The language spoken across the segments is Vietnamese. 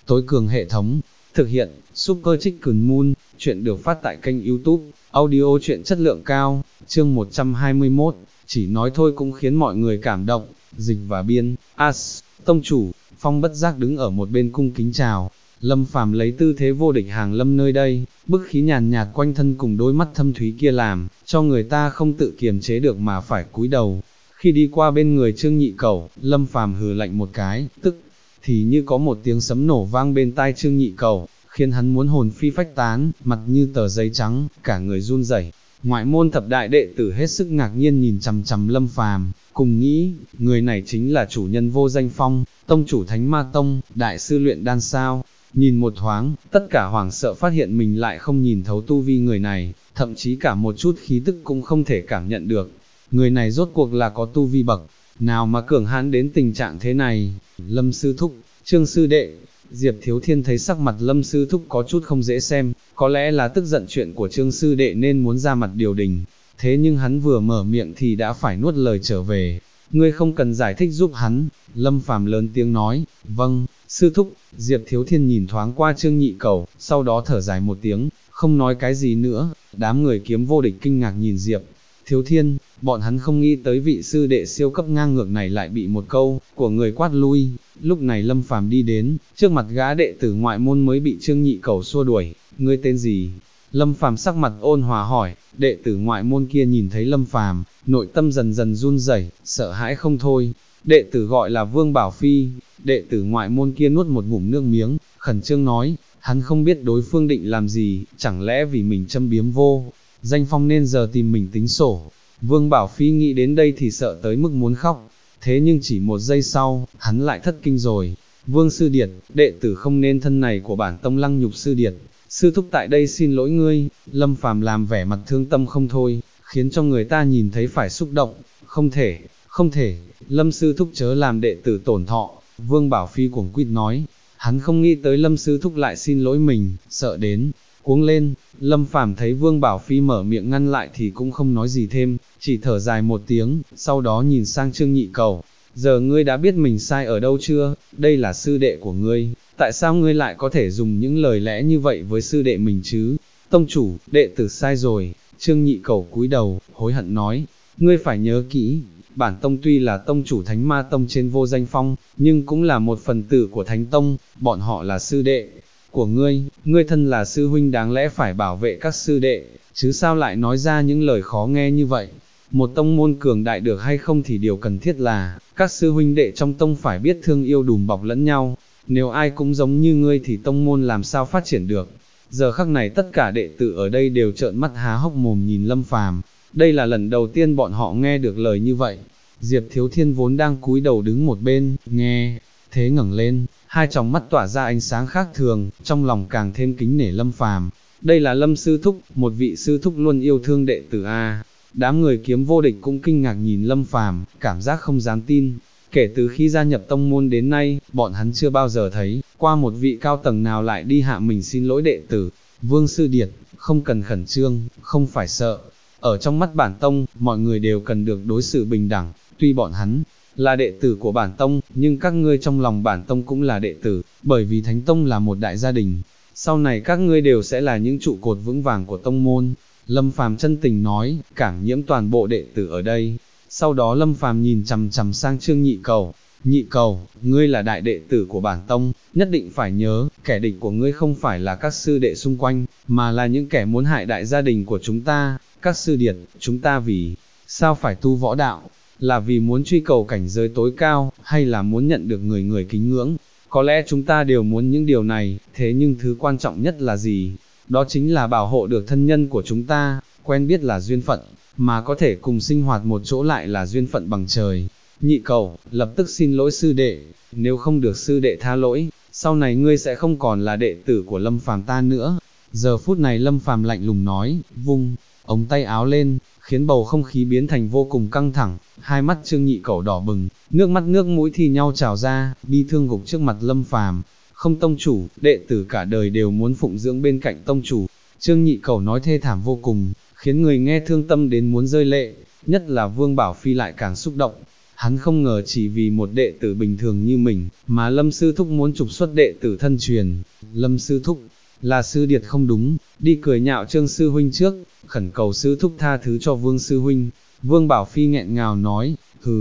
tối cường hệ thống, thực hiện, Super Chicken Moon, chuyện được phát tại kênh YouTube, audio chuyện chất lượng cao, chương 121, chỉ nói thôi cũng khiến mọi người cảm động, dịch và biên, tông chủ, Phong bất giác đứng ở một bên cung kính chào, Lâm Phàm lấy tư thế vô địch hàng lâm nơi đây, bức khí nhàn nhạt quanh thân cùng đôi mắt thâm thúy kia làm, cho người ta không tự kiềm chế được mà phải cúi đầu. Khi đi qua bên người Trương Nhị Cẩu, Lâm Phàm hừ lạnh một cái, tức thì như có một tiếng sấm nổ vang bên tai Trương Nhị Cẩu, khiến hắn muốn hồn phi phách tán, mặt như tờ giấy trắng, cả người run rẩy. Ngoại môn thập đại đệ tử hết sức ngạc nhiên nhìn chằm chằm Lâm Phàm, cùng nghĩ, người này chính là chủ nhân Vô Danh Phong, tông chủ Thánh Ma Tông, đại sư luyện đan sao. Nhìn một thoáng, tất cả hoảng sợ phát hiện mình lại không nhìn thấu tu vi người này, thậm chí cả một chút khí tức cũng không thể cảm nhận được. Người này rốt cuộc là có tu vi bậc nào mà cường hãn đến tình trạng thế này? Lâm sư thúc, Trương sư đệ. Diệp Thiếu Thiên thấy sắc mặt Lâm sư thúc có chút không dễ xem, có lẽ là tức giận chuyện của Trương sư đệ nên muốn ra mặt điều đình. Thế nhưng hắn vừa mở miệng thì đã phải nuốt lời trở về. Ngươi không cần giải thích giúp hắn. Lâm Phàm lớn tiếng nói, vâng, sư thúc. Diệp Thiếu Thiên nhìn thoáng qua Trương Nhị Cẩu, sau đó thở dài một tiếng, không nói cái gì nữa. Đám người kiếm vô địch kinh ngạc nhìn Diệp Thiếu Thiên, bọn hắn không nghĩ tới vị sư đệ siêu cấp ngang ngược này lại bị một câu của người quát lui. Lúc này Lâm Phàm đi đến, trước mặt gã đệ tử ngoại môn mới bị Trương Nhị Cẩu xua đuổi, ngươi tên gì? Lâm Phàm sắc mặt ôn hòa hỏi, đệ tử ngoại môn kia nhìn thấy Lâm Phàm, nội tâm dần dần run rẩy, sợ hãi không thôi. Đệ tử gọi là Vương Bảo Phi. Đệ tử ngoại môn kia nuốt một ngụm nước miếng, khẩn trương nói, hắn không biết đối phương định làm gì, chẳng lẽ vì mình châm biếm Vô Danh Phong nên giờ tìm mình tính sổ. Vương Bảo Phi nghĩ đến đây thì sợ tới mức muốn khóc, thế nhưng chỉ một giây sau, hắn lại thất kinh rồi. Vương Sư Điệt, đệ tử không nên thân này của bản tông lăng nhục Sư Điệt, sư thúc tại đây xin lỗi ngươi. Lâm Phàm làm vẻ mặt thương tâm không thôi, khiến cho người ta nhìn thấy phải xúc động. Không thể, Lâm sư thúc chớ làm đệ tử tổn thọ. Vương Bảo Phi cuồng quýt nói, hắn không nghĩ tới Lâm sư thúc lại xin lỗi mình, sợ đến cuống lên. Lâm Phàm thấy Vương Bảo Phi mở miệng ngăn lại thì cũng không nói gì thêm, chỉ thở dài một tiếng, sau đó nhìn sang Trương Nhị Cẩu, giờ ngươi đã biết mình sai ở đâu chưa? Đây là sư đệ của ngươi, tại sao ngươi lại có thể dùng những lời lẽ như vậy với sư đệ mình chứ? Tông chủ, đệ tử sai rồi. Trương Nhị Cẩu cúi đầu, hối hận nói, ngươi phải nhớ kỹ, bản tông tuy là tông chủ Thánh Ma Tông trên Vô Danh Phong, nhưng cũng là một phần tử của Thánh Tông, bọn họ là sư đệ của ngươi thân là sư huynh đáng lẽ phải bảo vệ các sư đệ, chứ sao lại nói ra những lời khó nghe như vậy. Một tông môn cường đại được hay không thì điều cần thiết là, các sư huynh đệ trong tông phải biết thương yêu đùm bọc lẫn nhau, nếu ai cũng giống như ngươi thì tông môn làm sao phát triển được. Giờ khắc này tất cả đệ tử ở đây đều trợn mắt há hốc mồm nhìn Lâm Phàm, đây là lần đầu tiên bọn họ nghe được lời như vậy. Diệp Thiếu Thiên vốn đang cúi đầu đứng một bên, nghe thế ngẩng lên, hai tròng mắt tỏa ra ánh sáng khác thường, trong lòng càng thêm kính nể Lâm Phàm. Đây là Lâm sư thúc, một vị sư thúc luôn yêu thương đệ tử a. Đám người kiếm vô địch cũng kinh ngạc nhìn Lâm Phàm, cảm giác không dám tin. Kể từ khi gia nhập tông môn đến nay, bọn hắn chưa bao giờ thấy qua một vị cao tầng nào lại đi hạ mình xin lỗi đệ tử. Vương Sư Điệt, không cần khẩn trương, không phải sợ. Ở trong mắt bản tông, mọi người đều cần được đối xử bình đẳng, tuy bọn hắn là đệ tử của bản tông, nhưng các ngươi trong lòng bản tông cũng là đệ tử, bởi vì Thánh Tông là một đại gia đình. Sau này các ngươi đều sẽ là những trụ cột vững vàng của tông môn. Lâm Phàm chân tình nói, cảm nhiễm toàn bộ đệ tử ở đây. Sau đó Lâm Phàm nhìn chằm chằm sang Trương Nhị Cẩu, Nhị Cẩu, ngươi là đại đệ tử của bản tông, nhất định phải nhớ, kẻ địch của ngươi không phải là các sư đệ xung quanh, mà là những kẻ muốn hại đại gia đình của chúng ta. Các sư điệt, chúng ta vì sao phải tu võ đạo? Là vì muốn truy cầu cảnh giới tối cao, hay là muốn nhận được người người kính ngưỡng? Có lẽ chúng ta đều muốn những điều này, thế nhưng thứ quan trọng nhất là gì? Đó chính là bảo hộ được thân nhân của chúng ta. Quen biết là duyên phận, mà có thể cùng sinh hoạt một chỗ lại là duyên phận bằng trời. Nhị Cẩu, lập tức xin lỗi sư đệ, nếu không được sư đệ tha lỗi, sau này ngươi sẽ không còn là đệ tử của Lâm Phàm ta nữa. Giờ phút này Lâm Phàm lạnh lùng nói, vung ống tay áo lên, khiến bầu không khí biến thành vô cùng căng thẳng, hai mắt Trương Nhị Cẩu đỏ bừng, nước mắt nước mũi thi nhau trào ra, bi thương gục trước mặt Lâm Phàm. Không tông chủ, đệ tử cả đời đều muốn phụng dưỡng bên cạnh tông chủ. Trương Nhị Cẩu nói thê thảm vô cùng, khiến người nghe thương tâm đến muốn rơi lệ, nhất là Vương Bảo Phi lại càng xúc động. Hắn không ngờ chỉ vì một đệ tử bình thường như mình, mà Lâm Sư Thúc muốn trục xuất đệ tử thân truyền. Lâm Sư Thúc, là Sư Điệt không đúng, đi cười nhạo Trương Sư Huynh trước, khẩn cầu Sư Thúc tha thứ cho Vương Sư Huynh. Vương Bảo Phi nghẹn ngào nói,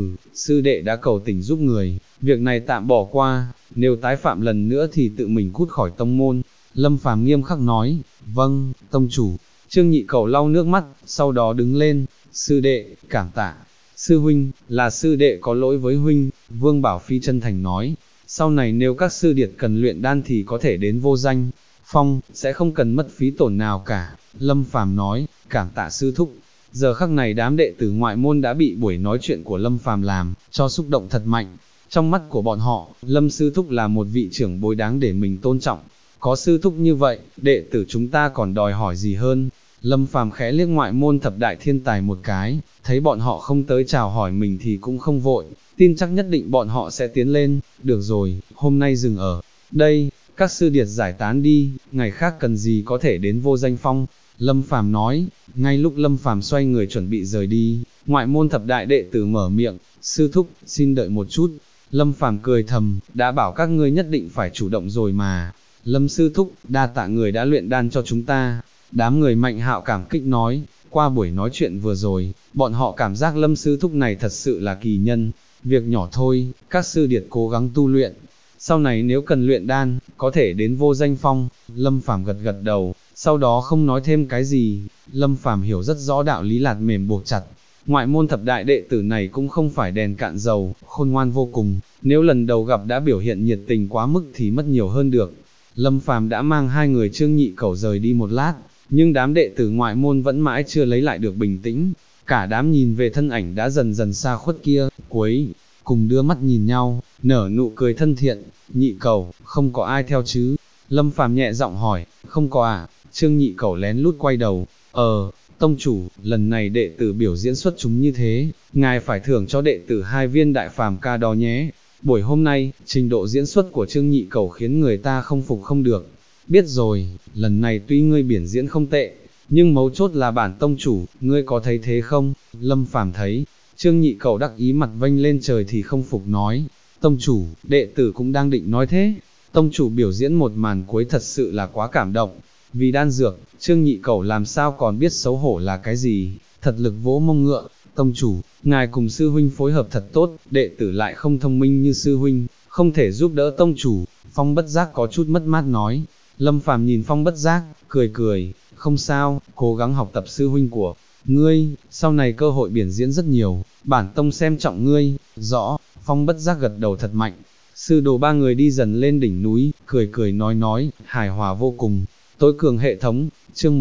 sư đệ đã cầu tình giúp người, việc này tạm bỏ qua, nếu tái phạm lần nữa thì tự mình cút khỏi tông môn. Lâm Phàm nghiêm khắc nói, vâng, tông chủ. Trương Nhị Cẩu lau nước mắt, sau đó đứng lên, sư đệ, cảm tạ. Sư huynh, là sư đệ có lỗi với huynh, Vương Bảo Phi chân thành nói, sau này nếu các sư điệt cần luyện đan thì có thể đến Vô Danh Phong, sẽ không cần mất phí tổn nào cả. Lâm Phàm nói, cảm tạ sư thúc. Giờ khắc này đám đệ tử ngoại môn đã bị buổi nói chuyện của Lâm Phàm làm cho xúc động thật mạnh. Trong mắt của bọn họ, Lâm sư thúc là một vị trưởng bối đáng để mình tôn trọng. Có sư thúc như vậy, đệ tử chúng ta còn đòi hỏi gì hơn. Lâm Phàm khẽ liếc ngoại môn thập đại thiên tài một cái, thấy bọn họ không tới chào hỏi mình thì cũng không vội, tin chắc nhất định bọn họ sẽ tiến lên. Được rồi, hôm nay dừng ở đây, các sư điệt giải tán đi, ngày khác cần gì có thể đến Vô Danh Phong. Lâm Phàm nói. Ngay lúc Lâm Phàm xoay người chuẩn bị rời đi, ngoại môn thập đại đệ tử mở miệng, sư thúc, xin đợi một chút. Lâm Phàm cười thầm, đã bảo các ngươi nhất định phải chủ động rồi mà. Lâm sư thúc, đa tạ người đã luyện đan cho chúng ta. Đám người Mạnh Hạo cảm kích nói, qua buổi nói chuyện vừa rồi, bọn họ cảm giác Lâm sư thúc này thật sự là kỳ nhân. Việc nhỏ thôi, các sư điệt cố gắng tu luyện. Sau này nếu cần luyện đan, có thể đến Vô Danh Phong. Lâm Phàm gật gật đầu, sau đó không nói thêm cái gì. Lâm Phàm hiểu rất rõ đạo lý lạt mềm buộc chặt. Ngoại môn thập đại đệ tử này cũng không phải đèn cạn dầu, khôn ngoan vô cùng. Nếu lần đầu gặp đã biểu hiện nhiệt tình quá mức thì mất nhiều hơn được. Lâm Phàm đã mang hai người Trương Nhị Cẩu rời đi một lát, nhưng đám đệ tử ngoại môn vẫn mãi chưa lấy lại được bình tĩnh. Cả đám nhìn về thân ảnh đã dần dần xa khuất kia, cuối cùng đưa mắt nhìn nhau, nở nụ cười thân thiện. Nhị Cẩu, không có ai theo chứ? Lâm Phàm nhẹ giọng hỏi. Không có à? Trương Nhị Cẩu lén lút quay đầu. Tông chủ, lần này đệ tử biểu diễn xuất chúng như thế, ngài phải thưởng cho đệ tử 2 viên đại phàm ca đó nhé. Buổi hôm nay, trình độ diễn xuất của Trương Nhị Cẩu khiến người ta không phục không được. Biết rồi, lần này tuy ngươi biểu diễn không tệ, nhưng mấu chốt là bản tông chủ, ngươi có thấy thế không? Lâm Phàm thấy, Trương Nhị Cẩu đắc ý mặt vênh lên trời thì không phục nói, tông chủ, đệ tử cũng đang định nói thế. Tông chủ biểu diễn một màn cuối thật sự là quá cảm động. Vì đan dược, Trương Nhị Cẩu làm sao còn biết xấu hổ là cái gì, thật lực vỗ mông ngựa. Tông chủ, ngài cùng sư huynh phối hợp thật tốt, đệ tử lại không thông minh như sư huynh, không thể giúp đỡ tông chủ. Phong Bất Giác có chút mất mát nói. Lâm Phàm nhìn Phong Bất Giác, cười cười, không sao, cố gắng học tập sư huynh của ngươi, sau này cơ hội biểu diễn rất nhiều, bản tông xem trọng ngươi. Rõ. Phong Bất Giác gật đầu thật mạnh. Sư đồ ba người đi dần lên đỉnh núi, cười cười nói, hài hòa vô cùng. Tối cường hệ thống, chương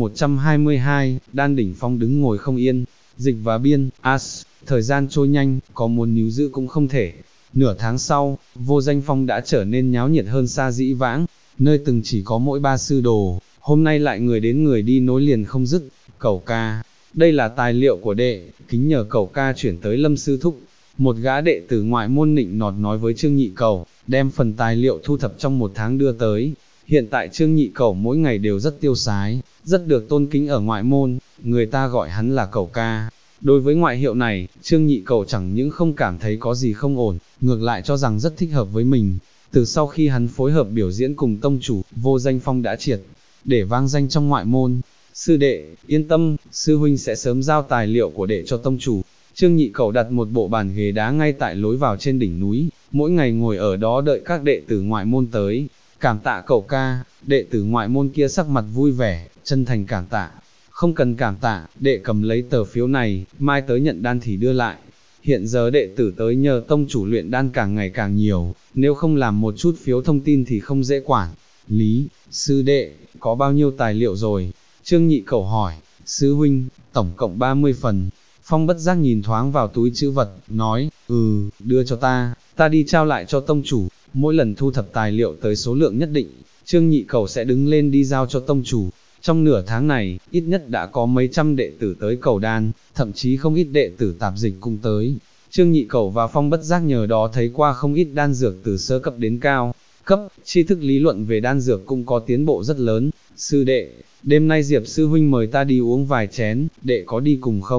122, Đan Đỉnh Phong đứng ngồi không yên. Dịch và biên, thời gian trôi nhanh, có muốn níu giữ cũng không thể. Nửa tháng sau, Vô Danh Phong đã trở nên nháo nhiệt hơn xa dĩ vãng, nơi từng chỉ có mỗi 3 sư đồ, hôm nay lại người đến người đi nối liền không dứt. Cẩu ca, đây là tài liệu của đệ, kính nhờ cẩu ca chuyển tới Lâm sư thúc. Một gã đệ tử ngoại môn nịnh nọt nói với Trương Nhị Cẩu, đem phần tài liệu thu thập trong 1 tháng đưa tới. Hiện tại Trương Nhị Cẩu mỗi ngày đều rất tiêu sái, rất được tôn kính ở ngoại môn, người ta gọi hắn là cẩu ca. Đối với ngoại hiệu này, Trương Nhị Cẩu chẳng những không cảm thấy có gì không ổn, ngược lại cho rằng rất thích hợp với mình. Từ sau khi hắn phối hợp biểu diễn cùng tông chủ, Vô Danh Phong đã triệt để vang danh trong ngoại môn. Sư đệ, yên tâm, sư huynh sẽ sớm giao tài liệu của đệ cho tông chủ. Trương Nhị Cẩu đặt một bộ bàn ghế đá ngay tại lối vào trên đỉnh núi, mỗi ngày ngồi ở đó đợi các đệ tử ngoại môn tới. Cảm tạ cẩu ca. Đệ tử ngoại môn kia sắc mặt vui vẻ, chân thành cảm tạ. Không cần cảm tạ, đệ cầm lấy tờ phiếu này, mai tới nhận đan thì đưa lại. Hiện giờ đệ tử tới nhờ tông chủ luyện đan càng ngày càng nhiều, nếu không làm một chút phiếu thông tin thì không dễ quản lý. Sư đệ, có bao nhiêu tài liệu rồi? Trương Nhị Cẩu hỏi. Sư huynh, tổng cộng 30 phần. Phong Bất Giác nhìn thoáng vào túi trữ vật, nói, đưa cho ta đi trao lại cho tông chủ. Mỗi lần thu thập tài liệu tới số lượng nhất định, Trương Nhị Cẩu sẽ đứng lên đi giao cho tông chủ. Trong nửa tháng này, ít nhất đã có mấy trăm đệ tử tới cầu đan, thậm chí không ít đệ tử tạp dịch cũng tới. Trương Nhị Cẩu và Phong Bất Giác nhờ đó thấy qua không ít đan dược từ sơ cấp đến cao cấp, tri thức lý luận về đan dược cũng có tiến bộ rất lớn. Sư đệ, đêm nay Diệp sư huynh mời ta đi uống vài chén, đệ có đi cùng không?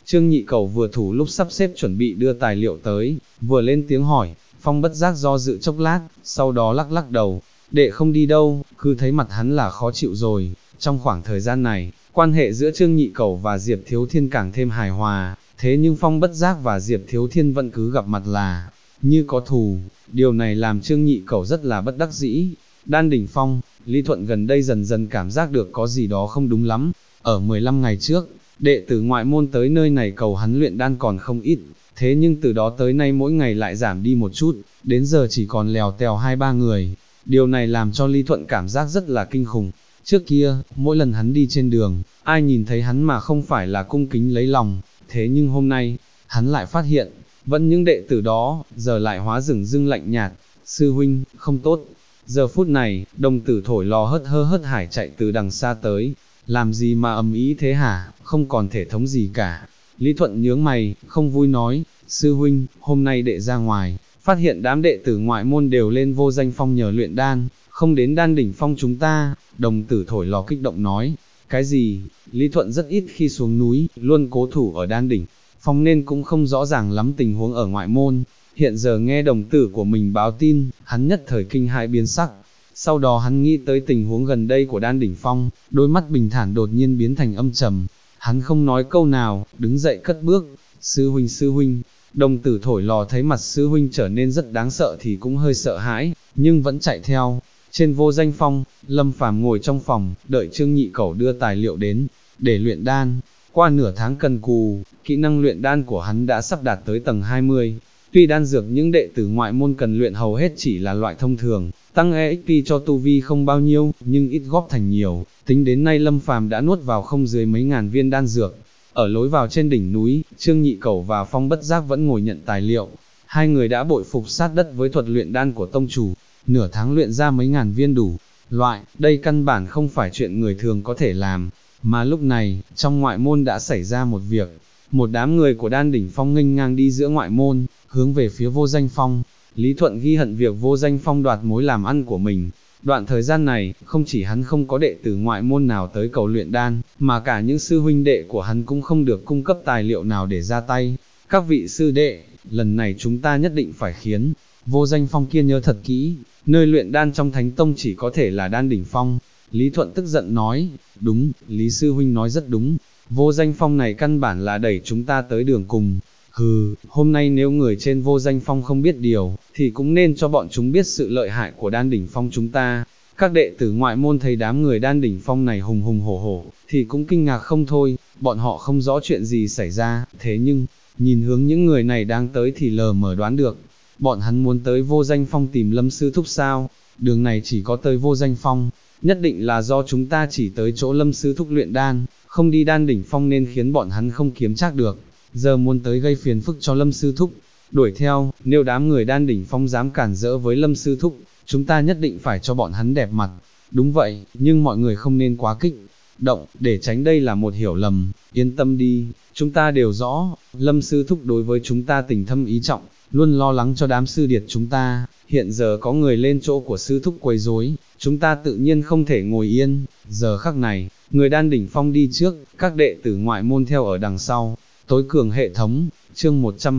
Trương Nhị Cẩu vừa thủ lúc sắp xếp chuẩn bị đưa tài liệu tới, vừa lên tiếng hỏi, Phong bất giác do dự chốc lát, sau đó lắc lắc đầu, đệ không đi đâu, cứ thấy mặt hắn là khó chịu rồi. Trong khoảng thời gian này, quan hệ giữa Trương Nhị Cẩu và Diệp Thiếu Thiên càng thêm hài hòa, thế nhưng Phong bất giác và Diệp Thiếu Thiên vẫn cứ gặp mặt là như có thù, điều này làm Trương Nhị Cẩu rất là bất đắc dĩ. Đan Đỉnh Phong, Lý Thuận gần đây dần dần cảm giác được có gì đó không đúng lắm, ở 15 ngày trước, đệ tử ngoại môn tới nơi này cầu hắn luyện đan còn không ít, thế nhưng từ đó tới nay mỗi ngày lại giảm đi một chút, đến giờ chỉ còn lèo tèo 2-3 người, điều này làm cho Lý Thuận cảm giác rất là kinh khủng. Trước kia, mỗi lần hắn đi trên đường, ai nhìn thấy hắn mà không phải là cung kính lấy lòng, thế nhưng hôm nay, hắn lại phát hiện, vẫn những đệ tử đó, giờ lại hóa rừng rưng lạnh nhạt, sư huynh, không tốt. Giờ phút này, đồng tử thổi lò hớt hải chạy từ đằng xa tới, làm gì mà ầm ĩ thế hả, không còn thể thống gì cả. Lý Thuận nhướng mày, không vui nói, sư huynh, hôm nay đệ ra ngoài, phát hiện đám đệ tử ngoại môn đều lên Vô Danh Phong nhờ luyện đan, không đến Đan Đỉnh Phong chúng ta. Đồng tử thổi lò kích động nói, cái gì? Lý Thuận rất ít khi xuống núi, luôn cố thủ ở Đan Đỉnh Phong nên cũng không rõ ràng lắm tình huống ở ngoại môn. Hiện giờ nghe đồng tử của mình báo tin, hắn nhất thời kinh hãi biến sắc. Sau đó hắn nghĩ tới tình huống gần đây của Đan Đỉnh Phong, đôi mắt bình thản đột nhiên biến thành âm trầm. Hắn không nói câu nào, đứng dậy cất bước, sư huynh, đồng tử thổi lò thấy mặt sư huynh trở nên rất đáng sợ thì cũng hơi sợ hãi, nhưng vẫn chạy theo. Trên Vô Danh Phong, Lâm Phàm ngồi trong phòng, đợi Trương Nhị Cẩu đưa tài liệu đến, để luyện đan. Qua nửa tháng cần cù, kỹ năng luyện đan của hắn đã sắp đạt tới tầng 20. Tuy đan dược những đệ tử ngoại môn cần luyện hầu hết chỉ là loại thông thường, tăng EXP cho tu vi không bao nhiêu, nhưng ít góp thành nhiều. Tính đến nay Lâm Phàm đã nuốt vào không dưới mấy ngàn viên đan dược. Ở lối vào trên đỉnh núi, Trương Nhị Cẩu và Phong bất giác vẫn ngồi nhận tài liệu. Hai người đã bội phục sát đất với thuật luyện đan của tông chủ, nửa tháng luyện ra mấy ngàn viên đủ loại, đây căn bản không phải chuyện người thường có thể làm. Mà lúc này, trong ngoại môn đã xảy ra một việc, một đám người của Đan Đỉnh Phong nghênh ngang đi giữa ngoại môn, hướng về phía Vô Danh Phong. Lý Thuận ghi hận việc Vô Danh Phong đoạt mối làm ăn của mình. Đoạn thời gian này, không chỉ hắn không có đệ tử ngoại môn nào tới cầu luyện đan, mà cả những sư huynh đệ của hắn cũng không được cung cấp tài liệu nào để ra tay. Các vị sư đệ, lần này chúng ta nhất định phải khiến Vô Danh Phong kia nhớ thật kỹ, nơi luyện đan trong Thánh Tông chỉ có thể là Đan Đỉnh Phong. Lý Thuận tức giận nói, đúng, Lý Sư Huynh nói rất đúng, Vô Danh Phong này căn bản là đẩy chúng ta tới đường cùng. Hừ, hôm nay nếu người trên Vô Danh Phong không biết điều, thì cũng nên cho bọn chúng biết sự lợi hại của Đan Đỉnh Phong chúng ta. Các đệ tử ngoại môn thấy đám người Đan Đỉnh Phong này hùng hùng hổ hổ, thì cũng kinh ngạc không thôi, bọn họ không rõ chuyện gì xảy ra, thế nhưng, nhìn hướng những người này đang tới thì lờ mờ đoán được. Bọn hắn muốn tới Vô Danh Phong tìm Lâm Sư Thúc sao? Đường này chỉ có tới Vô Danh Phong, nhất định là do chúng ta chỉ tới chỗ Lâm Sư Thúc luyện đan, không đi Đan Đỉnh Phong nên khiến bọn hắn không kiếm trác được. Giờ muốn tới gây phiền phức cho Lâm Sư Thúc, đuổi theo, nếu đám người Đan Đỉnh Phong dám cản rỡ với Lâm Sư Thúc, chúng ta nhất định phải cho bọn hắn đẹp mặt. Đúng vậy, nhưng mọi người không nên quá kích động, để tránh đây là một hiểu lầm. Yên tâm đi, chúng ta đều rõ, Lâm Sư Thúc đối với chúng ta tình thâm ý trọng, luôn lo lắng cho đám sư điệt chúng ta. Hiện giờ có người lên chỗ của Sư Thúc quấy rối, chúng ta tự nhiên không thể ngồi yên. Giờ khắc này, người Đan Đỉnh Phong đi trước, các đệ tử ngoại môn theo ở đằng sau. Tối cường hệ thống, chương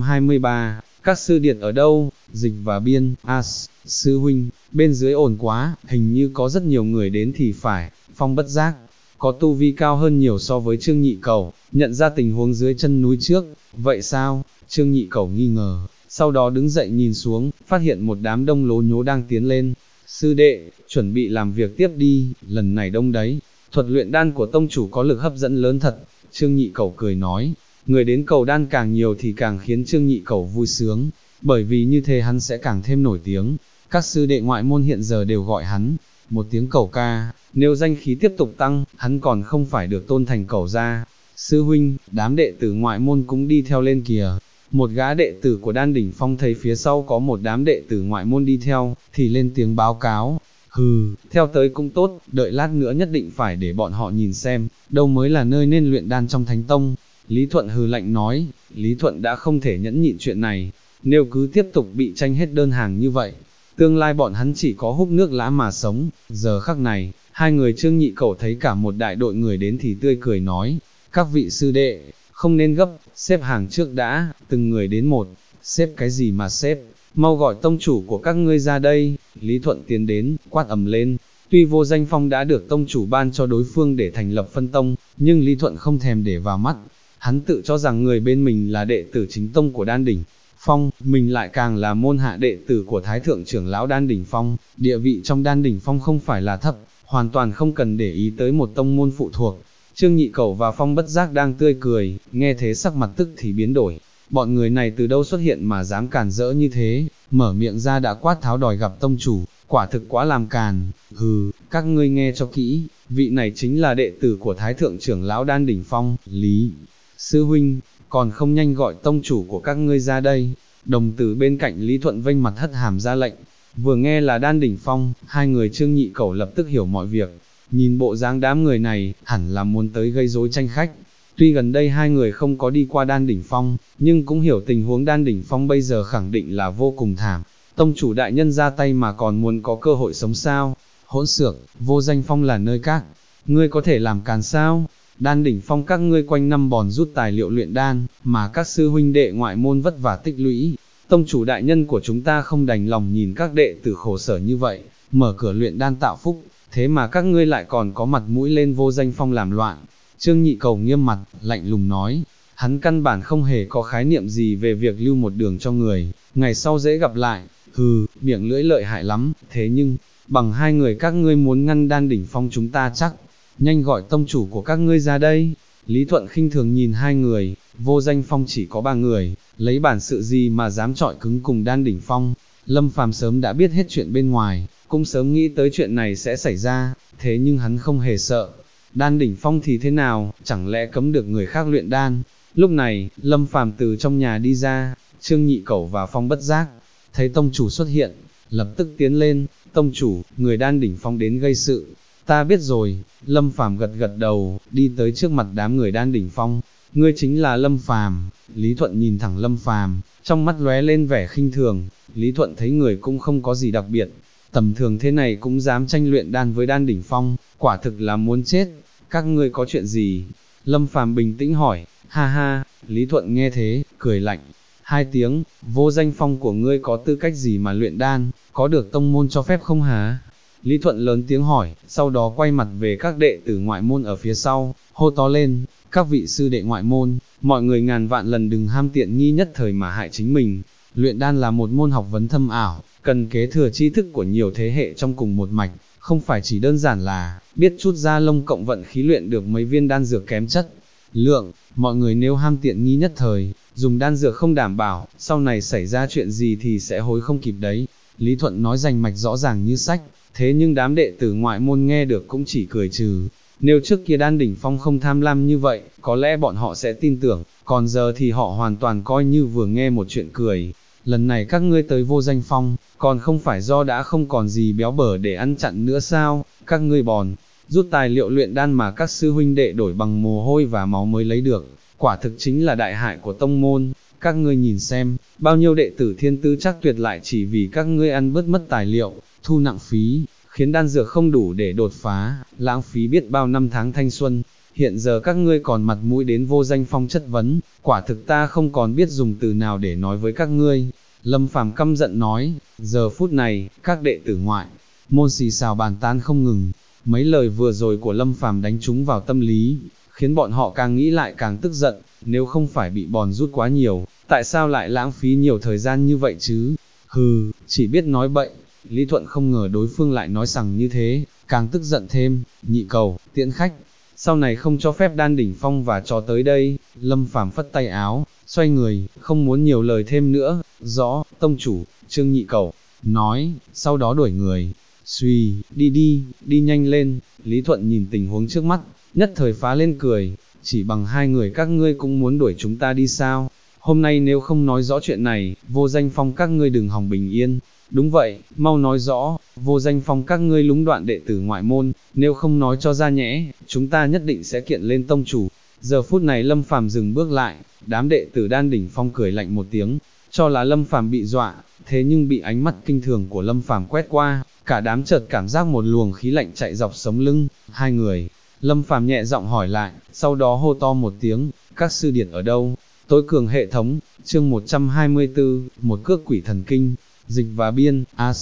123, các sư điệt ở đâu? Dịch và biên, sư huynh, bên dưới ồn quá, hình như có rất nhiều người đến thì phải. Phong bất giác, có tu vi cao hơn nhiều so với Trương Nhị Cẩu, nhận ra tình huống dưới chân núi trước. Vậy sao? Trương Nhị Cẩu nghi ngờ, sau đó đứng dậy nhìn xuống, phát hiện một đám đông lố nhố đang tiến lên. Sư đệ, chuẩn bị làm việc tiếp đi, lần này đông đấy. Thuật luyện đan của tông chủ có lực hấp dẫn lớn thật. Trương Nhị Cẩu cười nói, người đến cầu đan càng nhiều thì càng khiến Trương Nhị Cẩu vui sướng, bởi vì như thế hắn sẽ càng thêm nổi tiếng. Các sư đệ ngoại môn hiện giờ đều gọi hắn một tiếng Cẩu ca, nếu danh khí tiếp tục tăng, hắn còn không phải được tôn thành Cẩu gia. Sư huynh, đám đệ tử ngoại môn cũng đi theo lên kìa. Một gã đệ tử của Đan Đỉnh Phong thấy phía sau có một đám đệ tử ngoại môn đi theo, thì lên tiếng báo cáo. Hừ, theo tới cũng tốt, đợi lát nữa nhất định phải để bọn họ nhìn xem, đâu mới là nơi nên luyện đan trong Thánh Tông. Lý Thuận hừ lạnh nói, Lý Thuận đã không thể nhẫn nhịn chuyện này, nếu cứ tiếp tục bị tranh hết đơn hàng như vậy, tương lai bọn hắn chỉ có húp nước lã mà sống. Giờ khắc này, hai người Trương Nhị Cẩu thấy cả một đại đội người đến thì tươi cười nói, các vị sư đệ, không nên gấp, xếp hàng trước đã, từng người đến một, xếp cái gì mà xếp, mau gọi tông chủ của các ngươi ra đây, Lý Thuận tiến đến, quát ầm lên. Tuy Vô Danh Phong đã được tông chủ ban cho đối phương để thành lập phân tông, nhưng Lý Thuận không thèm để vào mắt, hắn tự cho rằng người bên mình là đệ tử chính tông của Đan Đỉnh Phong, mình lại càng là môn hạ đệ tử của Thái Thượng trưởng lão Đan Đỉnh Phong, địa vị trong Đan Đỉnh Phong không phải là thấp, hoàn toàn không cần để ý tới một tông môn phụ thuộc. Trương Nhị Cẩu và Phong Bất Giác đang tươi cười, nghe thế sắc mặt tức thì biến đổi, bọn người này từ đâu xuất hiện mà dám càn rỡ như thế, mở miệng ra đã quát tháo đòi gặp tông chủ, quả thực quá làm càn, hừ, các ngươi nghe cho kỹ, vị này chính là đệ tử của Thái Thượng trưởng lão Đan Đỉnh Phong, Lý Sư Huynh, còn không nhanh gọi tông chủ của các ngươi ra đây. Đồng tử bên cạnh Lý Thuận vênh mặt hất hàm ra lệnh, vừa nghe là Đan Đỉnh Phong, hai người Trương Nhị Cẩu lập tức hiểu mọi việc, nhìn bộ dáng đám người này, hẳn là muốn tới gây rối tranh khách. Tuy gần đây hai người không có đi qua Đan Đỉnh Phong, nhưng cũng hiểu tình huống Đan Đỉnh Phong bây giờ khẳng định là vô cùng thảm. Tông chủ đại nhân ra tay mà còn muốn có cơ hội sống sao? Hỗn xược, Vô Danh Phong là nơi các ngươi có thể làm càn sao? Đan Đỉnh Phong các ngươi quanh năm bòn rút tài liệu luyện đan, mà các sư huynh đệ ngoại môn vất vả tích lũy. Tông chủ đại nhân của chúng ta không đành lòng nhìn các đệ tử khổ sở như vậy, mở cửa luyện đan tạo phúc, thế mà các ngươi lại còn có mặt mũi lên Vô Danh Phong làm loạn. Trương Nhị Cẩu nghiêm mặt, lạnh lùng nói, hắn căn bản không hề có khái niệm gì về việc lưu một đường cho người, ngày sau dễ gặp lại, hừ, miệng lưỡi lợi hại lắm, thế nhưng, bằng hai người các ngươi muốn ngăn Đan Đỉnh Phong chúng ta chắc, nhanh gọi tông chủ của các ngươi ra đây. Lý Thuận khinh thường nhìn hai người, Vô Danh Phong chỉ có 3 người, lấy bản sự gì mà dám chọi cứng cùng Đan Đỉnh Phong. Lâm Phàm sớm đã biết hết chuyện bên ngoài, cũng sớm nghĩ tới chuyện này sẽ xảy ra, thế nhưng hắn không hề sợ. Đan Đỉnh Phong thì thế nào, chẳng lẽ cấm được người khác luyện đan? Lúc này, Lâm Phàm từ trong nhà đi ra, Trương Nhị Cẩu và Phong Bất Giác, thấy tông chủ xuất hiện, lập tức tiến lên, tông chủ, người Đan Đỉnh Phong đến gây sự. Ta biết rồi, Lâm Phàm gật gật đầu, đi tới trước mặt đám người Đan Đỉnh Phong. Ngươi chính là Lâm Phàm. Lý Thuận nhìn thẳng Lâm Phàm, trong mắt lóe lên vẻ khinh thường. Lý Thuận thấy người cũng không có gì đặc biệt, tầm thường thế này cũng dám tranh luyện đan với Đan Đỉnh Phong, quả thực là muốn chết. Các ngươi có chuyện gì? Lâm Phàm bình tĩnh hỏi. Ha ha, Lý Thuận nghe thế, cười lạnh. 2 tiếng, Vô Danh Phong của ngươi có tư cách gì mà luyện đan, có được tông môn cho phép không hả? Lý Thuận lớn tiếng hỏi, sau đó quay mặt về các đệ tử ngoại môn ở phía sau, hô to lên, các vị sư đệ ngoại môn, mọi người ngàn vạn lần đừng ham tiện nghi nhất thời mà hại chính mình. Luyện đan là một môn học vấn thâm ảo, cần kế thừa tri thức của nhiều thế hệ trong cùng một mạch, không phải chỉ đơn giản là biết chút ra lông cộng vận khí luyện được mấy viên đan dược kém chất lượng. Mọi người nếu ham tiện nghi nhất thời, dùng đan dược không đảm bảo, sau này xảy ra chuyện gì thì sẽ hối không kịp đấy. Lý Thuận nói rành mạch rõ ràng như sách, thế nhưng đám đệ tử ngoại môn nghe được cũng chỉ cười trừ. Nếu trước kia Đan Đỉnh Phong không tham lam như vậy, có lẽ bọn họ sẽ tin tưởng, còn giờ thì họ hoàn toàn coi như vừa nghe một chuyện cười. Lần này các ngươi tới Vô Danh Phong, còn không phải do đã không còn gì béo bở để ăn chặn nữa sao? Các ngươi bòn rút tài liệu luyện đan mà các sư huynh đệ đổi bằng mồ hôi và máu mới lấy được, quả thực chính là đại hại của tông môn. Các ngươi nhìn xem, bao nhiêu đệ tử thiên tư chắc tuyệt lại chỉ vì các ngươi ăn bớt mất tài liệu, thu nặng phí, khiến đan dược không đủ để đột phá, lãng phí biết bao năm tháng thanh xuân. Hiện giờ các ngươi còn mặt mũi đến Vô Danh Phong chất vấn, quả thực ta không còn biết dùng từ nào để nói với các ngươi. Lâm Phàm căm giận nói. Giờ phút này, các đệ tử ngoại môn xì xào bàn tán không ngừng. Mấy lời vừa rồi của Lâm Phàm đánh trúng vào tâm lý, khiến bọn họ càng nghĩ lại càng tức giận. Nếu không phải bị bòn rút quá nhiều, tại sao lại lãng phí nhiều thời gian như vậy chứ? Hừ, chỉ biết nói bậy. Lý Thuận không ngờ đối phương lại nói rằng như thế, càng tức giận thêm. Nhị Cẩu, tiễn khách, sau này không cho phép Đan Đỉnh Phong và trò tới đây. Lâm Phàm phất tay áo, xoay người, không muốn nhiều lời thêm nữa. Rõ, tông chủ. Trương Nhị Cẩu nói, sau đó đuổi người. Suy, đi nhanh lên. Lý Thuận nhìn tình huống trước mắt, nhất thời phá lên cười. Chỉ bằng 2 người các ngươi cũng muốn đuổi chúng ta đi sao? Hôm nay nếu không nói rõ chuyện này, Vô Danh Phong các ngươi đừng hòng bình yên. Đúng vậy, mau nói rõ, Vô Danh Phong các ngươi lúng đoạn đệ tử ngoại môn, nếu không nói cho ra nhẽ, chúng ta nhất định sẽ kiện lên tông chủ. Giờ phút này Lâm Phàm dừng bước lại, đám đệ tử Đan Đỉnh Phong cười lạnh một tiếng, cho là Lâm Phàm bị dọa, thế nhưng bị ánh mắt kinh thường của Lâm Phàm quét qua, cả đám chợt cảm giác một luồng khí lạnh chạy dọc sống lưng. 2 người Lâm Phàm nhẹ giọng hỏi lại, sau đó hô to một tiếng, các sư điệt ở đâu? Tối cường hệ thống, chương 124, một cước quỷ thần kinh, dịch và biên,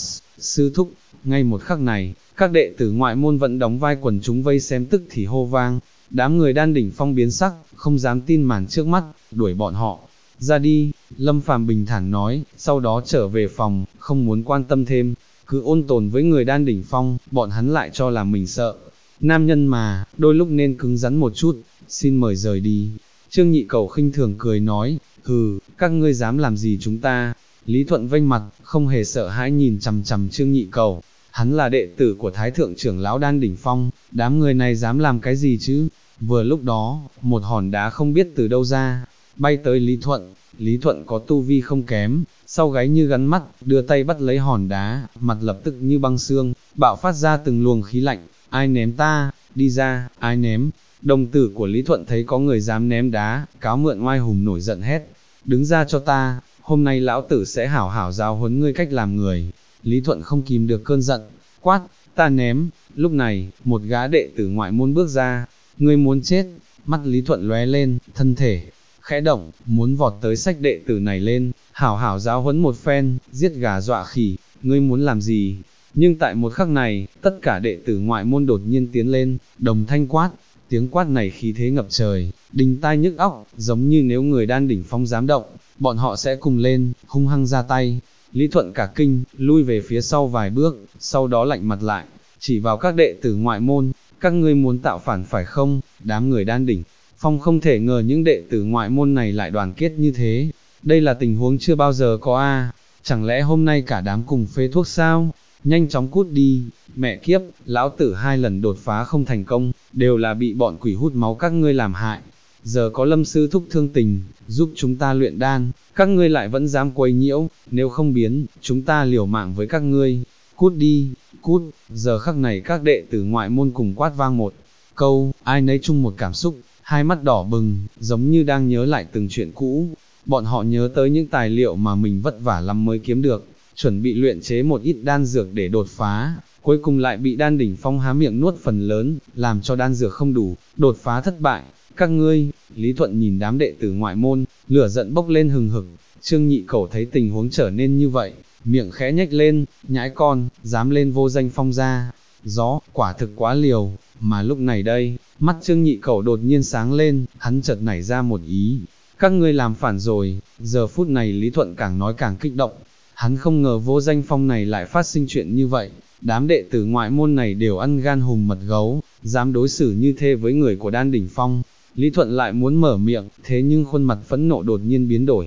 sư thúc, ngay một khắc này, các đệ tử ngoại môn vẫn đóng vai quần chúng vây xem tức thì hô vang, đám người đan đỉnh phong biến sắc, không dám tin màn trước mắt, đuổi bọn họ ra đi. Lâm Phàm bình thản nói, sau đó trở về phòng, không muốn quan tâm thêm, cứ ôn tồn với người đan đỉnh phong, bọn hắn lại cho là mình sợ. Nam nhân mà, đôi lúc nên cứng rắn một chút, xin mời rời đi. Trương Nhị Cầu khinh thường cười nói, hừ, các ngươi dám làm gì chúng ta? Lý Thuận vênh mặt, không hề sợ hãi nhìn chằm chằm Trương Nhị Cầu. Hắn là đệ tử của Thái Thượng trưởng lão đan đỉnh phong, đám người này dám làm cái gì chứ? Vừa lúc đó, một hòn đá không biết từ đâu ra, bay tới Lý Thuận. Lý Thuận có tu vi không kém, sau gáy như gắn mắt, đưa tay bắt lấy hòn đá, mặt lập tức như băng xương, bạo phát ra từng luồng khí lạnh. Ai ném ta? Đi ra, ai ném? Đồng tử của Lý Thuận thấy có người dám ném đá, cáo mượn oai hùng nổi giận hét, đứng ra cho ta, hôm nay lão tử sẽ hảo hảo giáo huấn ngươi cách làm người. Lý Thuận không kìm được cơn giận, quát, ta ném. Lúc này, một gã đệ tử ngoại môn bước ra, ngươi muốn chết? Mắt Lý Thuận lóe lên, thân thể khẽ động, muốn vọt tới xách đệ tử này lên, hảo hảo giáo huấn một phen, giết gà dọa khỉ, ngươi muốn làm gì? Nhưng tại một khắc này, tất cả đệ tử ngoại môn đột nhiên tiến lên, đồng thanh quát, tiếng quát này khí thế ngập trời, đinh tai nhức óc, giống như nếu người đan đỉnh phong dám động, bọn họ sẽ cùng lên, hung hăng ra tay. Lý Thuận cả kinh, lui về phía sau vài bước, sau đó lạnh mặt lại, chỉ vào các đệ tử ngoại môn, các ngươi muốn tạo phản phải không? Đám người đan đỉnh phong không thể ngờ những đệ tử ngoại môn này lại đoàn kết như thế, đây là tình huống chưa bao giờ có a. Chẳng lẽ hôm nay cả đám cùng phê thuốc sao? Nhanh chóng cút đi, mẹ kiếp, lão tử 2 lần đột phá không thành công, đều là bị bọn quỷ hút máu các ngươi làm hại. Giờ có Lâm sư thúc thương tình, giúp chúng ta luyện đan, các ngươi lại vẫn dám quấy nhiễu, nếu không biến, chúng ta liều mạng với các ngươi. Cút đi, cút. Giờ khắc này các đệ tử ngoại môn cùng quát vang một câu, ai nấy chung một cảm xúc, hai mắt đỏ bừng, giống như đang nhớ lại từng chuyện cũ. Bọn họ nhớ tới những tài liệu mà mình vất vả lắm mới kiếm được, chuẩn bị luyện chế một ít đan dược để đột phá, cuối cùng lại bị đan đỉnh phong há miệng nuốt phần lớn, làm cho đan dược không đủ, đột phá thất bại. Các ngươi, Lý Thuận nhìn đám đệ tử ngoại môn, lửa giận bốc lên hừng hực. Trương Nhị Cầu thấy tình huống trở nên như vậy, miệng khẽ nhếch lên, nhãi con, dám lên vô danh phong ra. Gió, quả thực quá liều, mà lúc này đây, mắt Trương Nhị Cầu đột nhiên sáng lên, hắn chợt nảy ra một ý. Các ngươi làm phản rồi. Giờ phút này Lý Thuận càng nói càng kích động. Hắn không ngờ vô danh phong này lại phát sinh chuyện như vậy, đám đệ tử ngoại môn này đều ăn gan hùm mật gấu, dám đối xử như thế với người của đan đỉnh phong. Lý Thuận lại muốn mở miệng, thế nhưng khuôn mặt phẫn nộ đột nhiên biến đổi.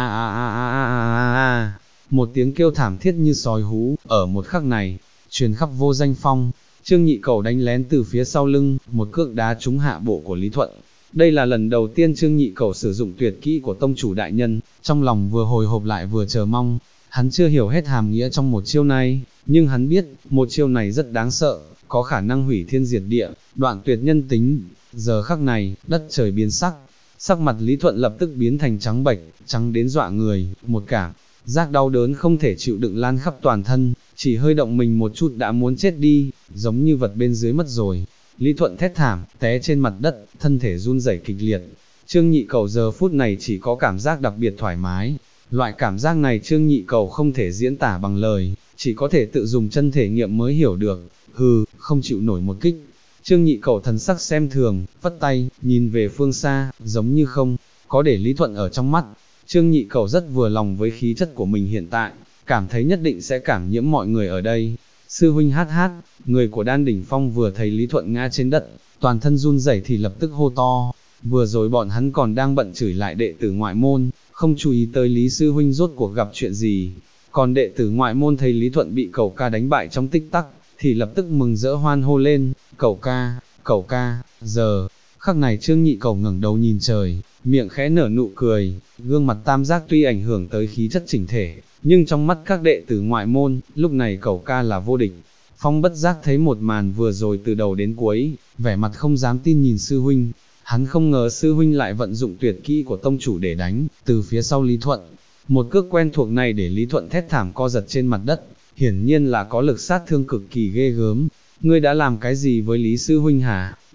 Một tiếng kêu thảm thiết như sói hú, ở một khắc này, truyền khắp vô danh phong. Trương Nhị Cầu đánh lén từ phía sau lưng, một cước đá trúng hạ bộ của Lý Thuận. Đây là lần đầu tiên Trương Nhị Cầu sử dụng tuyệt kỹ của tông chủ đại nhân, trong lòng vừa hồi hộp lại vừa chờ mong. Hắn chưa hiểu hết hàm nghĩa trong một chiêu này, nhưng hắn biết, một chiêu này rất đáng sợ, có khả năng hủy thiên diệt địa, đoạn tuyệt nhân tính. Giờ khắc này, đất trời biến sắc, sắc mặt Lý Thuận lập tức biến thành trắng bệch, trắng đến dọa người, một cảm giác đau đớn không thể chịu đựng lan khắp toàn thân, chỉ hơi động mình một chút đã muốn chết đi, giống như vật bên dưới mất rồi. Lý Thuận thét thảm, té trên mặt đất, thân thể run rẩy kịch liệt. Trương Nhị Cầu giờ phút này chỉ có cảm giác đặc biệt thoải mái. Loại cảm giác này Trương Nhị Cầu không thể diễn tả bằng lời, chỉ có thể tự dùng chân thể nghiệm mới hiểu được. Hừ, không chịu nổi một kích. Trương Nhị Cầu thần sắc xem thường, vất tay, nhìn về phương xa, giống như không có để Lý Thuận ở trong mắt. Trương Nhị Cầu rất vừa lòng với khí chất của mình hiện tại, cảm thấy nhất định sẽ cảm nhiễm mọi người ở đây. Sư huynh hát, người của đan đỉnh phong vừa thấy Lý Thuận ngã trên đất, toàn thân run rẩy thì lập tức hô to. Vừa rồi bọn hắn còn đang bận chửi lại đệ tử ngoại môn, không chú ý tới Lý sư huynh rốt cuộc gặp chuyện gì. Còn đệ tử ngoại môn thấy Lý Thuận bị Cẩu Ca đánh bại trong tích tắc, thì lập tức mừng rỡ hoan hô lên, Cẩu Ca. Giờ khắc này Trương Nhị Cầu ngẩng đầu nhìn trời, miệng khẽ nở nụ cười, gương mặt tam giác tuy ảnh hưởng tới khí chất chỉnh thể, nhưng trong mắt các đệ tử ngoại môn, lúc này Cẩu Ca là vô địch. Phong bất giác thấy một màn vừa rồi từ đầu đến cuối, vẻ mặt không dám tin nhìn sư huynh. Hắn không ngờ sư huynh lại vận dụng tuyệt kỹ của tông chủ để đánh, từ phía sau Lý Thuận. Một cước quen thuộc này để Lý Thuận thét thảm co giật trên mặt đất, hiển nhiên là có lực sát thương cực kỳ ghê gớm. Ngươi đã làm cái gì với Lý sư huynh hả?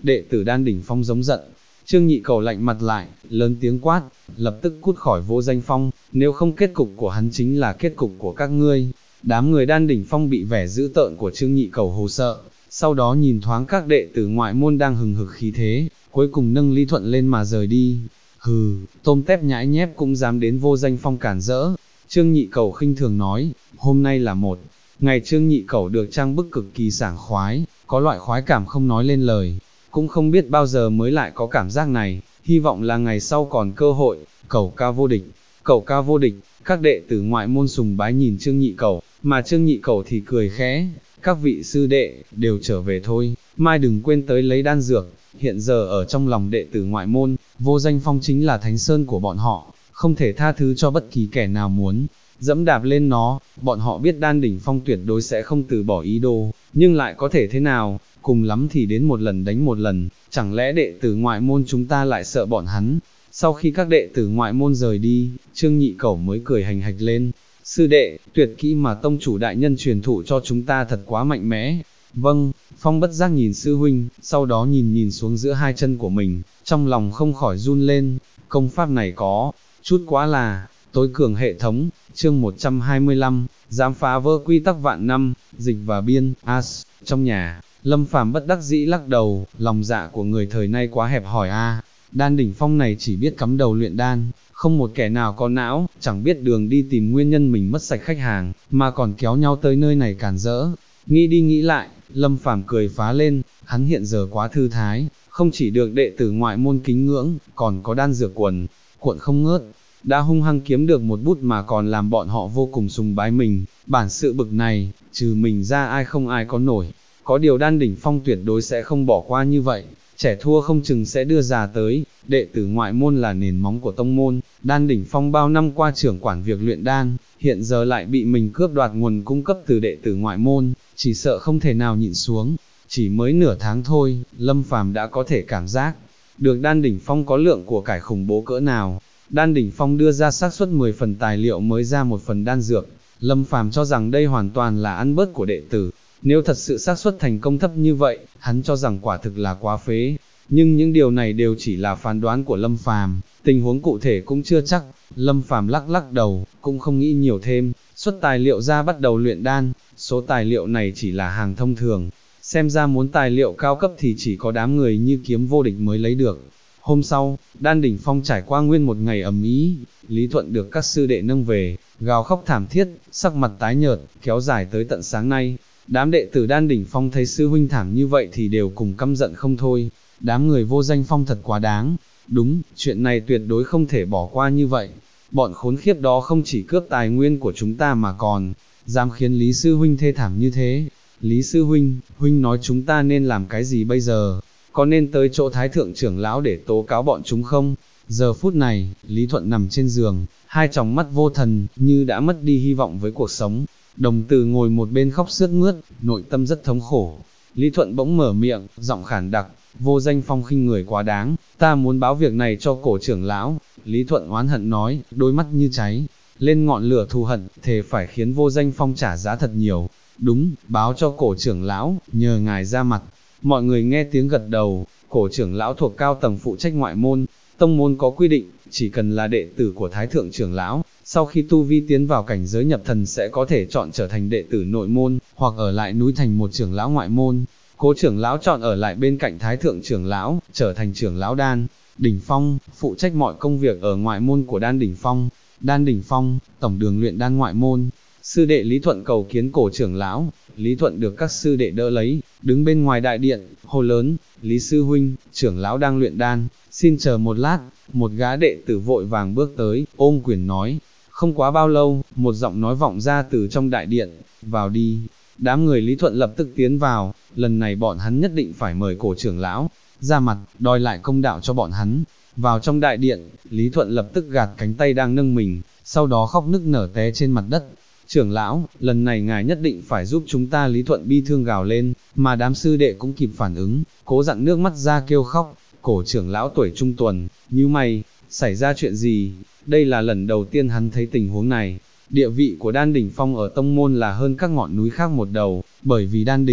đệ tử Đan Đỉnh Phong giống giận. Trương Nhị Cầu lạnh mặt lại, lớn tiếng quát, lập tức cút khỏi Vô Danh Phong, nếu không kết cục của hắn chính là kết cục của các ngươi. Đám người Đan Đỉnh Phong bị vẻ dữ tợn của Trương Nhị Cầu hồ sợ, sau đó nhìn thoáng các đệ tử ngoại môn đang hừng hực khí thế, cuối cùng nâng Lý Thuận lên mà rời đi. Hừ, tôm tép nhãi nhép cũng dám đến Vô Danh Phong cản rỡ. Trương Nhị Cầu khinh thường nói, hôm nay là một ngày Trương Nhị Cầu được trang bức cực kỳ sảng khoái, có loại khoái cảm không nói lên lời, cũng không biết bao giờ mới lại có cảm giác này, hy vọng là ngày sau còn cơ hội. Cầu cao vô địch, cầu cao vô địch, các đệ tử ngoại môn sùng bái nhìn Trương Nhị Cầu, mà Trương Nhị Cầu thì cười khẽ, các vị sư đệ, đều trở về thôi, mai đừng quên tới lấy đan dược. Hiện giờ ở trong lòng đệ tử ngoại môn, Vô Danh Phong chính là thánh sơn của bọn họ, không thể tha thứ cho bất kỳ kẻ nào muốn dẫm đạp lên nó. Bọn họ biết Đan Đỉnh Phong tuyệt đối sẽ không từ bỏ ý đồ, nhưng lại có thể thế nào, cùng lắm thì đến một lần đánh một lần, chẳng lẽ đệ tử ngoại môn chúng ta lại sợ bọn hắn. Sau khi các đệ tử ngoại môn rời đi, Trương Nhị Cẩu mới cười hành hạch lên, sư đệ, tuyệt kỹ mà tông chủ đại nhân truyền thụ cho chúng ta thật quá mạnh mẽ. Vâng, Phong bất giác nhìn sư huynh, sau đó nhìn xuống giữa hai chân của mình, trong lòng không khỏi run lên, công pháp này có chút quá là tối cường hệ thống. Chương 125, dám phá vỡ quy tắc vạn năm, dịch và biên, as, trong nhà, Lâm Phàm bất đắc dĩ lắc đầu, lòng dạ của người thời nay quá hẹp hòi a. Đan Đỉnh Phong này chỉ biết cắm đầu luyện đan, không một kẻ nào có não, chẳng biết đường đi tìm nguyên nhân mình mất sạch khách hàng, mà còn kéo nhau tới nơi này cản rỡ. Nghĩ đi nghĩ lại, Lâm Phàm cười phá lên, hắn hiện giờ quá thư thái, không chỉ được đệ tử ngoại môn kính ngưỡng, còn có đan dược cuộn không ngớt, đã hung hăng kiếm được một bút mà còn làm bọn họ vô cùng sùng bái mình. Bản sự bực này, trừ mình ra ai không ai có nổi. Có điều Đan Đỉnh Phong tuyệt đối sẽ không bỏ qua như vậy, trẻ thua không chừng sẽ đưa già tới. Đệ tử ngoại môn là nền móng của tông môn, Đan Đỉnh Phong bao năm qua trưởng quản việc luyện đan, hiện giờ lại bị mình cướp đoạt nguồn cung cấp từ đệ tử ngoại môn, chỉ sợ không thể nào nhịn xuống. Chỉ mới nửa tháng thôi, Lâm Phàm đã có thể cảm giác được Đan Đỉnh Phong có lượng của cải khủng bố cỡ nào. Đan Đỉnh Phong đưa ra xác suất 10 phần tài liệu mới ra một phần đan dược, Lâm Phàm cho rằng đây hoàn toàn là ăn bớt của đệ tử. Nếu thật sự xác suất thành công thấp như vậy, hắn cho rằng quả thực là quá phế. Nhưng những điều này đều chỉ là phán đoán của Lâm Phàm, tình huống cụ thể cũng chưa chắc. Lâm Phàm lắc đầu, cũng không nghĩ nhiều thêm, xuất tài liệu ra bắt đầu luyện đan. Số tài liệu này chỉ là hàng thông thường, xem ra muốn tài liệu cao cấp thì chỉ có đám người như Kiếm Vô Địch mới lấy được. Hôm sau, Đan Đỉnh Phong trải qua nguyên một ngày ầm ĩ, Lý Thuận được các sư đệ nâng về, gào khóc thảm thiết, sắc mặt tái nhợt, kéo dài tới tận sáng nay. Đám đệ tử Đan Đỉnh Phong thấy sư huynh thảm như vậy thì đều cùng căm giận không thôi. Đám người Vô Danh Phong thật quá đáng. Đúng, chuyện này tuyệt đối không thể bỏ qua như vậy. Bọn khốn khiếp đó không chỉ cướp tài nguyên của chúng ta mà còn dám khiến Lý sư huynh thê thảm như thế. Lý sư huynh, huynh nói chúng ta nên làm cái gì bây giờ? Có nên tới chỗ Thái thượng trưởng lão để tố cáo bọn chúng không? Giờ phút này, Lý Thuận nằm trên giường, hai tròng mắt vô thần, như đã mất đi hy vọng với cuộc sống. Đồng Từ ngồi một bên khóc sướt mướt, nội tâm rất thống khổ. Lý Thuận bỗng mở miệng, giọng khản đặc, Vô Danh Phong khinh người quá đáng, ta muốn báo việc này cho cổ trưởng lão. Lý Thuận oán hận nói, đôi mắt như cháy lên ngọn lửa thù hận, thề phải khiến Vô Danh Phong trả giá thật nhiều. Đúng, báo cho cổ trưởng lão, nhờ ngài ra mặt. Mọi người nghe tiếng gật đầu. Cổ trưởng lão thuộc cao tầng phụ trách ngoại môn, tông môn có quy định, chỉ cần là đệ tử của Thái thượng trưởng lão, sau khi tu vi tiến vào cảnh giới nhập thần sẽ có thể chọn trở thành đệ tử nội môn, hoặc ở lại núi thành một trưởng lão ngoại môn. Cố trưởng lão chọn ở lại bên cạnh Thái thượng trưởng lão, trở thành trưởng lão Đan Đỉnh Phong, phụ trách mọi công việc ở ngoại môn của Đan Đỉnh Phong. Đan Đỉnh Phong, tổng đường luyện đan ngoại môn. Sư đệ Lý Thuận cầu kiến cổ trưởng lão. Lý Thuận được các sư đệ đỡ lấy, đứng bên ngoài đại điện, hô lớn, Lý sư huynh, trưởng lão đang luyện đan, xin chờ một lát. Một gã đệ tử vội vàng bước tới, ôm quyền nói. Không quá bao lâu, một giọng nói vọng ra từ trong đại điện, vào đi. Đám người Lý Thuận lập tức tiến vào, lần này bọn hắn nhất định phải mời cổ trưởng lão ra mặt, đòi lại công đạo cho bọn hắn. Vào trong đại điện, Lý Thuận lập tức gạt cánh tay đang nâng mình, sau đó khóc nức nở té trên mặt đất. Trưởng lão, lần này ngài nhất định phải giúp chúng ta. Lý Thuận bi thương gào lên, mà đám sư đệ cũng kịp phản ứng, cố dặn nước mắt ra kêu khóc. Cổ trưởng lão tuổi trung tuần, nhíu mày, xảy ra chuyện gì? Đây là lần đầu tiên hắn thấy tình huống này. Địa vị của Đan Đỉnh Phong ở tông môn là hơn các ngọn núi khác một đầu, bởi vì Đan Đỉnh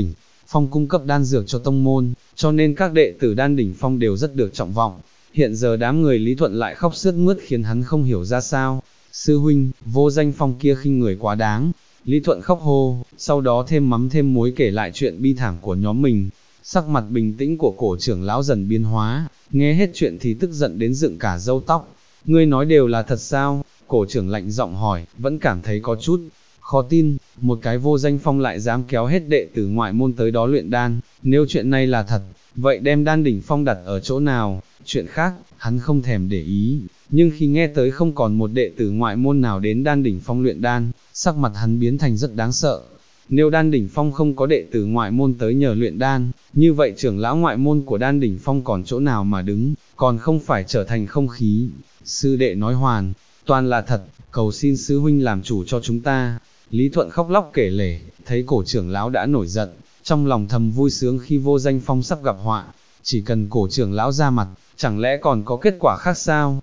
phong cung cấp đan dược cho tông môn, cho nên các đệ tử đan đỉnh phong đều rất được trọng vọng. Hiện giờ đám người Lý Thuận lại khóc sướt mướt khiến hắn không hiểu ra sao. Sư huynh, vô danh phong kia khinh người quá đáng. Lý Thuận khóc hô, sau đó thêm mắm thêm muối kể lại chuyện bi thảm của nhóm mình. Sắc mặt bình tĩnh của cổ trưởng lão dần biến hóa, nghe hết chuyện thì tức giận đến dựng cả râu tóc. Ngươi nói đều là thật sao? Cổ trưởng lạnh giọng hỏi, vẫn cảm thấy có chút khó tin, một cái vô danh phong lại dám kéo hết đệ tử ngoại môn tới đó luyện đan. Nếu chuyện này là thật, vậy đem đan đỉnh phong đặt ở chỗ nào? Chuyện khác, hắn không thèm để ý, nhưng khi nghe tới không còn một đệ tử ngoại môn nào đến đan đỉnh phong luyện đan, sắc mặt hắn biến thành rất đáng sợ. Nếu đan đỉnh phong không có đệ tử ngoại môn tới nhờ luyện đan, như vậy trưởng lão ngoại môn của đan đỉnh phong còn chỗ nào mà đứng, còn không phải trở thành không khí. Sư đệ nói hoàn, toàn là thật, cầu xin sư huynh làm chủ cho chúng ta. Lý Thuận khóc lóc kể lể, thấy cổ trưởng lão đã nổi giận, trong lòng thầm vui sướng khi vô danh phong sắp gặp họa. Chỉ cần cổ trưởng lão ra mặt, chẳng lẽ còn có kết quả khác sao?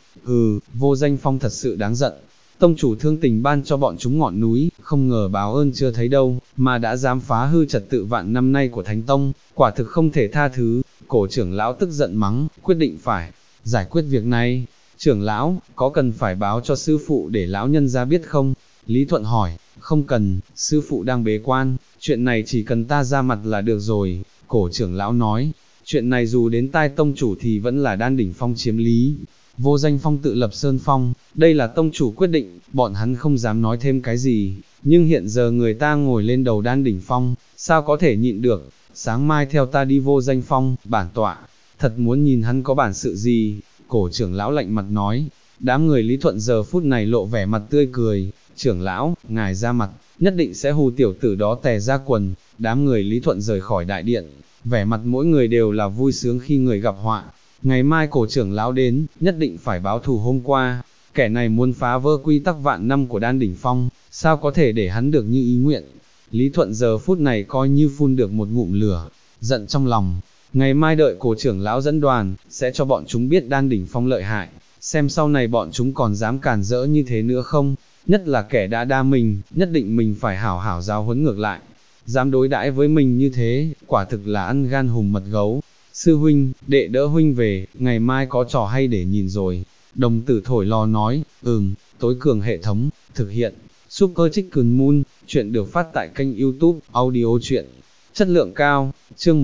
Vô danh phong thật sự đáng giận. Tông chủ thương tình ban cho bọn chúng ngọn núi, không ngờ báo ơn chưa thấy đâu, mà đã dám phá hư trật tự vạn năm nay của Thánh Tông, quả thực không thể tha thứ. Cổ trưởng lão tức giận mắng, quyết định phải giải quyết việc này. Trưởng lão, có cần phải báo cho sư phụ để lão nhân ra biết không? Lý Thuận hỏi, không cần, sư phụ đang bế quan, chuyện này chỉ cần ta ra mặt là được rồi. Cổ trưởng lão nói, chuyện này dù đến tai tông chủ thì vẫn là đan đỉnh phong chiếm lý. Vô danh phong tự lập sơn phong, đây là tông chủ quyết định, bọn hắn không dám nói thêm cái gì, nhưng hiện giờ người ta ngồi lên đầu đan đỉnh phong, sao có thể nhịn được. Sáng mai theo ta đi vô danh phong, bản tọa, thật muốn nhìn hắn có bản sự gì. Cổ trưởng lão lạnh mặt nói, đám người Lý Thuận giờ phút này lộ vẻ mặt tươi cười, trưởng lão, ngài ra mặt, nhất định sẽ hù tiểu tử đó tè ra quần. Đám người Lý Thuận rời khỏi đại điện, vẻ mặt mỗi người đều là vui sướng khi người gặp họa. Ngày mai cổ trưởng lão đến, nhất định phải báo thù hôm qua. Kẻ này muốn phá vỡ quy tắc vạn năm của đan đỉnh phong, sao có thể để hắn được như ý nguyện. Lý Thuận giờ phút này coi như phun được một ngụm lửa, giận trong lòng. Ngày mai đợi cổ trưởng lão dẫn đoàn, sẽ cho bọn chúng biết đan đỉnh phong lợi hại, xem sau này bọn chúng còn dám càn rỡ như thế nữa không. Nhất là kẻ đã đa mình, nhất định mình phải hảo hảo giáo huấn ngược lại. Dám đối đãi với mình như thế, quả thực là ăn gan hùm mật gấu. Sư huynh, đệ đỡ huynh về, ngày mai có trò hay để nhìn rồi. Đồng tử thổi lò nói, tối cường hệ thống, thực hiện, Super Chicken Moon, chuyện được phát tại kênh YouTube, audio chuyện, chất lượng cao, chương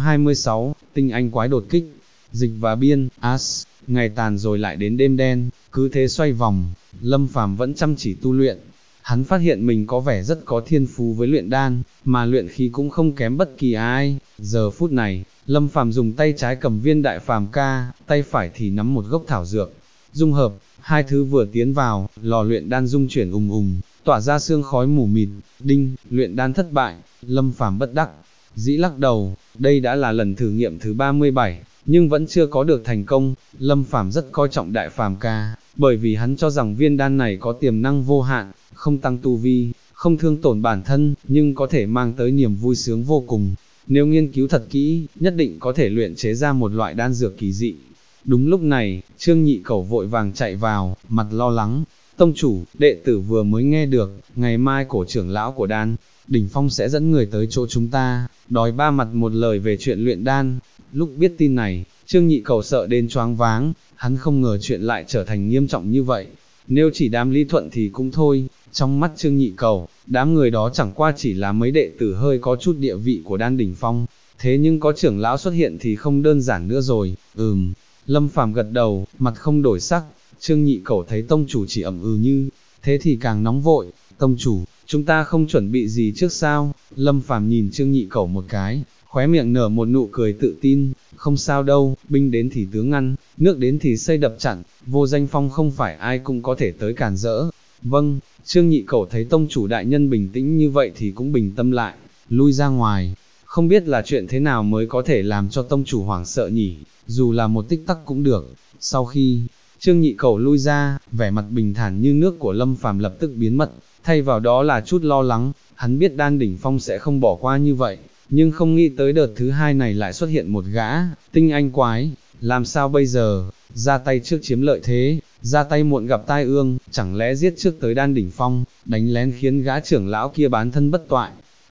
126, tinh anh quái đột kích, dịch và biên, ngày tàn rồi lại đến đêm đen, cứ thế xoay vòng, Lâm Phàm vẫn chăm chỉ tu luyện. Hắn phát hiện mình có vẻ rất có thiên phú với luyện đan, mà luyện khí cũng không kém bất kỳ ai. Giờ phút này, Lâm Phàm dùng tay trái cầm viên đại phàm ca, tay phải thì nắm một gốc thảo dược. Dung hợp, hai thứ vừa tiến vào, lò luyện đan rung chuyển tỏa ra sương khói mù mịt. Đinh, luyện đan thất bại. Lâm Phàm bất đắc dĩ lắc đầu, đây đã là lần thử nghiệm thứ 37, nhưng vẫn chưa có được thành công. Lâm Phàm rất coi trọng đại phàm ca, bởi vì hắn cho rằng viên đan này có tiềm năng vô hạn, không tăng tu vi, không thương tổn bản thân, nhưng có thể mang tới niềm vui sướng vô cùng. Nếu nghiên cứu thật kỹ, nhất định có thể luyện chế ra một loại đan dược kỳ dị. Đúng lúc này, Trương Nhị Cẩu vội vàng chạy vào, mặt lo lắng. Tông chủ, đệ tử vừa mới nghe được, ngày mai cổ trưởng lão của đan đỉnh phong sẽ dẫn người tới chỗ chúng ta, đòi ba mặt một lời về chuyện luyện đan. Lúc biết tin này, Trương Nhị Cẩu sợ đến choáng váng, hắn không ngờ chuyện lại trở thành nghiêm trọng như vậy. Nếu chỉ đám Lý Thuận thì cũng thôi, trong mắt Trương Nhị Cẩu, đám người đó chẳng qua chỉ là mấy đệ tử hơi có chút địa vị của đan đỉnh phong, thế nhưng có trưởng lão xuất hiện thì không đơn giản nữa rồi. Lâm Phàm gật đầu, mặt không đổi sắc. Trương Nhị Cẩu thấy tông chủ chỉ như thế thì càng nóng vội. Tông chủ, chúng ta không chuẩn bị gì trước sao? Lâm Phàm nhìn Trương Nhị Cẩu một cái, khóe miệng nở một nụ cười tự tin. Không sao đâu, binh đến thì tướng ngăn, nước đến thì xây đập chặn, vô danh phong không phải ai cũng có thể tới cản rỡ. Vâng. Trương Nhị Cẩu thấy tông chủ đại nhân bình tĩnh như vậy thì cũng bình tâm lại, lui ra ngoài. Không biết là chuyện thế nào mới có thể làm cho tông chủ hoảng sợ nhỉ, dù là một tích tắc cũng được. Sau khi Trương Nhị Cẩu lui ra, vẻ mặt bình thản như nước của Lâm Phàm lập tức biến mất, thay vào đó là chút lo lắng. Hắn biết đan đỉnh phong sẽ không bỏ qua như vậy, nhưng không nghĩ tới đợt thứ hai này lại xuất hiện một gã tinh anh quái. Làm sao bây giờ? Ra tay trước chiếm lợi thế, ra tay muộn gặp tai ương, chẳng lẽ giết trước tới đan đỉnh phong, đánh lén khiến gã trưởng lão kia bán thân bất toại.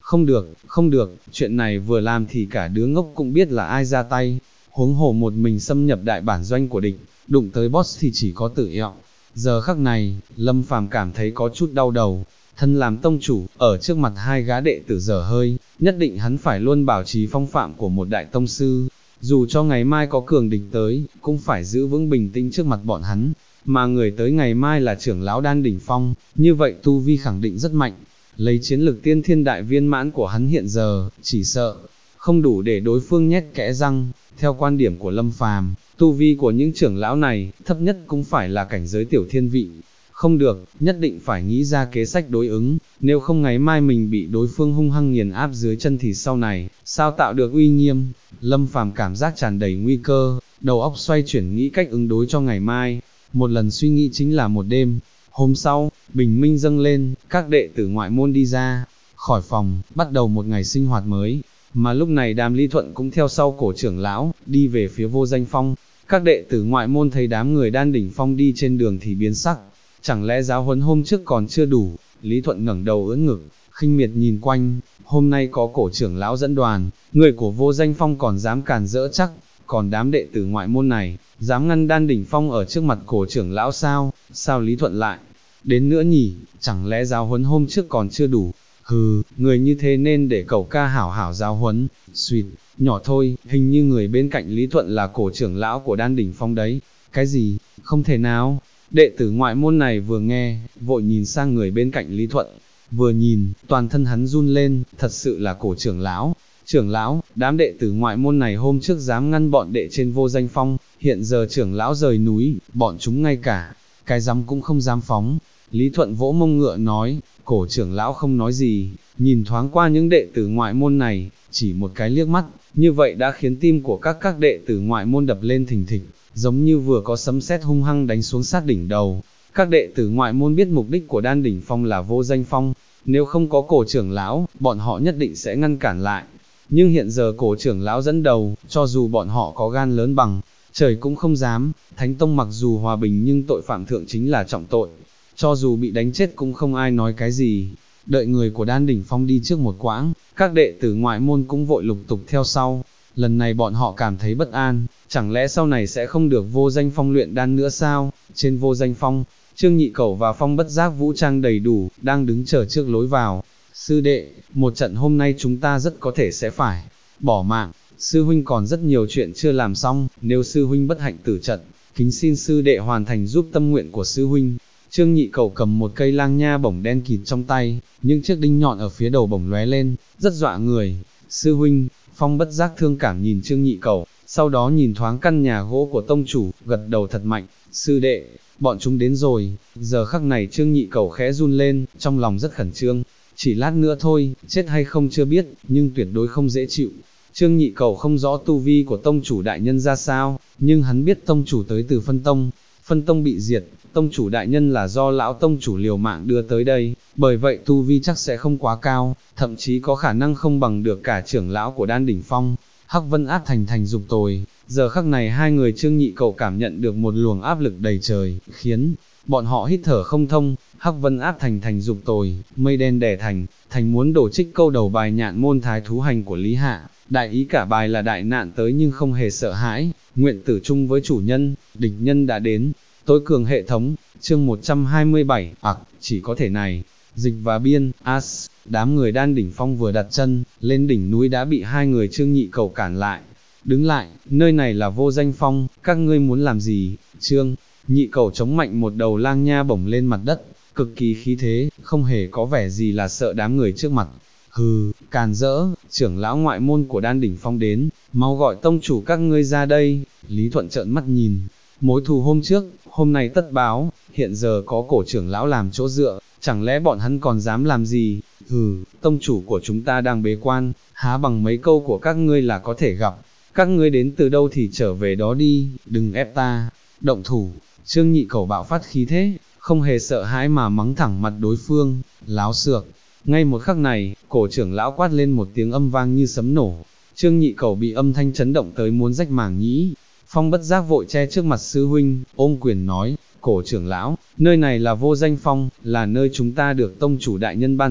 không được, chuyện này vừa làm thì cả đứa ngốc cũng biết là ai ra tay, huống hồ một mình xâm nhập đại bản doanh của địch, đụng tới boss thì chỉ có tự ẹo. Giờ khắc này, Lâm Phàm cảm thấy có chút đau đầu, thân làm tông chủ, ở trước mặt hai gã đệ tử dở hơi, nhất định hắn phải luôn bảo trì phong phạm của một đại tông sư, dù cho ngày mai có cường địch tới, cũng phải giữ vững bình tĩnh trước mặt bọn hắn, mà người tới ngày mai là trưởng lão đan đỉnh phong, như vậy tu vi khẳng định rất mạnh, lấy chiến lực tiên thiên đại viên mãn của hắn hiện giờ, chỉ sợ không đủ để đối phương nhét kẽ răng. Theo quan điểm của Lâm Phàm, tu vi của những trưởng lão này, thấp nhất cũng phải là cảnh giới tiểu thiên vị. Không được, nhất định phải nghĩ ra kế sách đối ứng, nếu không ngày mai mình bị đối phương hung hăng nghiền áp dưới chân thì sau này, sao tạo được uy nghiêm. Lâm Phàm cảm giác tràn đầy nguy cơ, đầu óc xoay chuyển nghĩ cách ứng đối cho ngày mai. Một lần suy nghĩ chính là một đêm. Hôm sau, bình minh dâng lên, các đệ tử ngoại môn đi ra khỏi phòng, bắt đầu một ngày sinh hoạt mới. Mà lúc này Đàm Ly Thuận cũng theo sau cổ trưởng lão, đi về phía Vô Danh Phong. Các đệ tử ngoại môn thấy đám người đan đỉnh phong đi trên đường thì biến sắc. Chẳng lẽ giáo huấn hôm trước còn chưa đủ? Lý Thuận ngẩng đầu ưỡn ngực, khinh miệt nhìn quanh, hôm nay có cổ trưởng lão dẫn đoàn, người của Vô Danh Phong còn dám càn rỡ chắc, còn đám đệ tử ngoại môn này, dám ngăn đan đỉnh phong ở trước mặt cổ trưởng lão sao? Sao Lý Thuận lại đến nữa nhỉ? Chẳng lẽ giáo huấn hôm trước còn chưa đủ? Hừ, người như thế nên để cậu ca hảo hảo giáo huấn. Xuyệt, nhỏ thôi, hình như người bên cạnh Lý Thuận là cổ trưởng lão của đan đỉnh phong đấy. Cái gì? Không thể nào. Đệ tử ngoại môn này vừa nghe, vội nhìn sang người bên cạnh Lý Thuận, vừa nhìn, toàn thân hắn run lên, thật sự là cổ trưởng lão. Trưởng lão, đám đệ tử ngoại môn này hôm trước dám ngăn bọn đệ trên Vô Danh Phong, hiện giờ trưởng lão rời núi, bọn chúng ngay cả cái dám cũng không dám phóng. Lý Thuận vỗ mông ngựa nói, cổ trưởng lão không nói gì, nhìn thoáng qua những đệ tử ngoại môn này, chỉ một cái liếc mắt, như vậy đã khiến tim của các đệ tử ngoại môn đập lên thình thịch, giống như vừa có sấm sét hung hăng đánh xuống sát đỉnh đầu. Các đệ tử ngoại môn biết mục đích của đan đỉnh phong là Vô Danh Phong, nếu không có cổ trưởng lão, bọn họ nhất định sẽ ngăn cản lại. Nhưng hiện giờ cổ trưởng lão dẫn đầu, cho dù bọn họ có gan lớn bằng trời cũng không dám. Thánh Tông mặc dù hòa bình nhưng tội phạm thượng chính là trọng tội, cho dù bị đánh chết cũng không ai nói cái gì. Đợi người của đan đỉnh phong đi trước một quãng, các đệ tử ngoại môn cũng vội lục tục theo sau. Lần này bọn họ cảm thấy bất an, chẳng lẽ sau này sẽ không được Vô Danh Phong luyện đan nữa sao? Trên Vô Danh Phong, Trương Nhị Cẩu và Phong Bất Giác vũ trang đầy đủ, đang đứng chờ trước lối vào. Sư đệ, một trận hôm nay chúng ta rất có thể sẽ phải bỏ mạng, sư huynh còn rất nhiều chuyện chưa làm xong, nếu sư huynh bất hạnh tử trận, kính xin sư đệ hoàn thành giúp tâm nguyện của sư huynh. Trương Nhị Cẩu cầm một cây lang nha bổng đen kịt trong tay, những chiếc đinh nhọn ở phía đầu bổng lóe lên, rất dọa người. Sư huynh, Phong Bất Giác thương cảm nhìn Trương Nhị Cẩu, sau đó nhìn thoáng căn nhà gỗ của tông chủ, gật đầu thật mạnh. Sư đệ, bọn chúng đến rồi. Giờ khắc này Trương Nhị Cẩu khẽ run lên, trong lòng rất khẩn trương. Chỉ lát nữa thôi, chết hay không chưa biết, nhưng tuyệt đối không dễ chịu. Trương Nhị Cẩu không rõ tu vi của tông chủ đại nhân ra sao, nhưng hắn biết tông chủ tới từ phân tông bị diệt, tông chủ đại nhân là do lão tông chủ liều mạng đưa tới đây, bởi vậy tu vi chắc sẽ không quá cao, thậm chí có khả năng không bằng được cả trưởng lão của đan đỉnh phong. Hắc Vân Áp thành dục tồi, giờ khắc này hai người Trương Nhị Cẩu cảm nhận được một luồng áp lực đầy trời, khiến bọn họ hít thở không thông. Hắc Vân Áp thành dục tồi, mây đen đè thành muốn đổ trích câu đầu bài nhạn môn thái thú hành của Lý Hạ, đại ý cả bài là đại nạn tới nhưng không hề sợ hãi, nguyện tử chung với chủ nhân, địch nhân đã đến. Tối cường hệ thống, chương 127, chỉ có thể này. Dịch và Biên, đám người đan đỉnh phong vừa đặt chân lên đỉnh núi đã bị hai người Trương Nhị Cẩu cản lại. Đứng lại, nơi này là Vô Danh Phong, các ngươi muốn làm gì? Trương Nhị Cẩu chống mạnh một đầu lang nha bổng lên mặt đất, cực kỳ khí thế, không hề có vẻ gì là sợ đám người trước mặt. Hừ, càn rỡ, trưởng lão ngoại môn của đan đỉnh phong đến, mau gọi tông chủ các ngươi ra đây. Lý Thuận trợn mắt nhìn, mối thù hôm trước, hôm nay tất báo, hiện giờ có cổ trưởng lão làm chỗ dựa, chẳng lẽ bọn hắn còn dám làm gì? Hừ, tông chủ của chúng ta đang bế quan, há bằng mấy câu của các ngươi là có thể gặp, các ngươi đến từ đâu thì trở về đó đi, đừng ép ta, động thủ. Trương Nhị Cẩu bạo phát khí thế, không hề sợ hãi mà mắng thẳng mặt đối phương, láo xược. Ngay một khắc này, cổ trưởng lão quát lên một tiếng âm vang như sấm nổ, Trương Nhị Cẩu bị âm thanh chấn động tới muốn rách màng nhĩ. Phong Bất Giác vội che trước mặt sư huynh, ôm quyền nói, cổ trưởng lão, nơi này là Vô Danh Phong, là nơi chúng ta được tông chủ đại nhân ban tặng,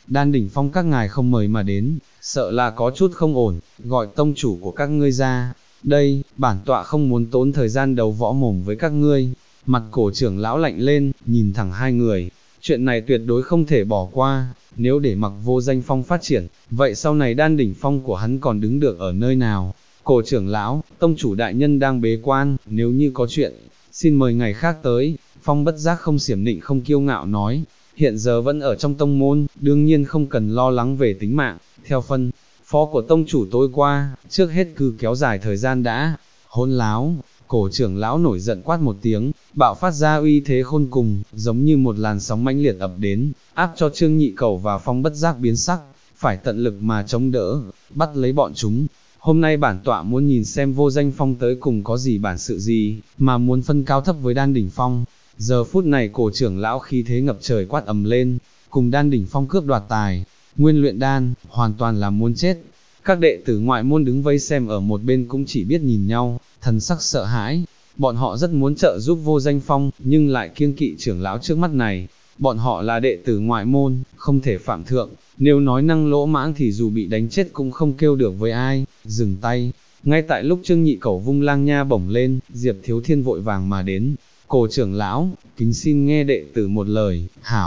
Đan đỉnh phong các ngài không mời mà đến, sợ là có chút không ổn, gọi tông chủ của các ngươi ra. Đây, bản tọa không muốn tốn thời gian đấu võ mồm với các ngươi. Mặt cổ trưởng lão lạnh lên, nhìn thẳng hai người. Chuyện này tuyệt đối không thể bỏ qua, nếu để mặc Vô Danh Phong phát triển, vậy sau này đan đỉnh phong của hắn còn đứng được ở nơi nào? Cổ trưởng lão, tông chủ đại nhân đang bế quan, nếu như có chuyện, xin mời ngày khác tới. Phong Bất Giác không xiểm nịnh không kiêu ngạo nói, hiện giờ vẫn ở trong tông môn, đương nhiên không cần lo lắng về tính mạng. Theo phân phó của tông chủ tối qua, trước hết cứ kéo dài thời gian đã. Hỗn láo! Cổ trưởng lão nổi giận quát một tiếng, bạo phát ra uy thế khôn cùng, giống như một làn sóng mãnh liệt ập đến, áp cho Trương Nhị Cẩu và Phong Bất Giác biến sắc, phải tận lực mà chống đỡ, bắt lấy bọn chúng. Hôm nay bản tọa muốn nhìn xem Vô Danh Phong tới cùng có gì bản sự gì, mà muốn phân cao thấp với đan đỉnh phong. Giờ phút này cổ trưởng lão khí thế ngập trời quát ầm lên, cùng đan đỉnh phong cướp đoạt tài, nguyên luyện đan, hoàn toàn là muốn chết. Các đệ tử ngoại môn đứng vây xem ở một bên cũng chỉ biết nhìn nhau, thần sắc sợ hãi. Bọn họ rất muốn trợ giúp Vô Danh Phong, nhưng lại kiêng kỵ trưởng lão trước mắt này. Bọn họ là đệ tử ngoại môn, không thể phạm thượng, nếu nói năng lỗ mãng thì dù bị đánh chết cũng không kêu được với ai. Dừng tay. Ngay tại lúc Trương Nhị Cẩu vung lang nha bổng lên, Diệp Thiếu Thiên vội vàng mà đến. Cổ trưởng lão, kính xin nghe đệ tử một lời.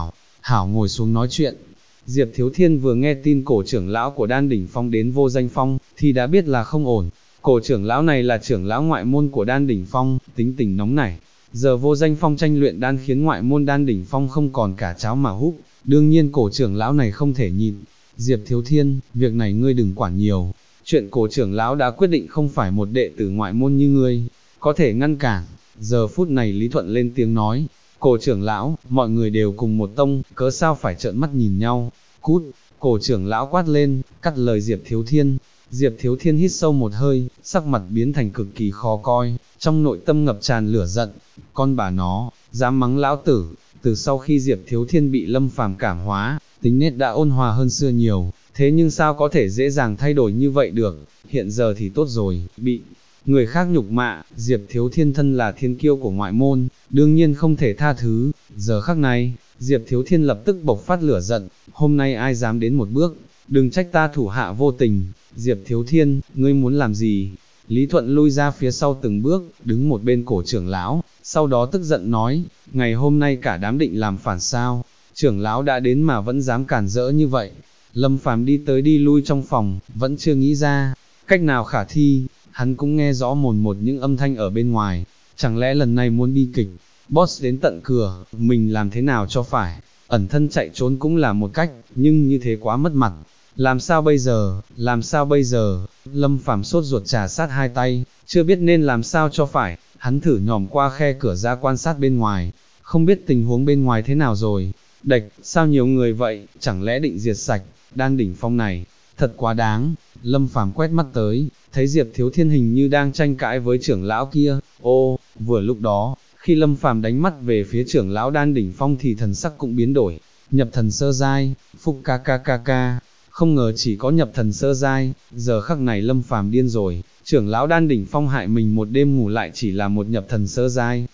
Hảo ngồi xuống nói chuyện. Diệp Thiếu Thiên vừa nghe tin cổ trưởng lão của đan đỉnh phong đến Vô Danh Phong, thì đã biết là không ổn. Cổ trưởng lão này là trưởng lão ngoại môn của đan đỉnh phong, tính tình nóng nảy. Giờ Vô Danh Phong tranh luyện đan khiến ngoại môn đan đỉnh phong không còn cả cháo mà húp, đương nhiên cổ trưởng lão này không thể nhịn. Diệp Thiếu Thiên, việc này ngươi đừng quản nhiều. Chuyện cổ trưởng lão đã quyết định không phải một đệ tử ngoại môn như ngươi có thể ngăn cản. Giờ phút này Lý Thuận lên tiếng nói, cổ trưởng lão, mọi người đều cùng một tông, cớ sao phải trợn mắt nhìn nhau. Cút! Cổ trưởng lão quát lên, cắt lời Diệp Thiếu Thiên. Diệp Thiếu Thiên hít sâu một hơi, sắc mặt biến thành cực kỳ khó coi, trong nội tâm ngập tràn lửa giận. Con bà nó, dám mắng lão tử. Từ sau khi Diệp Thiếu Thiên bị Lâm Phàm cảm hóa, tính nết đã ôn hòa hơn xưa nhiều, thế nhưng sao có thể dễ dàng thay đổi như vậy được. Hiện giờ thì tốt rồi, bị người khác nhục mạ, Diệp Thiếu Thiên thân là thiên kiêu của ngoại môn, đương nhiên không thể tha thứ. Giờ khắc này, Diệp Thiếu Thiên lập tức bộc phát lửa giận, hôm nay ai dám đến một bước, đừng trách ta thủ hạ vô tình. Diệp Thiếu Thiên, ngươi muốn làm gì? Lý Thuận lui ra phía sau từng bước, đứng một bên cổ trưởng lão, sau đó tức giận nói, ngày hôm nay cả đám định làm phản sao? Trưởng lão đã đến mà vẫn dám cản rỡ như vậy. Lâm Phàm đi tới đi lui trong phòng, vẫn chưa nghĩ ra cách nào khả thi. Hắn cũng nghe rõ mồn một những âm thanh ở bên ngoài, chẳng lẽ lần này muốn bi kịch, boss đến tận cửa, mình làm thế nào cho phải, ẩn thân chạy trốn cũng là một cách, nhưng như thế quá mất mặt, làm sao bây giờ, Lâm Phàm sốt ruột trà sát hai tay, chưa biết nên làm sao cho phải, hắn thử nhòm qua khe cửa ra quan sát bên ngoài, không biết tình huống bên ngoài thế nào rồi, đạch, sao nhiều người vậy, chẳng lẽ định diệt sạch, đan đỉnh phong này, thật quá đáng. Lâm Phàm quét mắt tới, thấy Diệp Thiếu Thiên hình như đang tranh cãi với trưởng lão kia. Ô, vừa lúc đó, khi Lâm Phàm đánh mắt về phía trưởng lão đan đỉnh phong thì thần sắc cũng biến đổi. Nhập thần sơ giai, phúc ca, không ngờ chỉ có nhập thần sơ giai. Giờ khắc này Lâm Phàm điên rồi, trưởng lão đan đỉnh phong hại mình một đêm ngủ lại chỉ là một nhập thần sơ giai.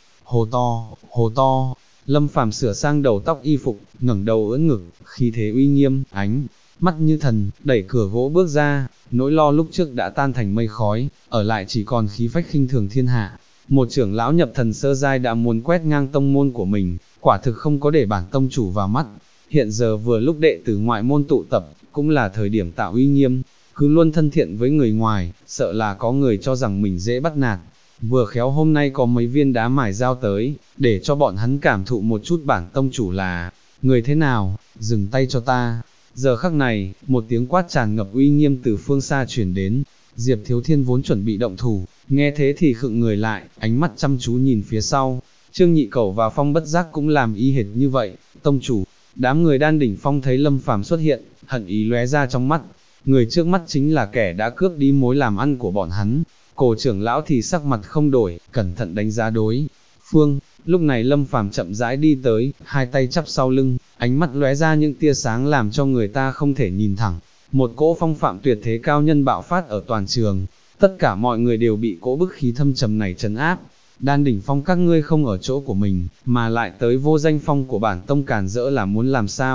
Hồ to. Lâm Phàm sửa sang đầu tóc y phục, ngẩng đầu ưỡn ngực, khí thế uy nghiêm, ánh mắt như thần, đẩy cửa gỗ bước ra, nỗi lo lúc trước đã tan thành mây khói, ở lại chỉ còn khí phách khinh thường thiên hạ. Một trưởng lão nhập thần sơ giai đã muốn quét ngang tông môn của mình, quả thực không có để bản tông chủ vào mắt. Hiện giờ vừa lúc đệ tử ngoại môn tụ tập, cũng là thời điểm tạo uy nghiêm, cứ luôn thân thiện với người ngoài, sợ là có người cho rằng mình dễ bắt nạt. Vừa khéo hôm nay có mấy viên đá mài dao tới, để cho bọn hắn cảm thụ một chút bản tông chủ là người thế nào, dừng tay cho ta. Giờ khắc này, một tiếng quát tràn ngập uy nghiêm từ phương xa truyền đến, Diệp Thiếu Thiên vốn chuẩn bị động thủ, nghe thế thì khựng người lại, ánh mắt chăm chú nhìn phía sau. Trương Nhị Cẩu và Phong Bất Giác cũng làm y hệt như vậy. Tông chủ, đám người đan đỉnh phong thấy Lâm Phàm xuất hiện, hận ý lóe ra trong mắt. Người trước mắt chính là kẻ đã cướp đi mối làm ăn của bọn hắn. Cổ trưởng lão thì sắc mặt không đổi, cẩn thận đánh giá đối phương. Lúc này Lâm Phàm chậm rãi đi tới, hai tay chắp sau lưng, ánh mắt lóe ra những tia sáng làm cho người ta không thể nhìn thẳng. Một cỗ phong phạm tuyệt thế cao nhân bạo phát ở toàn trường, tất cả mọi người đều bị cỗ bức khí thâm trầm này trấn áp. Đan đỉnh phong các ngươi không ở chỗ của mình, mà lại tới Vô Danh Phong của bản tông càn rỡ là muốn làm sao?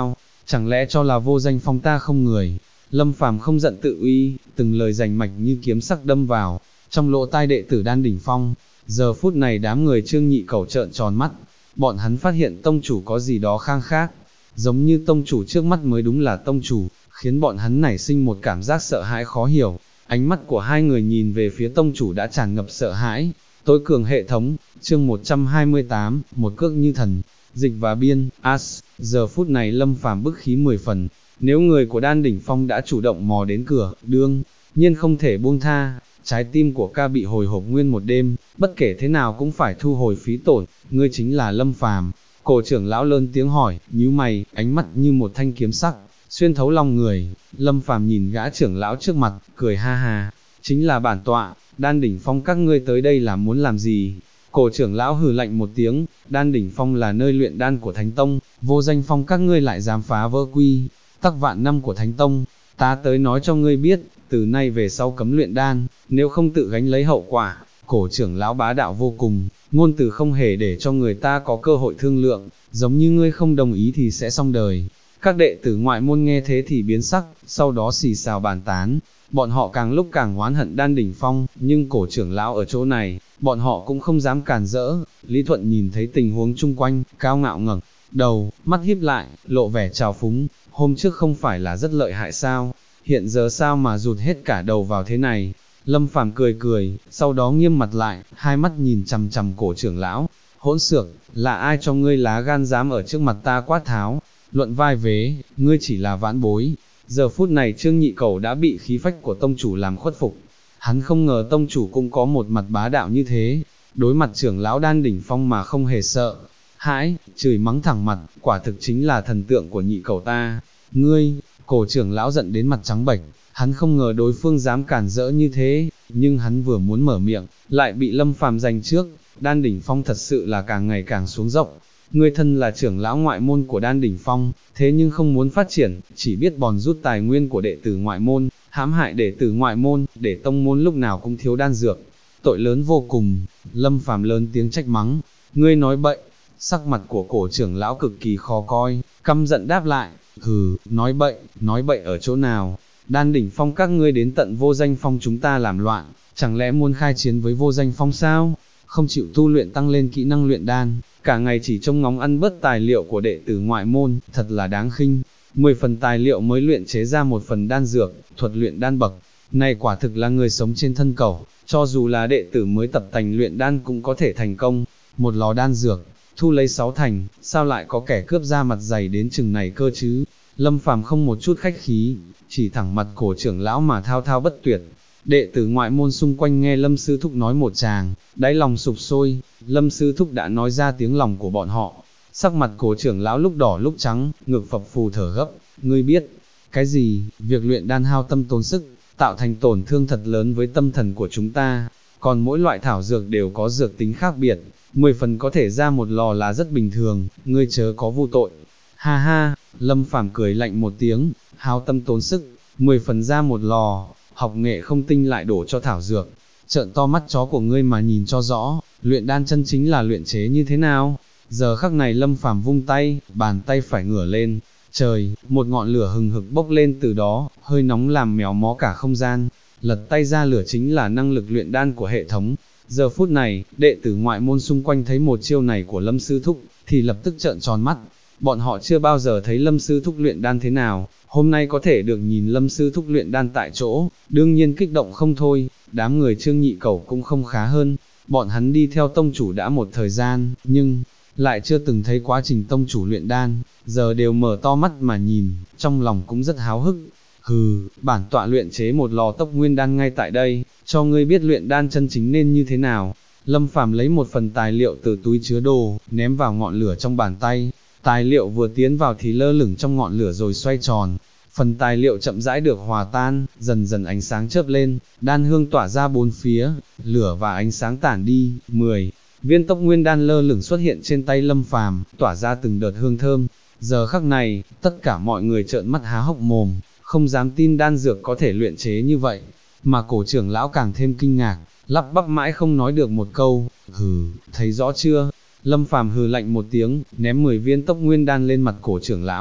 chẳng lẽ cho là vô danh phong ta không người. Lâm Phàm không giận tự uy, từng lời rành mạch như kiếm sắc đâm vào, trong lỗ tai đệ tử Đan Đỉnh Phong. Giờ phút này đám người Trương Nhị Cẩu trợn tròn mắt, bọn hắn phát hiện tông chủ có gì đó khang khác, giống như tông chủ trước mắt mới đúng là tông chủ, khiến bọn hắn nảy sinh một cảm giác sợ hãi khó hiểu. Ánh mắt của hai người nhìn về phía tông chủ đã tràn ngập sợ hãi. Tối cường hệ thống, chương 128, một cước như thần, dịch và biên, as, giờ phút này Lâm Phàm bức khí 10 phần, nếu người của Đan Đỉnh Phong đã chủ động mò đến cửa, đương nhiên không thể buông tha. Trái tim của ca bị hồi hộp nguyên một đêm, bất kể thế nào cũng phải thu hồi phí tổn. Ngươi chính là Lâm Phàm. Cổ trưởng lão lớn tiếng hỏi, nhíu mày, ánh mắt như một thanh kiếm sắc, xuyên thấu lòng người. Lâm Phàm nhìn gã trưởng lão trước mặt, cười ha ha, chính là bản tọa. Đan Đỉnh Phong các ngươi tới đây là muốn làm gì? Cổ trưởng lão hừ lạnh một tiếng, Đan Đỉnh Phong là nơi luyện đan của Thánh Tông, vô danh phong các ngươi lại dám phá vỡ quy tắc vạn năm của Thánh Tông. Ta tới nói cho ngươi biết, từ nay về sau cấm luyện đan, nếu không tự gánh lấy hậu quả. Cổ trưởng lão bá đạo vô cùng, ngôn từ không hề để cho người ta có cơ hội thương lượng, giống như ngươi không đồng ý thì sẽ xong đời. Các đệ tử ngoại môn nghe thế thì biến sắc, sau đó xì xào bàn tán, bọn họ càng lúc càng oán hận Đan Đỉnh Phong, nhưng cổ trưởng lão ở chỗ này, bọn họ cũng không dám cản rỡ. Lý Thuận nhìn thấy tình huống chung quanh, cao ngạo ngẩng đầu, mắt híp lại, lộ vẻ trào phúng, hôm trước không phải là rất lợi hại sao, hiện giờ sao mà rụt hết cả đầu vào thế này. Lâm Phàm cười cười, sau đó nghiêm mặt lại, hai mắt nhìn chằm chằm cổ trưởng lão, hỗn xược, là ai cho ngươi lá gan dám ở trước mặt ta quát tháo, luận vai vế, ngươi chỉ là vãn bối. Giờ phút này Trương Nhị Cẩu đã bị khí phách của tông chủ làm khuất phục, hắn không ngờ tông chủ cũng có một mặt bá đạo như thế, đối mặt trưởng lão Đan Đỉnh Phong mà không hề sợ hãi, chửi mắng thẳng mặt, quả thực chính là thần tượng của Nhị Cẩu ta. Ngươi, cổ trưởng lão giận đến mặt trắng bệch, hắn không ngờ đối phương dám cản rỡ như thế, nhưng hắn vừa muốn mở miệng, lại bị Lâm Phàm giành trước. Đan Đỉnh Phong thật sự là càng ngày càng xuống dốc. Ngươi thân là trưởng lão ngoại môn của Đan Đỉnh Phong, thế nhưng không muốn phát triển, chỉ biết bòn rút tài nguyên của đệ tử ngoại môn, hãm hại đệ tử ngoại môn, để tông môn lúc nào cũng thiếu đan dược. Tội lớn vô cùng. Lâm Phàm lớn tiếng trách mắng, ngươi nói bậy. Sắc mặt của cổ trưởng lão cực kỳ khó coi, căm giận đáp lại, hừ, nói bậy ở chỗ nào? Đan Đỉnh Phong các ngươi đến tận vô danh phong chúng ta làm loạn, chẳng lẽ muốn khai chiến với vô danh phong sao? Không chịu tu luyện tăng lên kỹ năng luyện đan, cả ngày chỉ trông ngóng ăn bớt tài liệu của đệ tử ngoại môn, thật là đáng khinh. 10 phần tài liệu mới luyện chế ra một phần đan dược, thuật luyện đan bậc này quả thực là người sống trên thân cẩu, cho dù là đệ tử mới tập tành luyện đan cũng có thể thành công. Một lò đan dược, thu lấy 6 thành, sao lại có kẻ cướp ra mặt dày đến chừng này cơ chứ? Lâm Phàm không một chút khách khí, chỉ thẳng mặt cổ trưởng lão mà thao thao bất tuyệt. Đệ tử ngoại môn xung quanh nghe Lâm Sư Thúc nói một tràng, đáy lòng sụp sôi. Lâm Sư Thúc đã nói ra tiếng lòng của bọn họ. Sắc mặt cổ trưởng lão lúc đỏ lúc trắng, ngực phập phù thở gấp. Ngươi biết, cái gì, việc luyện đan hao tâm tốn sức, tạo thành tổn thương thật lớn với tâm thần của chúng ta. Còn mỗi loại thảo dược đều có dược tính khác biệt, 10 phần có thể ra một lò là rất bình thường, ngươi chớ có vu tội. Ha ha, Lâm Phàm cười lạnh một tiếng, hao tâm tốn sức, 10 phần ra một lò, học nghệ không tinh lại đổ cho thảo dược. Trợn to mắt chó của ngươi mà nhìn cho rõ, luyện đan chân chính là luyện chế như thế nào? Giờ khắc này Lâm Phàm vung tay, bàn tay phải ngửa lên, trời, một ngọn lửa hừng hực bốc lên từ đó, hơi nóng làm méo mó cả không gian. Lật tay ra lửa chính là năng lực luyện đan của hệ thống. Giờ phút này, đệ tử ngoại môn xung quanh thấy một chiêu này của Lâm Sư Thúc, thì lập tức trợn tròn mắt. Bọn họ chưa bao giờ thấy Lâm Sư Thúc luyện đan thế nào, hôm nay có thể được nhìn Lâm Sư Thúc luyện đan tại chỗ, đương nhiên kích động không thôi. Đám người Trương Nhị Cẩu cũng không khá hơn, bọn hắn đi theo tông chủ đã một thời gian, nhưng lại chưa từng thấy quá trình tông chủ luyện đan, giờ đều mở to mắt mà nhìn, trong lòng cũng rất háo hức. Hừ, bản tọa luyện chế một lò tốc nguyên đan ngay tại đây, cho ngươi biết luyện đan chân chính nên như thế nào. Lâm Phàm lấy một phần tài liệu từ túi chứa đồ, ném vào ngọn lửa trong bàn tay. Tài liệu vừa tiến vào thì lơ lửng trong ngọn lửa rồi xoay tròn. Phần tài liệu chậm rãi được hòa tan, dần dần ánh sáng chớp lên, đan hương tỏa ra bốn phía, lửa và ánh sáng tản đi. 10 viên tốc nguyên đan lơ lửng xuất hiện trên tay Lâm Phàm, tỏa ra từng đợt hương thơm. Giờ khắc này, tất cả mọi người trợn mắt há hốc mồm, không dám tin đan dược có thể luyện chế như vậy, mà cổ trưởng lão càng thêm kinh ngạc, lắp bắp mãi không nói được một câu. Hừ, thấy rõ chưa? Lâm Phàm hừ lạnh một tiếng, ném 10 viên tốc nguyên đan lên mặt cổ trưởng lão.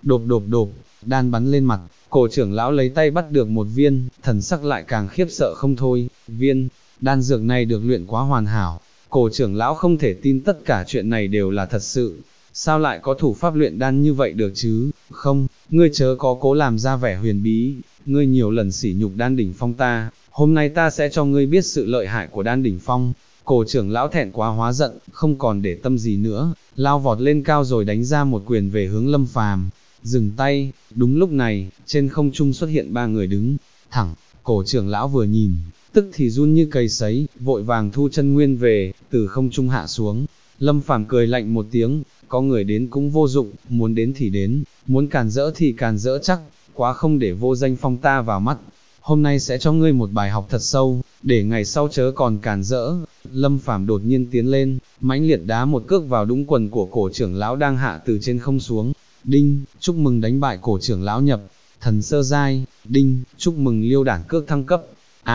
độp độp độp, đan bắn lên mặt, cổ trưởng lão lấy tay bắt được một viên, thần sắc lại càng khiếp sợ không thôi, viên, đan dược này được luyện quá hoàn hảo, cổ trưởng lão không thể tin tất cả chuyện này đều là thật sự, sao lại có thủ pháp luyện đan như vậy được chứ, không, ngươi chớ có cố làm ra vẻ huyền bí, ngươi nhiều lần sỉ nhục đan đỉnh phong ta, hôm nay ta sẽ cho ngươi biết sự lợi hại của đan đỉnh phong. Cổ trưởng lão thẹn quá hóa giận, không còn để tâm gì nữa, lao vọt lên cao rồi đánh ra một quyền về hướng Lâm Phàm. Dừng tay, đúng lúc này, trên không trung xuất hiện ba người đứng thẳng, cổ trưởng lão vừa nhìn, tức thì run như cầy sấy, vội vàng thu chân nguyên về, từ không trung hạ xuống. Lâm Phàm cười lạnh một tiếng, có người đến cũng vô dụng, muốn đến thì đến, muốn càn rỡ thì càn rỡ chắc, quá không để vô danh phong ta vào mắt. Hôm nay sẽ cho ngươi một bài học thật sâu, để ngày sau chớ còn càn rỡ. Lâm Phàm đột nhiên tiến lên, mãnh liệt đá một cước vào đũng quần của cổ trưởng lão đang hạ từ trên không xuống. Đinh, chúc mừng đánh bại cổ trưởng lão nhập thần sơ giai. Đinh, chúc mừng liêu đản cước thăng cấp.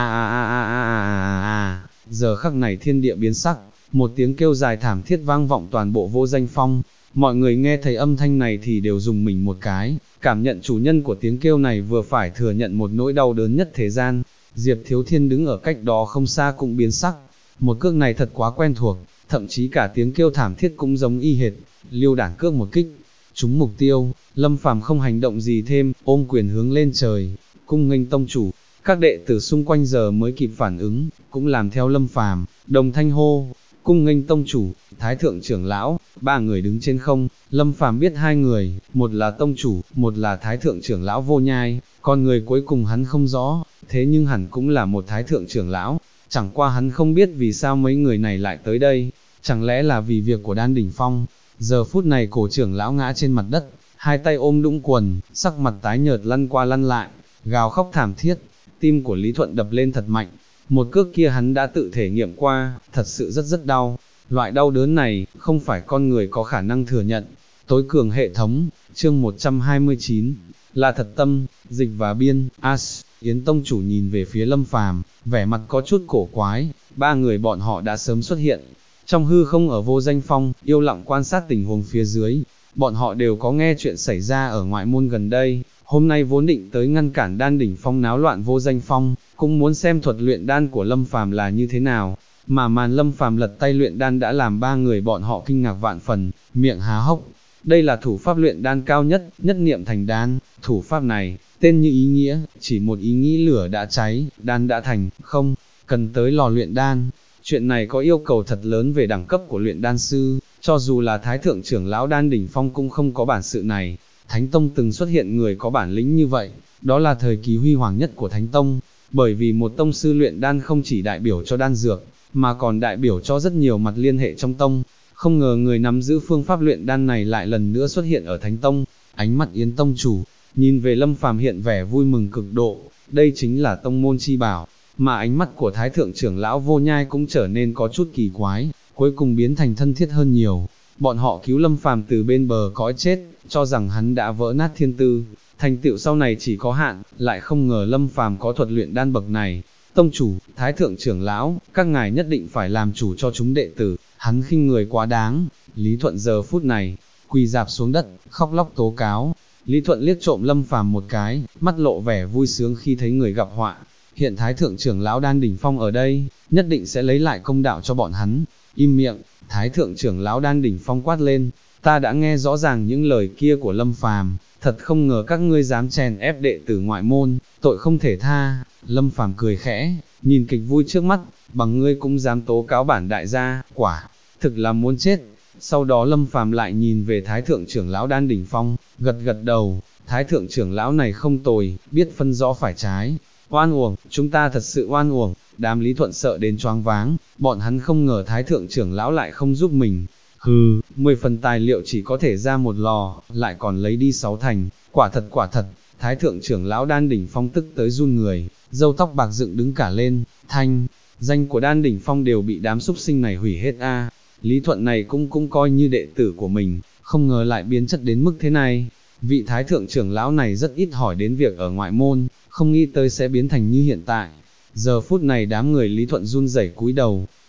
Giờ khắc này thiên địa biến sắc, một tiếng kêu dài thảm thiết vang vọng toàn bộ vô danh phong. Mọi người nghe thấy âm thanh này thì đều dùng mình một cái, cảm nhận chủ nhân của tiếng kêu này vừa phải thừa nhận một nỗi đau đớn nhất thế gian. Diệp Thiếu Thiên đứng ở cách đó không xa cũng biến sắc, một cước này thật quá quen thuộc, thậm chí cả tiếng kêu thảm thiết cũng giống y hệt. Liêu đản cước một kích, trúng mục tiêu, Lâm Phàm không hành động gì thêm, ôm quyền hướng lên trời, cung nghênh tông chủ. Các đệ tử xung quanh giờ mới kịp phản ứng, cũng làm theo Lâm Phàm, đồng thanh hô, cung nghênh tông chủ, thái thượng trưởng lão. Ba người đứng trên không, Lâm Phàm biết hai người, một là tông chủ, một là thái thượng trưởng lão Vô Nhai, còn người cuối cùng hắn không rõ, thế nhưng hẳn cũng là một thái thượng trưởng lão, chẳng qua hắn không biết vì sao mấy người này lại tới đây, chẳng lẽ là vì việc của đan đỉnh phong. Giờ phút này cổ trưởng lão ngã trên mặt đất, hai tay ôm đũng quần, sắc mặt tái nhợt lăn qua lăn lại, gào khóc thảm thiết. Tim của Lý Thuận đập lên thật mạnh, một cước kia hắn đã tự thể nghiệm qua, thật sự rất đau. Loại đau đớn này, không phải con người có khả năng thừa nhận. Tối cường hệ thống, chương 129, là thật tâm, dịch và biên, Yến tông chủ nhìn về phía Lâm Phàm, vẻ mặt có chút cổ quái, ba người bọn họ đã sớm xuất hiện. Trong hư không ở vô danh phong, yêu lặng quan sát tình huống phía dưới, bọn họ đều có nghe chuyện xảy ra ở ngoại môn gần đây, hôm nay vốn định tới ngăn cản đan đỉnh phong náo loạn vô danh phong, cũng muốn xem thuật luyện đan của Lâm Phàm là như thế nào. Mà màn Lâm Phàm lật tay luyện đan đã làm ba người bọn họ kinh ngạc vạn phần, miệng há hốc. Đây là thủ pháp luyện đan cao nhất, nhất niệm thành đan. Thủ pháp này, tên như ý nghĩa, chỉ một ý nghĩ lửa đã cháy, đan đã thành, không cần tới lò luyện đan. Chuyện này có yêu cầu thật lớn về đẳng cấp của luyện đan sư, cho dù là thái thượng trưởng lão đan đỉnh phong cũng không có bản sự này. Thánh Tông từng xuất hiện người có bản lĩnh như vậy, đó là thời kỳ huy hoàng nhất của Thánh Tông, bởi vì một tông sư luyện đan không chỉ đại biểu cho đan dược, mà còn đại biểu cho rất nhiều mặt liên hệ trong tông. Không ngờ người nắm giữ phương pháp luyện đan này lại lần nữa xuất hiện ở Thánh Tông. Ánh mắt Yến tông chủ, nhìn về Lâm Phàm hiện vẻ vui mừng cực độ, đây chính là tông môn chi bảo. Mà ánh mắt của thái thượng trưởng lão Vô Nhai cũng trở nên có chút kỳ quái, cuối cùng biến thành thân thiết hơn nhiều. Bọn họ cứu Lâm Phàm từ bên bờ cõi chết, cho rằng hắn đã vỡ nát thiên tư, thành tựu sau này chỉ có hạn, lại không ngờ Lâm Phàm có thuật luyện đan bậc này. Tông chủ, thái thượng trưởng lão, các ngài nhất định phải làm chủ cho chúng đệ tử, hắn khinh người quá đáng. Lý Thuận giờ phút này, quỳ dạp xuống đất, khóc lóc tố cáo. Lý Thuận liếc trộm Lâm Phàm một cái, mắt lộ vẻ vui sướng khi thấy người gặp họa. Hiện thái thượng trưởng lão đan đỉnh phong ở đây, nhất định sẽ lấy lại công đạo cho bọn hắn. Im miệng, thái thượng trưởng lão đan đỉnh phong quát lên, ta đã nghe rõ ràng những lời kia của Lâm Phàm, thật không ngờ các ngươi dám chèn ép đệ tử ngoại môn, tội không thể tha. Lâm Phàm cười khẽ, nhìn kịch vui trước mắt, bằng ngươi cũng dám tố cáo bản đại gia, quả thực là muốn chết. Sau đó Lâm Phàm lại nhìn về thái thượng trưởng lão đan đỉnh phong, gật gật đầu, thái thượng trưởng lão này không tồi, biết phân rõ phải trái. Oan uổng, chúng ta thật sự oan uổng. Đám Lý Thuận sợ đến choáng váng, bọn hắn không ngờ thái thượng trưởng lão lại không giúp mình. Hừ, 10 phần tài liệu chỉ có thể ra một lò, lại còn lấy đi 6 thành, quả thật. Thái thượng trưởng lão đan đỉnh phong tức tới run người, râu tóc bạc dựng đứng cả lên, thanh danh của đan đỉnh phong đều bị đám súc sinh này hủy hết a. Lý Thuận này cũng coi như đệ tử của mình, không ngờ lại biến chất đến mức thế này. Vị thái thượng trưởng lão này rất ít hỏi đến việc ở ngoại môn, không nghĩ tới sẽ biến thành như hiện tại. Giờ phút này đám người Lý Thuận run rẩy cúi đầu,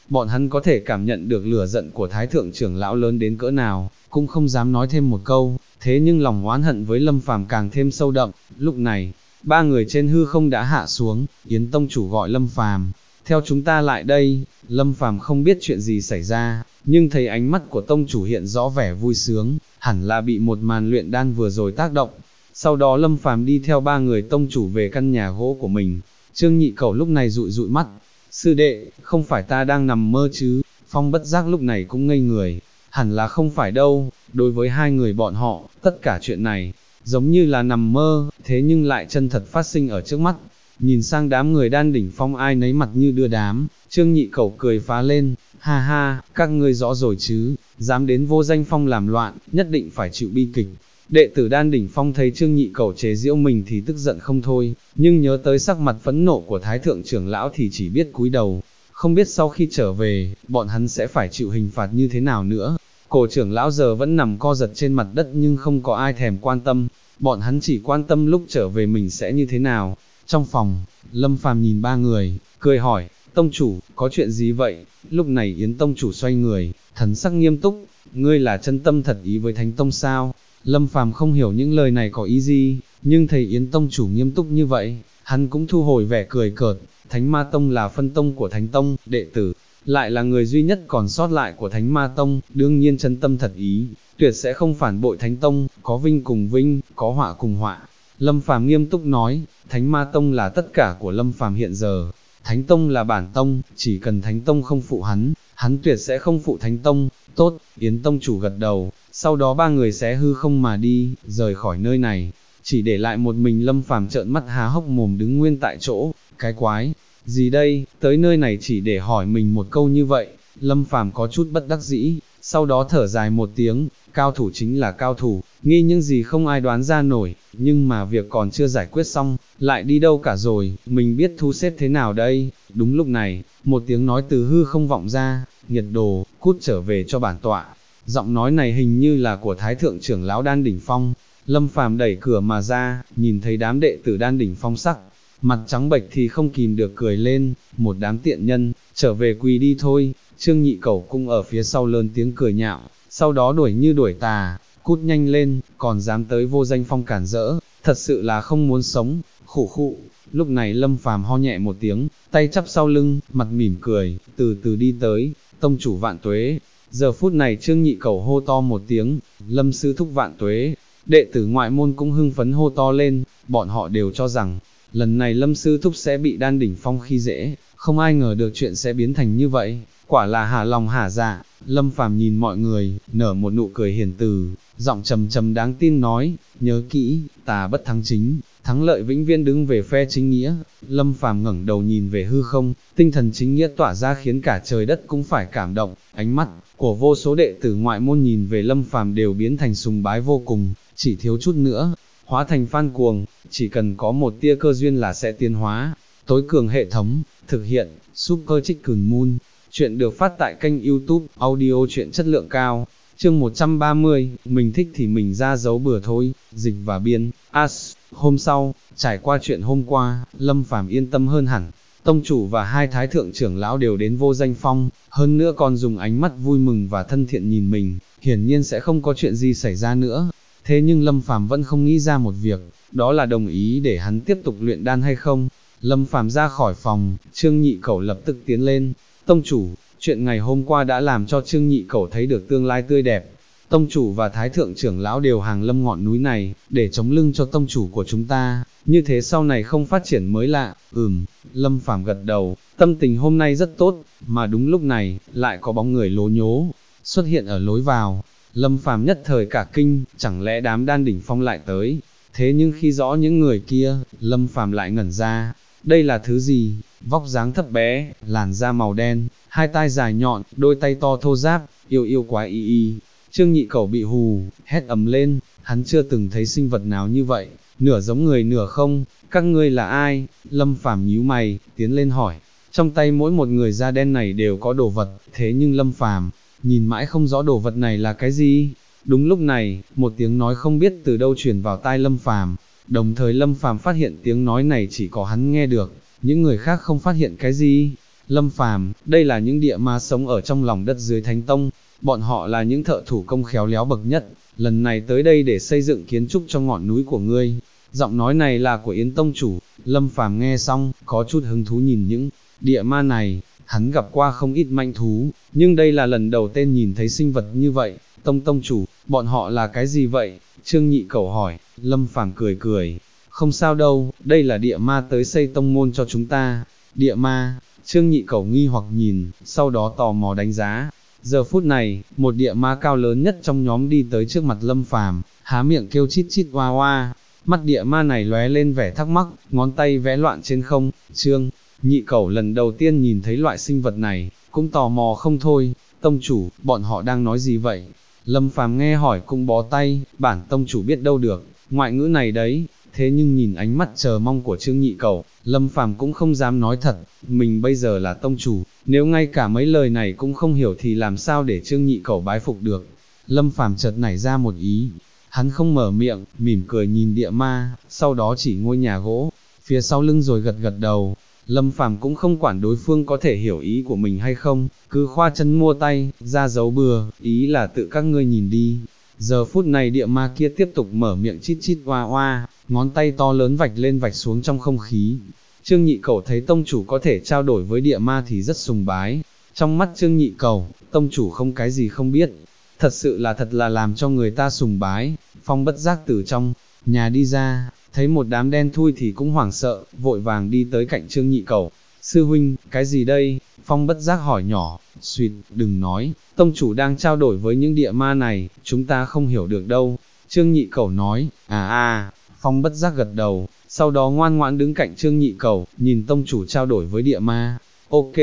bọn hắn có thể cảm nhận được lửa giận của Thái Thượng trưởng lão lớn đến cỡ nào, cũng không dám nói thêm một câu, thế nhưng lòng oán hận với Lâm Phàm càng thêm sâu đậm. Lúc này, ba người trên hư không đã hạ xuống, Yến tông chủ gọi Lâm Phàm, theo chúng ta lại đây. Lâm Phàm không biết chuyện gì xảy ra, nhưng thấy ánh mắt của tông chủ hiện rõ vẻ vui sướng, hẳn là bị một màn luyện đan vừa rồi tác động. Sau đó Lâm Phàm đi theo ba người tông chủ về căn nhà gỗ của mình. Trương Nhị Cẩu lúc này dụi dụi mắt, sư đệ, không phải ta đang nằm mơ chứ? Phong Bất Giác lúc này cũng ngây người, hẳn là không phải đâu. Đối với hai người bọn họ, tất cả chuyện này, giống như là nằm mơ, thế nhưng lại chân thật phát sinh ở trước mắt. Nhìn sang đám người đan đỉnh phong ai nấy mặt như đưa đám, Trương Nhị Cẩu cười phá lên, ha ha, các ngươi rõ rồi chứ, dám đến Vô Danh Phong làm loạn, nhất định phải chịu bi kịch. Đệ tử đan đỉnh phong thấy Trương Nhị Cẩu chế giễu mình thì tức giận không thôi, nhưng nhớ tới sắc mặt phẫn nộ của Thái Thượng trưởng lão thì chỉ biết cúi đầu, không biết sau khi trở về, bọn hắn sẽ phải chịu hình phạt như thế nào nữa. Cổ trưởng lão giờ vẫn nằm co giật trên mặt đất nhưng không có ai thèm quan tâm, bọn hắn chỉ quan tâm lúc trở về mình sẽ như thế nào. Trong phòng, Lâm Phàm nhìn ba người, cười hỏi, tông chủ, có chuyện gì vậy? Lúc này Yến tông chủ xoay người, thần sắc nghiêm túc, ngươi là chân tâm thật ý với Thánh Tông sao? Lâm Phàm không hiểu những lời này có ý gì, nhưng thấy Yến tông chủ nghiêm túc như vậy, hắn cũng thu hồi vẻ cười cợt. Thánh Ma Tông là phân tông của Thánh Tông, đệ tử lại là người duy nhất còn sót lại của Thánh Ma Tông, đương nhiên chân tâm thật ý, tuyệt sẽ không phản bội Thánh Tông, có vinh cùng vinh, có họa cùng họa. Lâm Phàm nghiêm túc nói, Thánh Ma Tông là tất cả của Lâm Phàm hiện giờ, Thánh Tông là bản tông, chỉ cần Thánh Tông không phụ hắn, hắn tuyệt sẽ không phụ Thánh Tông. Tốt, Yến tông chủ gật đầu, sau đó ba người xé hư không mà đi, rời khỏi nơi này, chỉ để lại một mình Lâm Phàm trợn mắt há hốc mồm đứng nguyên tại chỗ. Cái quái gì đây, tới nơi này chỉ để hỏi mình một câu như vậy. Lâm Phàm có chút bất đắc dĩ, sau đó thở dài một tiếng, cao thủ chính là cao thủ, nghi những gì không ai đoán ra nổi, nhưng mà việc còn chưa giải quyết xong, lại đi đâu cả rồi, mình biết thu xếp thế nào đây. Đúng lúc này, một tiếng nói từ hư không vọng ra, Nhiệt Đồ, cút trở về cho bản tọa. Giọng nói này hình như là của Thái Thượng trưởng lão Đan Đỉnh Phong. Lâm Phàm đẩy cửa mà ra, nhìn thấy đám đệ tử Đan Đỉnh Phong sắc mặt trắng bệch thì không kìm được cười lên, một đám tiện nhân, trở về quỳ đi thôi. Trương Nhị Cẩu cũng ở phía sau lớn tiếng cười nhạo, sau đó đuổi như đuổi tà, cút nhanh lên, còn dám tới Vô Danh Phong cản rỡ, thật sự là không muốn sống. Khụ khụ. Lúc này Lâm Phàm ho nhẹ một tiếng, tay chắp sau lưng, mặt mỉm cười, từ từ đi tới, tông chủ vạn tuế. Giờ phút này Trương Nhị Cẩu hô to một tiếng, Lâm sư thúc vạn tuế. Đệ tử ngoại môn cũng hưng phấn hô to lên, bọn họ đều cho rằng, lần này Lâm sư thúc sẽ bị Đan Đỉnh Phong khi dễ, không ai ngờ được chuyện sẽ biến thành như vậy, quả là hả lòng hả dạ. Lâm Phàm nhìn mọi người, nở một nụ cười hiền từ, giọng trầm trầm đáng tin nói, nhớ kỹ, tà bất thắng chính, thắng lợi vĩnh viễn đứng về phe chính nghĩa. Lâm Phàm ngẩng đầu nhìn về hư không, tinh thần chính nghĩa tỏa ra khiến cả trời đất cũng phải cảm động, ánh mắt của vô số đệ tử ngoại môn nhìn về Lâm Phàm đều biến thành sùng bái vô cùng, chỉ thiếu chút nữa, hóa thành fan cuồng, chỉ cần có một tia cơ duyên là sẽ tiến hóa. Tối cường hệ thống, thực hiện, Super Chicken Moon. Chuyện được phát tại kênh YouTube, audio chuyện chất lượng cao. Chương 130, mình thích thì mình ra dấu bừa thôi, dịch và biên. Hôm sau, trải qua chuyện hôm qua, Lâm Phàm yên tâm hơn hẳn. Tông chủ và hai thái thượng trưởng lão đều đến Vô Danh Phong, hơn nữa còn dùng ánh mắt vui mừng và thân thiện nhìn mình, hiển nhiên sẽ không có chuyện gì xảy ra nữa. Thế nhưng Lâm Phàm vẫn không nghĩ ra một việc, đó là đồng ý để hắn tiếp tục luyện đan hay không. Lâm Phàm ra khỏi phòng, Trương Nhị Cẩu lập tức tiến lên. Tông chủ, chuyện ngày hôm qua đã làm cho Trương Nhị Cẩu thấy được tương lai tươi đẹp. Tông chủ và thái thượng trưởng lão đều hàng lâm ngọn núi này, để chống lưng cho tông chủ của chúng ta, như thế sau này không phát triển mới lạ. Lâm Phàm gật đầu, tâm tình hôm nay rất tốt, mà đúng lúc này, lại có bóng người lố nhố xuất hiện ở lối vào. Lâm Phàm nhất thời cả kinh, chẳng lẽ đám Đan Đỉnh Phong lại tới? Thế nhưng khi rõ những người kia, Lâm Phàm lại ngẩn ra, đây là thứ gì? Vóc dáng thấp bé, làn da màu đen, hai tai dài nhọn, đôi tay to thô ráp, yêu yêu quái y y. Trương Nhị Cẩu bị hù, hét ầm lên, hắn chưa từng thấy sinh vật nào như vậy, nửa giống người nửa không. Các ngươi là ai? Lâm Phàm nhíu mày, tiến lên hỏi. Trong tay mỗi một người da đen này đều có đồ vật, thế nhưng Lâm Phàm nhìn mãi không rõ đồ vật này là cái gì. Đúng lúc này, một tiếng nói không biết từ đâu truyền vào tai Lâm Phàm, đồng thời Lâm Phàm phát hiện tiếng nói này chỉ có hắn nghe được, những người khác không phát hiện cái gì. Lâm Phàm, đây là những địa ma sống ở trong lòng đất dưới Thánh Tông, bọn họ là những thợ thủ công khéo léo bậc nhất, lần này tới đây để xây dựng kiến trúc cho ngọn núi của ngươi. Giọng nói này là của Yến Tông chủ. Lâm Phàm nghe xong, có chút hứng thú nhìn những địa ma này, hắn gặp qua không ít manh thú, nhưng đây là lần đầu tiên nhìn thấy sinh vật như vậy. Tông chủ, bọn họ là cái gì vậy? Trương Nhị Cẩu hỏi. Lâm Phàm cười cười, không sao đâu, đây là địa ma tới xây tông môn cho chúng ta. Địa ma? Trương Nhị Cẩu nghi hoặc nhìn, sau đó tò mò đánh giá. Giờ phút này, một địa ma cao lớn nhất trong nhóm đi tới trước mặt Lâm Phàm, há miệng kêu chít chít oa oa. Mắt địa ma này lóe lên vẻ thắc mắc, ngón tay vẽ loạn trên không. Trương Nhị Cẩu lần đầu tiên nhìn thấy loại sinh vật này, cũng tò mò không thôi. Tông chủ, bọn họ đang nói gì vậy? Lâm Phàm nghe hỏi cũng bó tay, bản tông chủ biết đâu được, ngoại ngữ này đấy. Thế nhưng nhìn ánh mắt chờ mong của Trương Nhị Cẩu, Lâm Phàm cũng không dám nói thật, mình bây giờ là tông chủ, nếu ngay cả mấy lời này cũng không hiểu thì làm sao để Trương Nhị Cẩu bái phục được. Lâm Phàm chợt nảy ra một ý, hắn không mở miệng, mỉm cười nhìn địa ma, sau đó chỉ ngôi nhà gỗ phía sau lưng rồi gật gật đầu. Lâm Phàm cũng không quản đối phương có thể hiểu ý của mình hay không, cứ khoa chân mua tay, ra dấu bừa, ý là tự các ngươi nhìn đi. Giờ phút này địa ma kia tiếp tục mở miệng chít chít oa oa, ngón tay to lớn vạch lên vạch xuống trong không khí. Trương Nhị Cẩu thấy tông chủ có thể trao đổi với địa ma thì rất sùng bái. Trong mắt Trương Nhị Cẩu, tông chủ không cái gì không biết, thật sự là thật là làm cho người ta sùng bái. Phong bất giác từ trong nhà đi ra, thấy một đám đen thui thì cũng hoảng sợ, vội vàng đi tới cạnh Trương Nhị Cẩu. Sư huynh, cái gì đây? Phong bất giác hỏi nhỏ. Xuyệt, đừng nói, tông chủ đang trao đổi với những địa ma này, chúng ta không hiểu được đâu. Trương Nhị Cẩu nói. Phong bất giác gật đầu, sau đó ngoan ngoãn đứng cạnh Trương Nhị Cẩu, nhìn tông chủ trao đổi với địa ma. Ok.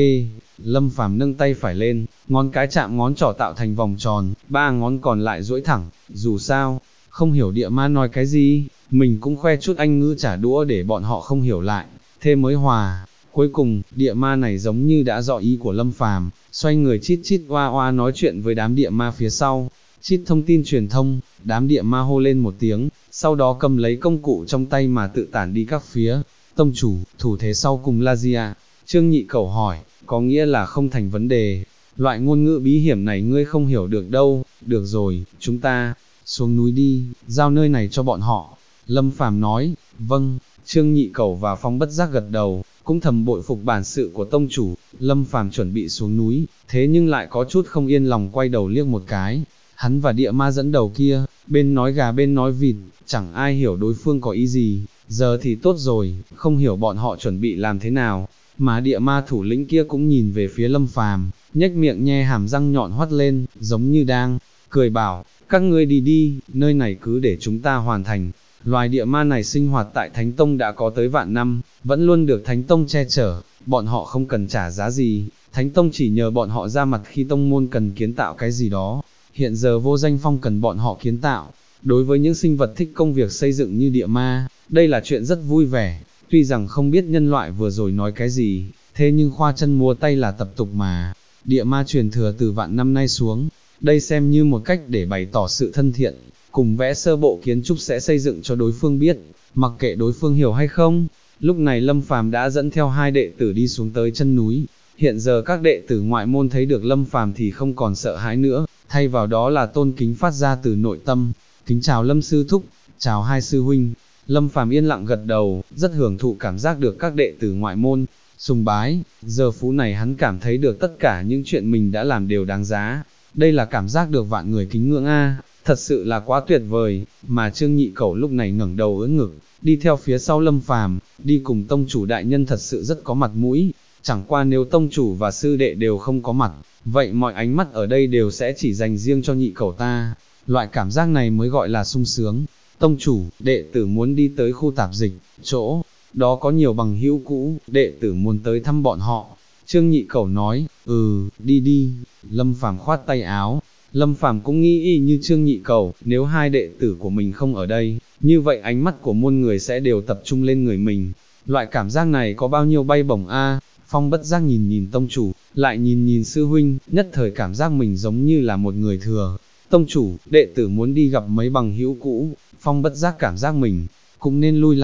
Lâm Phàm nâng tay phải lên, ngón cái chạm ngón trỏ tạo thành vòng tròn, ba ngón còn lại duỗi thẳng. Dù sao, không hiểu địa ma nói cái gì, mình cũng khoe chút Anh ngữ trả đũa để bọn họ không hiểu lại, thế mới hòa. Cuối cùng, địa ma này giống như đã rõ ý của Lâm Phàm, xoay người chít chít oa oa nói chuyện với đám địa ma phía sau. Chít thông tin truyền thông, đám địa ma hô lên một tiếng, sau đó cầm lấy công cụ trong tay mà tự tản đi các phía. Tông chủ, thủ thế sau cùng là gì ạ? Trương Nhị Cẩu hỏi. Có nghĩa là không thành vấn đề, loại ngôn ngữ bí hiểm này ngươi không hiểu được đâu. Được rồi, chúng ta xuống núi đi, giao nơi này cho bọn họ. Lâm Phàm nói. Vâng. Trương Nhị Cẩu và Phong bất giác gật đầu, cũng thầm bội phục bản sự của tông chủ. Lâm Phàm chuẩn bị xuống núi, thế nhưng lại có chút không yên lòng, quay đầu liếc một cái. Hắn và địa ma dẫn đầu kia, bên nói gà bên nói vịt, chẳng ai hiểu đối phương có ý gì. Giờ thì tốt rồi, không hiểu bọn họ chuẩn bị làm thế nào. Mà địa ma thủ lĩnh kia cũng nhìn về phía Lâm Phàm, nhếch miệng nhe hàm răng nhọn hoắt lên, giống như đang cười bảo, các ngươi đi đi, nơi này cứ để chúng ta hoàn thành. Loài địa ma này sinh hoạt tại Thánh Tông đã có tới vạn năm, vẫn luôn được Thánh Tông che chở, bọn họ không cần trả giá gì, Thánh Tông chỉ nhờ bọn họ ra mặt khi tông môn cần kiến tạo cái gì đó. Hiện giờ Vô Danh Phong cần bọn họ kiến tạo. Đối với những sinh vật thích công việc xây dựng như địa ma, đây là chuyện rất vui vẻ. Tuy rằng không biết nhân loại vừa rồi nói cái gì, thế nhưng khoa chân múa tay là tập tục mà. Địa ma truyền thừa từ vạn năm nay xuống, đây xem như một cách để bày tỏ sự thân thiện, cùng vẽ sơ bộ kiến trúc sẽ xây dựng cho đối phương biết, mặc kệ đối phương hiểu hay không. Lúc này Lâm Phàm đã dẫn theo hai đệ tử đi xuống tới chân núi. Hiện giờ các đệ tử ngoại môn thấy được Lâm Phàm thì không còn sợ hãi nữa, thay vào đó là tôn kính phát ra từ nội tâm. Kính chào Lâm sư thúc, chào hai sư huynh. Lâm Phàm yên lặng gật đầu, rất hưởng thụ cảm giác được các đệ tử ngoại môn sùng bái. Giờ phút này hắn cảm thấy được tất cả những chuyện mình đã làm đều đáng giá. Đây là cảm giác được vạn người kính ngưỡng a, thật sự là quá tuyệt vời. Mà Trương Nhị Cẩu lúc này ngẩng đầu ưỡn ngực, đi theo phía sau Lâm Phàm, đi cùng tông chủ đại nhân thật sự rất có mặt mũi. Chẳng qua nếu tông chủ và sư đệ đều không có mặt, vậy mọi ánh mắt ở đây đều sẽ chỉ dành riêng cho Nhị Cẩu ta. Loại cảm giác này mới gọi là sung sướng. Tông chủ, đệ tử muốn đi tới khu tạp dịch, chỗ đó có nhiều bằng hữu cũ, đệ tử muốn tới thăm bọn họ. Trương Nhị Cẩu nói. Đi đi. Lâm Phàm khoát tay áo. Lâm Phàm cũng nghĩ y như Trương Nhị Cẩu, nếu hai đệ tử của mình không ở đây, như vậy ánh mắt của muôn người sẽ đều tập trung lên người mình. Loại cảm giác này có bao nhiêu bay bổng a. Phong bất giác nhìn tông chủ, lại nhìn sư huynh, nhất thời cảm giác mình giống như là một người thừa. Tông chủ, đệ tử muốn đi gặp mấy bằng hữu cũ. Phong bất giác cảm giác mình cũng nên lui lại.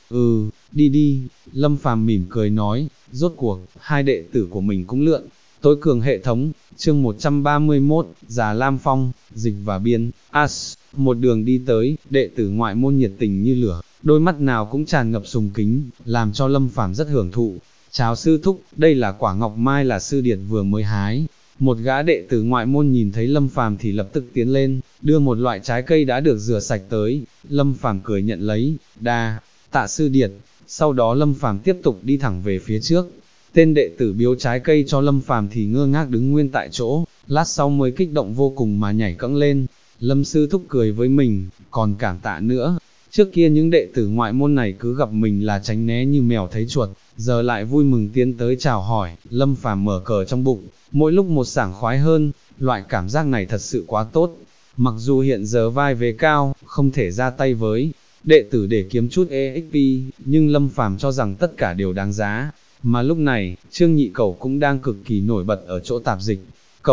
Đi đi, Lâm Phàm mỉm cười nói, rốt cuộc, hai đệ tử của mình cũng lượn. Tối cường hệ thống, chương 131, Già Lam Phong, dịch và biên, một đường đi tới, đệ tử ngoại môn nhiệt tình như lửa, đôi mắt nào cũng tràn ngập sùng kính, làm cho Lâm Phàm rất hưởng thụ. Chào sư thúc, đây là quả ngọc mai là sư điệt vừa mới hái. Một gã đệ tử ngoại môn nhìn thấy Lâm Phàm thì lập tức tiến lên, đưa một loại trái cây đã được rửa sạch tới. Lâm Phàm cười nhận lấy, đa tạ sư điệt. Sau đó Lâm Phàm tiếp tục đi thẳng về phía trước. Tên đệ tử biếu trái cây cho Lâm Phàm thì ngơ ngác đứng nguyên tại chỗ, lát sau mới kích động vô cùng mà nhảy cẫng lên. Lâm sư thúc cười với mình, còn cảm tạ nữa. Trước kia những đệ tử ngoại môn này cứ gặp mình là tránh né như mèo thấy chuột, giờ lại vui mừng tiến tới chào hỏi. Lâm Phàm mở cờ trong bụng, mỗi lúc một sảng khoái hơn, loại cảm giác này thật sự quá tốt. Mặc dù hiện giờ vai vế cao, không thể ra tay với đệ tử để kiếm chút EXP, nhưng Lâm Phàm cho rằng tất cả đều đáng giá. Mà lúc này, Trương Nhị Cẩu cũng đang cực kỳ nổi bật ở chỗ tạp dịch.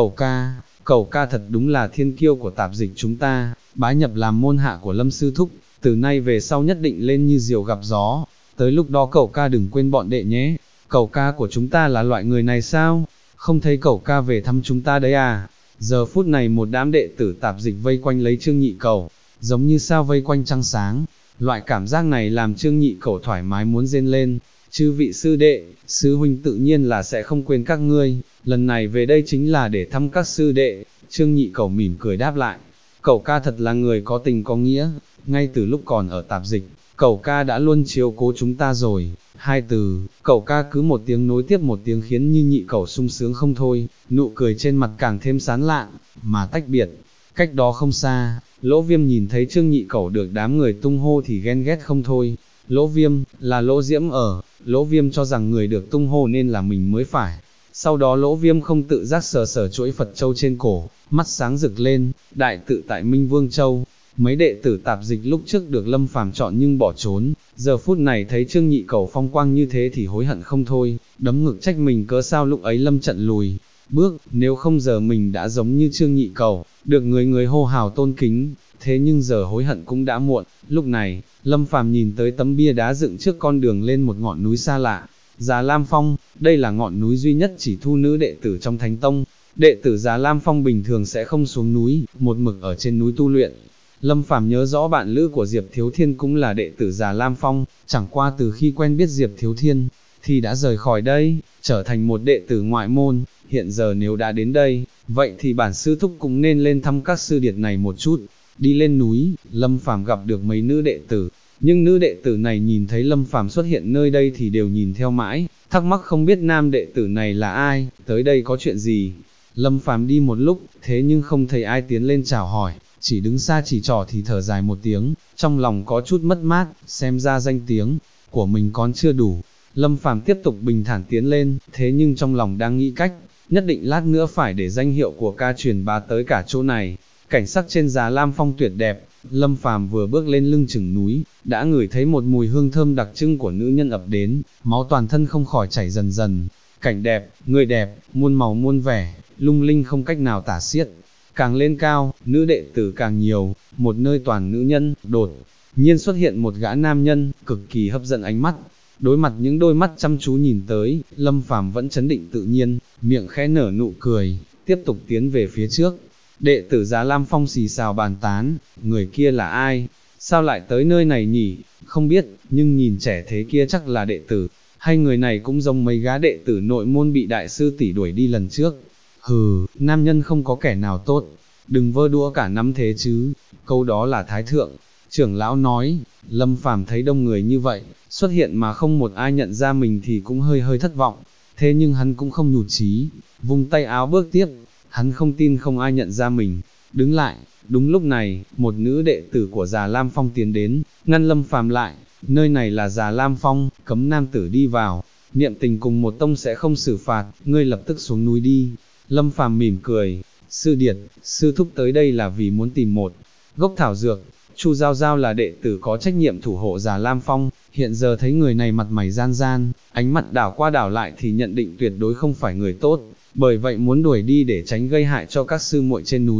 Cẩu ca thật đúng là thiên kiêu của tạp dịch chúng ta, bái nhập làm môn hạ của Lâm sư thúc, từ nay về sau nhất định lên như diều gặp gió. Tới lúc đó Cẩu ca đừng quên bọn đệ nhé. Cẩu ca của chúng ta là loại người này sao? Không thấy Cẩu ca về thăm chúng ta đấy à? Giờ phút này một đám đệ tử tạp dịch vây quanh lấy Trương Nhị Cẩu, giống như sao vây quanh trăng sáng. Loại cảm giác này làm Trương Nhị Cẩu thoải mái muốn rên lên. Chư vị sư đệ, sư huynh tự nhiên là sẽ không quên các ngươi, lần này về đây chính là để thăm các sư đệ. Trương Nhị Cẩu mỉm cười đáp lại, Cẩu ca thật là người có tình có nghĩa, ngay từ lúc còn ở tạp dịch, Cẩu ca đã luôn chiếu cố chúng ta rồi. Hai từ, Cẩu ca cứ một tiếng nối tiếp một tiếng khiến như Nhị Cẩu sung sướng không thôi, nụ cười trên mặt càng thêm sán lạn, mà tách biệt. Cách đó không xa, Lỗ Viêm nhìn thấy Trương Nhị Cẩu được đám người tung hô thì ghen ghét không thôi. Lỗ Viêm, là Lỗ Diễm ở, Lỗ Viêm cho rằng người được tung hô nên là mình mới phải. Sau đó Lỗ Viêm không tự giác sờ sờ chuỗi Phật Châu trên cổ, mắt sáng rực lên, đại tự tại Minh Vương Châu. Mấy đệ tử tạp dịch lúc trước được Lâm Phàm chọn nhưng bỏ trốn, giờ phút này thấy Trương Nhị Cẩu phong quang như thế thì hối hận không thôi, đấm ngực trách mình cớ sao lúc ấy Lâm trận lùi bước, nếu không giờ mình đã giống như Trương Nhị Cẩu, được người người hô hào tôn kính. Thế nhưng giờ hối hận cũng đã muộn. Lúc này, Lâm Phàm nhìn tới tấm bia đá dựng trước con đường lên một ngọn núi xa lạ. Già Lam Phong, đây là ngọn núi duy nhất chỉ thu nữ đệ tử trong Thánh Tông. Đệ tử Già Lam Phong bình thường sẽ không xuống núi, một mực ở trên núi tu luyện. Lâm Phàm nhớ rõ bạn lữ của Diệp Thiếu Thiên cũng là đệ tử Già Lam Phong, chẳng qua từ khi quen biết Diệp Thiếu Thiên, thì đã rời khỏi đây, trở thành một đệ tử ngoại môn. Hiện giờ nếu đã đến đây, vậy thì bản sư thúc cũng nên lên thăm các sư điệt này một chút. Đi lên núi, Lâm Phàm gặp được mấy nữ đệ tử, nhưng nữ đệ tử này nhìn thấy Lâm Phàm xuất hiện nơi đây thì đều nhìn theo mãi, thắc mắc không biết nam đệ tử này là ai, tới đây có chuyện gì. Lâm Phàm đi một lúc, thế nhưng không thấy ai tiến lên chào hỏi, chỉ đứng xa chỉ trỏ thì thở dài một tiếng, trong lòng có chút mất mát, xem ra danh tiếng của mình còn chưa đủ. Lâm Phàm tiếp tục bình thản tiến lên, thế nhưng trong lòng đang nghĩ cách, nhất định lát nữa phải để danh hiệu của ca truyền bá tới cả chỗ này. Cảnh sắc trên Già Lam Phong tuyệt đẹp, Lâm Phàm vừa bước lên lưng chừng núi, đã ngửi thấy một mùi hương thơm đặc trưng của nữ nhân ập đến, máu toàn thân không khỏi chảy dần dần. Cảnh đẹp, người đẹp, muôn màu muôn vẻ, lung linh không cách nào tả xiết. Càng lên cao, nữ đệ tử càng nhiều, một nơi toàn nữ nhân, đột nhiên xuất hiện một gã nam nhân, cực kỳ hấp dẫn ánh mắt. Đối mặt những đôi mắt chăm chú nhìn tới, Lâm Phàm vẫn trấn định tự nhiên, miệng khẽ nở nụ cười, tiếp tục tiến về phía trước. Đệ tử Già Lam Phong xì xào bàn tán, người kia là ai? Sao lại tới nơi này nhỉ? Không biết, nhưng nhìn trẻ thế kia chắc là đệ tử, hay người này cũng giống mấy gã đệ tử nội môn bị đại sư tỷ đuổi đi lần trước. Hừ, nam nhân không có kẻ nào tốt, đừng vơ đũa cả nắm thế chứ, câu đó là Thái Thượng trưởng lão nói. Lâm Phàm thấy đông người như vậy, xuất hiện mà không một ai nhận ra mình thì cũng hơi thất vọng, thế nhưng hắn cũng không nhụt chí, vung tay áo bước tiếp, hắn không tin không ai nhận ra mình. Đứng lại, đúng lúc này, một nữ đệ tử của Già Lam Phong tiến đến, ngăn Lâm Phàm lại, nơi này là Già Lam Phong, cấm nam tử đi vào, niệm tình cùng một tông sẽ không xử phạt, ngươi lập tức xuống núi đi. Lâm Phàm mỉm cười, sư điệt, sư thúc tới đây là vì muốn tìm một gốc thảo dược. Chu Giao Giao là đệ tử có trách nhiệm thủ hộ Già Lam Phong, hiện giờ thấy người này mặt mày gian gian, ánh mặt đảo qua đảo lại thì nhận định tuyệt đối không phải người tốt, bởi vậy muốn đuổi đi để tránh gây hại cho các sư muội trên núi.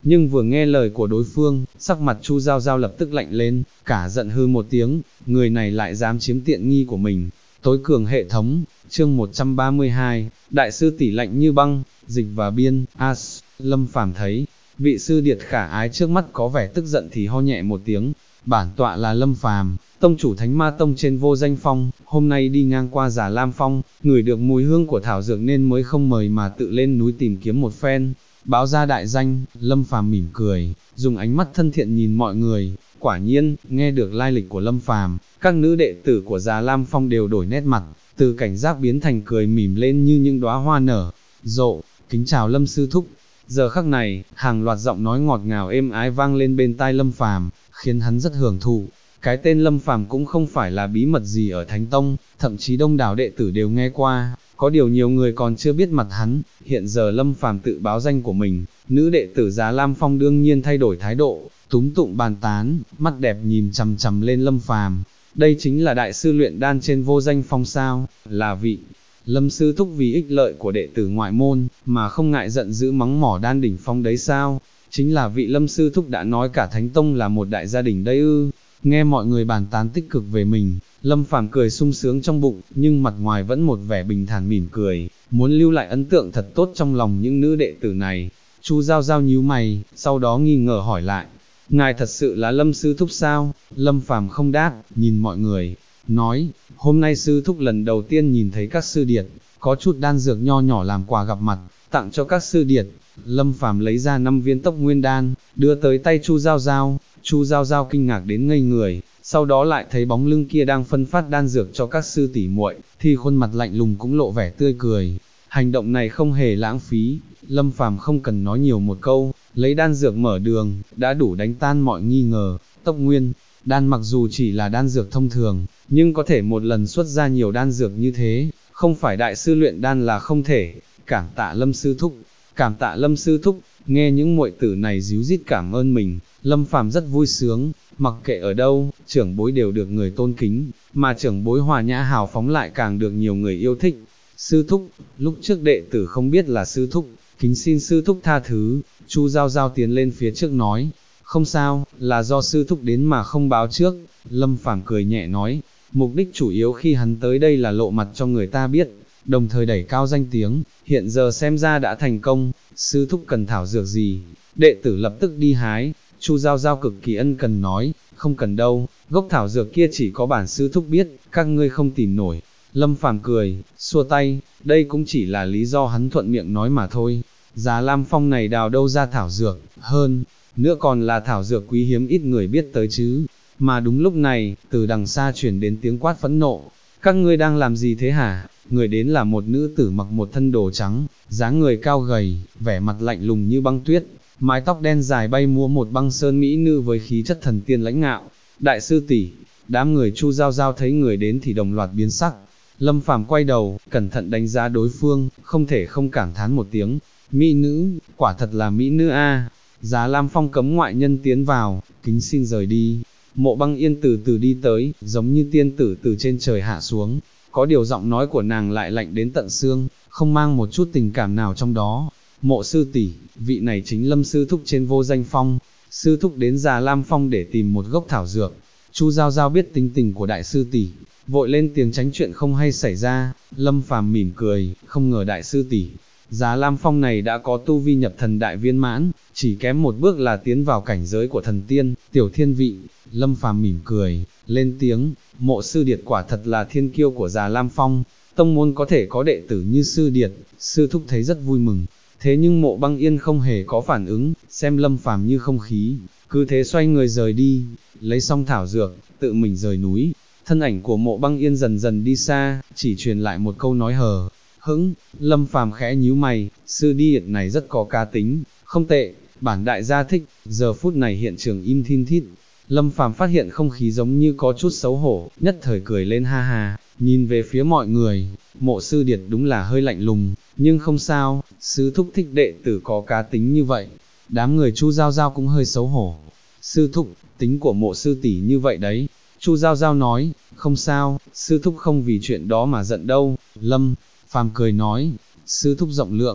nhưng vừa nghe lời của đối phương, sắc mặt Chu Giao Giao lập tức lạnh lên, cả giận hư một tiếng, người này lại dám chiếm tiện nghi của mình. Tối cường hệ thống, chương 132, đại sư tỷ lạnh như băng, dịch và biên, Lâm Phàm thấy, vị sư điệt khả ái trước mắt có vẻ tức giận thì ho nhẹ một tiếng, bản tọa là Lâm Phàm, tông chủ Thánh Ma Tông trên Vô Danh Phong, hôm nay đi ngang qua Già Lam Phong, ngửi được mùi hương của thảo dược nên mới không mời mà tự lên núi tìm kiếm một phen. Báo ra đại danh, Lâm Phàm mỉm cười, dùng ánh mắt thân thiện nhìn mọi người, quả nhiên, nghe được lai lịch của Lâm Phàm, các nữ đệ tử của Già Lam Phong đều đổi nét mặt, từ cảnh giác biến thành cười mỉm lên như những đóa hoa nở rộ, kính chào Lâm sư thúc. Giờ khắc này, hàng loạt giọng nói ngọt ngào êm ái vang lên bên tai Lâm Phàm, khiến hắn rất hưởng thụ. Cái tên Lâm Phàm cũng không phải là bí mật gì ở Thánh Tông, thậm chí đông đảo đệ tử đều nghe qua, có điều nhiều người còn chưa biết mặt hắn. Hiện giờ Lâm Phàm tự báo danh của mình, nữ đệ tử Già Lam Phong đương nhiên thay đổi thái độ, túm tụng bàn tán, mắt đẹp nhìn chằm chằm lên Lâm Phàm. Đây chính là đại sư luyện đan trên Vô Danh Phong sao, là vị Lâm sư thúc vì ích lợi của đệ tử ngoại môn, mà không ngại giận dữ mắng mỏ đan đỉnh phong đấy sao, chính là vị Lâm sư thúc đã nói cả Thánh Tông là một đại gia đình đây ư. Nghe mọi người bàn tán tích cực về mình, Lâm Phàm cười sung sướng trong bụng, nhưng mặt ngoài vẫn một vẻ bình thản mỉm cười, muốn lưu lại ấn tượng thật tốt trong lòng những nữ đệ tử này. Chu Giao Giao nhíu mày, sau đó nghi ngờ hỏi lại, ngài thật sự là Lâm sư thúc sao? Lâm Phàm không đáp, nhìn mọi người, nói, hôm nay sư thúc lần đầu tiên nhìn thấy các sư điệt, có chút đan dược nho nhỏ làm quà gặp mặt, tặng cho các sư điệt. Lâm Phàm lấy ra 5 viên tốc nguyên đan, đưa tới tay Chu Giao Giao. Chu Giao Giao kinh ngạc đến ngây người, sau đó lại thấy bóng lưng kia đang phân phát đan dược cho các sư tỷ muội, thì khuôn mặt lạnh lùng cũng lộ vẻ tươi cười. Hành động này không hề lãng phí, Lâm Phàm không cần nói nhiều một câu, lấy đan dược mở đường, đã đủ đánh tan mọi nghi ngờ. Tốc nguyên đan mặc dù chỉ là đan dược thông thường, nhưng có thể một lần xuất ra nhiều đan dược như thế, không phải đại sư luyện đan là không thể. Cảm tạ Lâm sư thúc, cảm tạ Lâm sư thúc. Nghe những muội tử này díu dít cảm ơn mình, Lâm Phàm rất vui sướng, mặc kệ ở đâu, trưởng bối đều được người tôn kính, mà trưởng bối hòa nhã hào phóng lại càng được nhiều người yêu thích. Sư thúc, lúc trước đệ tử không biết là sư thúc, kính xin sư thúc tha thứ. Chu Giao Giao tiến lên phía trước nói, không sao, là do sư thúc đến mà không báo trước. Lâm Phàm cười nhẹ nói, mục đích chủ yếu khi hắn tới đây là lộ mặt cho người ta biết, đồng thời đẩy cao danh tiếng, hiện giờ xem ra đã thành công. Sư thúc cần thảo dược gì, đệ tử lập tức đi hái. Chu Giao Giao cực kỳ ân cần nói, không cần đâu, gốc thảo dược kia chỉ có bản sư thúc biết, các ngươi không tìm nổi. Lâm Phàm cười, xua tay, đây cũng chỉ là lý do hắn thuận miệng nói mà thôi. Già Lam Phong này đào đâu ra thảo dược, hơn nữa còn là thảo dược quý hiếm ít người biết tới chứ. Mà đúng lúc này, từ đằng xa chuyển đến tiếng quát phẫn nộ, các ngươi đang làm gì thế hả? Người đến là một nữ tử mặc một thân đồ trắng, dáng người cao gầy, vẻ mặt lạnh lùng như băng tuyết, mái tóc đen dài bay múa một băng sơn mỹ nữ với khí chất thần tiên lãnh ngạo. Đại sư tỷ, đám người Chu Giao Giao thấy người đến thì đồng loạt biến sắc. Lâm Phàm quay đầu, cẩn thận đánh giá đối phương, không thể không cảm thán một tiếng, mỹ nữ, quả thật là mỹ nữ a. Già Lam Phong cấm ngoại nhân tiến vào, kính xin rời đi. Mộ Băng Yên từ từ đi tới, giống như tiên tử từ trên trời hạ xuống, có điều giọng nói của nàng lại lạnh đến tận xương, không mang một chút tình cảm nào trong đó. Mộ sư tỷ, vị này chính Lâm sư thúc trên Vô Danh Phong. Sư thúc đến Già Lam Phong để tìm một gốc thảo dược. Chu Giao Giao biết tính tình của đại sư tỷ, vội lên tiếng tránh chuyện không hay xảy ra. Lâm Phàm mỉm cười, không ngờ đại sư tỷ, Già Lam Phong này đã có tu vi nhập thần đại viên mãn, chỉ kém một bước là tiến vào cảnh giới của thần tiên, tiểu thiên vị. Lâm Phàm mỉm cười, lên tiếng, Mộ sư điệt quả thật là thiên kiêu của Già Lam Phong, tông môn có thể có đệ tử như sư điệt, sư thúc thấy rất vui mừng. Thế nhưng Mộ Băng Yên không hề có phản ứng, xem Lâm Phàm như không khí, cứ thế xoay người rời đi, lấy xong thảo dược, tự mình rời núi. Thân ảnh của Mộ Băng Yên dần dần đi xa, chỉ truyền lại một câu nói hờ hững. Lâm Phàm khẽ nhíu mày, sư điệt này rất có cá tính, không tệ, bản đại gia thích. Giờ phút này hiện trường im thin thít, Lâm Phàm phát hiện không khí giống như có chút xấu hổ, nhất thời cười lên ha ha, nhìn về phía mọi người. Mộ sư điệt đúng là hơi lạnh lùng, nhưng không sao, sư thúc thích đệ tử có cá tính như vậy. Đám người Chu Giao Giao cũng hơi xấu hổ. Sư thúc, tính của Mộ sư tỷ như vậy đấy. Chu Giao Giao nói, không sao, sư thúc không vì chuyện đó mà giận đâu. Lâm Phàm cười nói, sư thúc rộng lượng.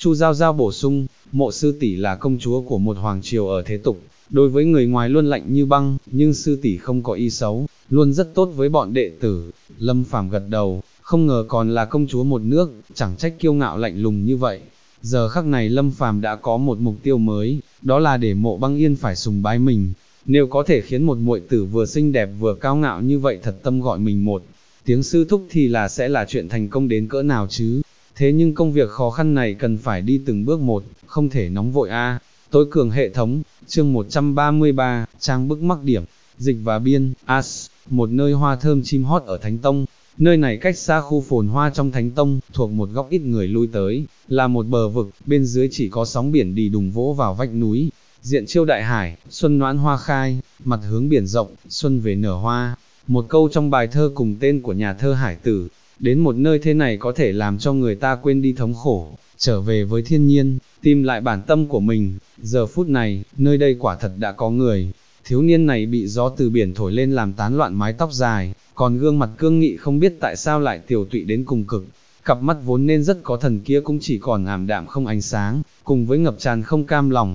Chu Giao Giao bổ sung, Mộ sư tỷ là công chúa của một hoàng triều ở thế tục, đối với người ngoài luôn lạnh như băng, nhưng sư tỷ không có ý xấu, luôn rất tốt với bọn đệ tử. Lâm Phàm gật đầu, không ngờ còn là công chúa một nước, chẳng trách kiêu ngạo lạnh lùng như vậy. Giờ khắc này Lâm Phàm đã có một mục tiêu mới, đó là để Mộ Băng Yên phải sùng bái mình. Nếu có thể khiến một muội tử vừa xinh đẹp vừa cao ngạo như vậy thật tâm gọi mình một tiếng sư thúc thì sẽ là chuyện thành công đến cỡ nào chứ. Thế nhưng công việc khó khăn này cần phải đi từng bước một, không thể nóng vội a. Tối cường hệ thống, chương 133, trang bức mắc điểm, dịch và biên, As, một nơi hoa thơm chim hót ở Thánh Tông. Nơi này cách xa khu phồn hoa trong Thánh Tông, thuộc một góc ít người lui tới, là một bờ vực, bên dưới chỉ có sóng biển đì đùng vỗ vào vách núi. Diện chiêu đại hải, xuân noãn hoa khai, mặt hướng biển rộng, xuân về nở hoa. Một câu trong bài thơ cùng tên của nhà thơ Hải Tử, đến một nơi thế này có thể làm cho người ta quên đi thống khổ, trở về với thiên nhiên, tìm lại bản tâm của mình. Giờ phút này, nơi đây quả thật đã có người. Thiếu niên này bị gió từ biển thổi lên làm tán loạn mái tóc dài, còn gương mặt cương nghị không biết tại sao lại tiều tụy đến cùng cực. Cặp mắt vốn nên rất có thần kia cũng chỉ còn ảm đạm không ánh sáng, cùng với ngập tràn không cam lòng.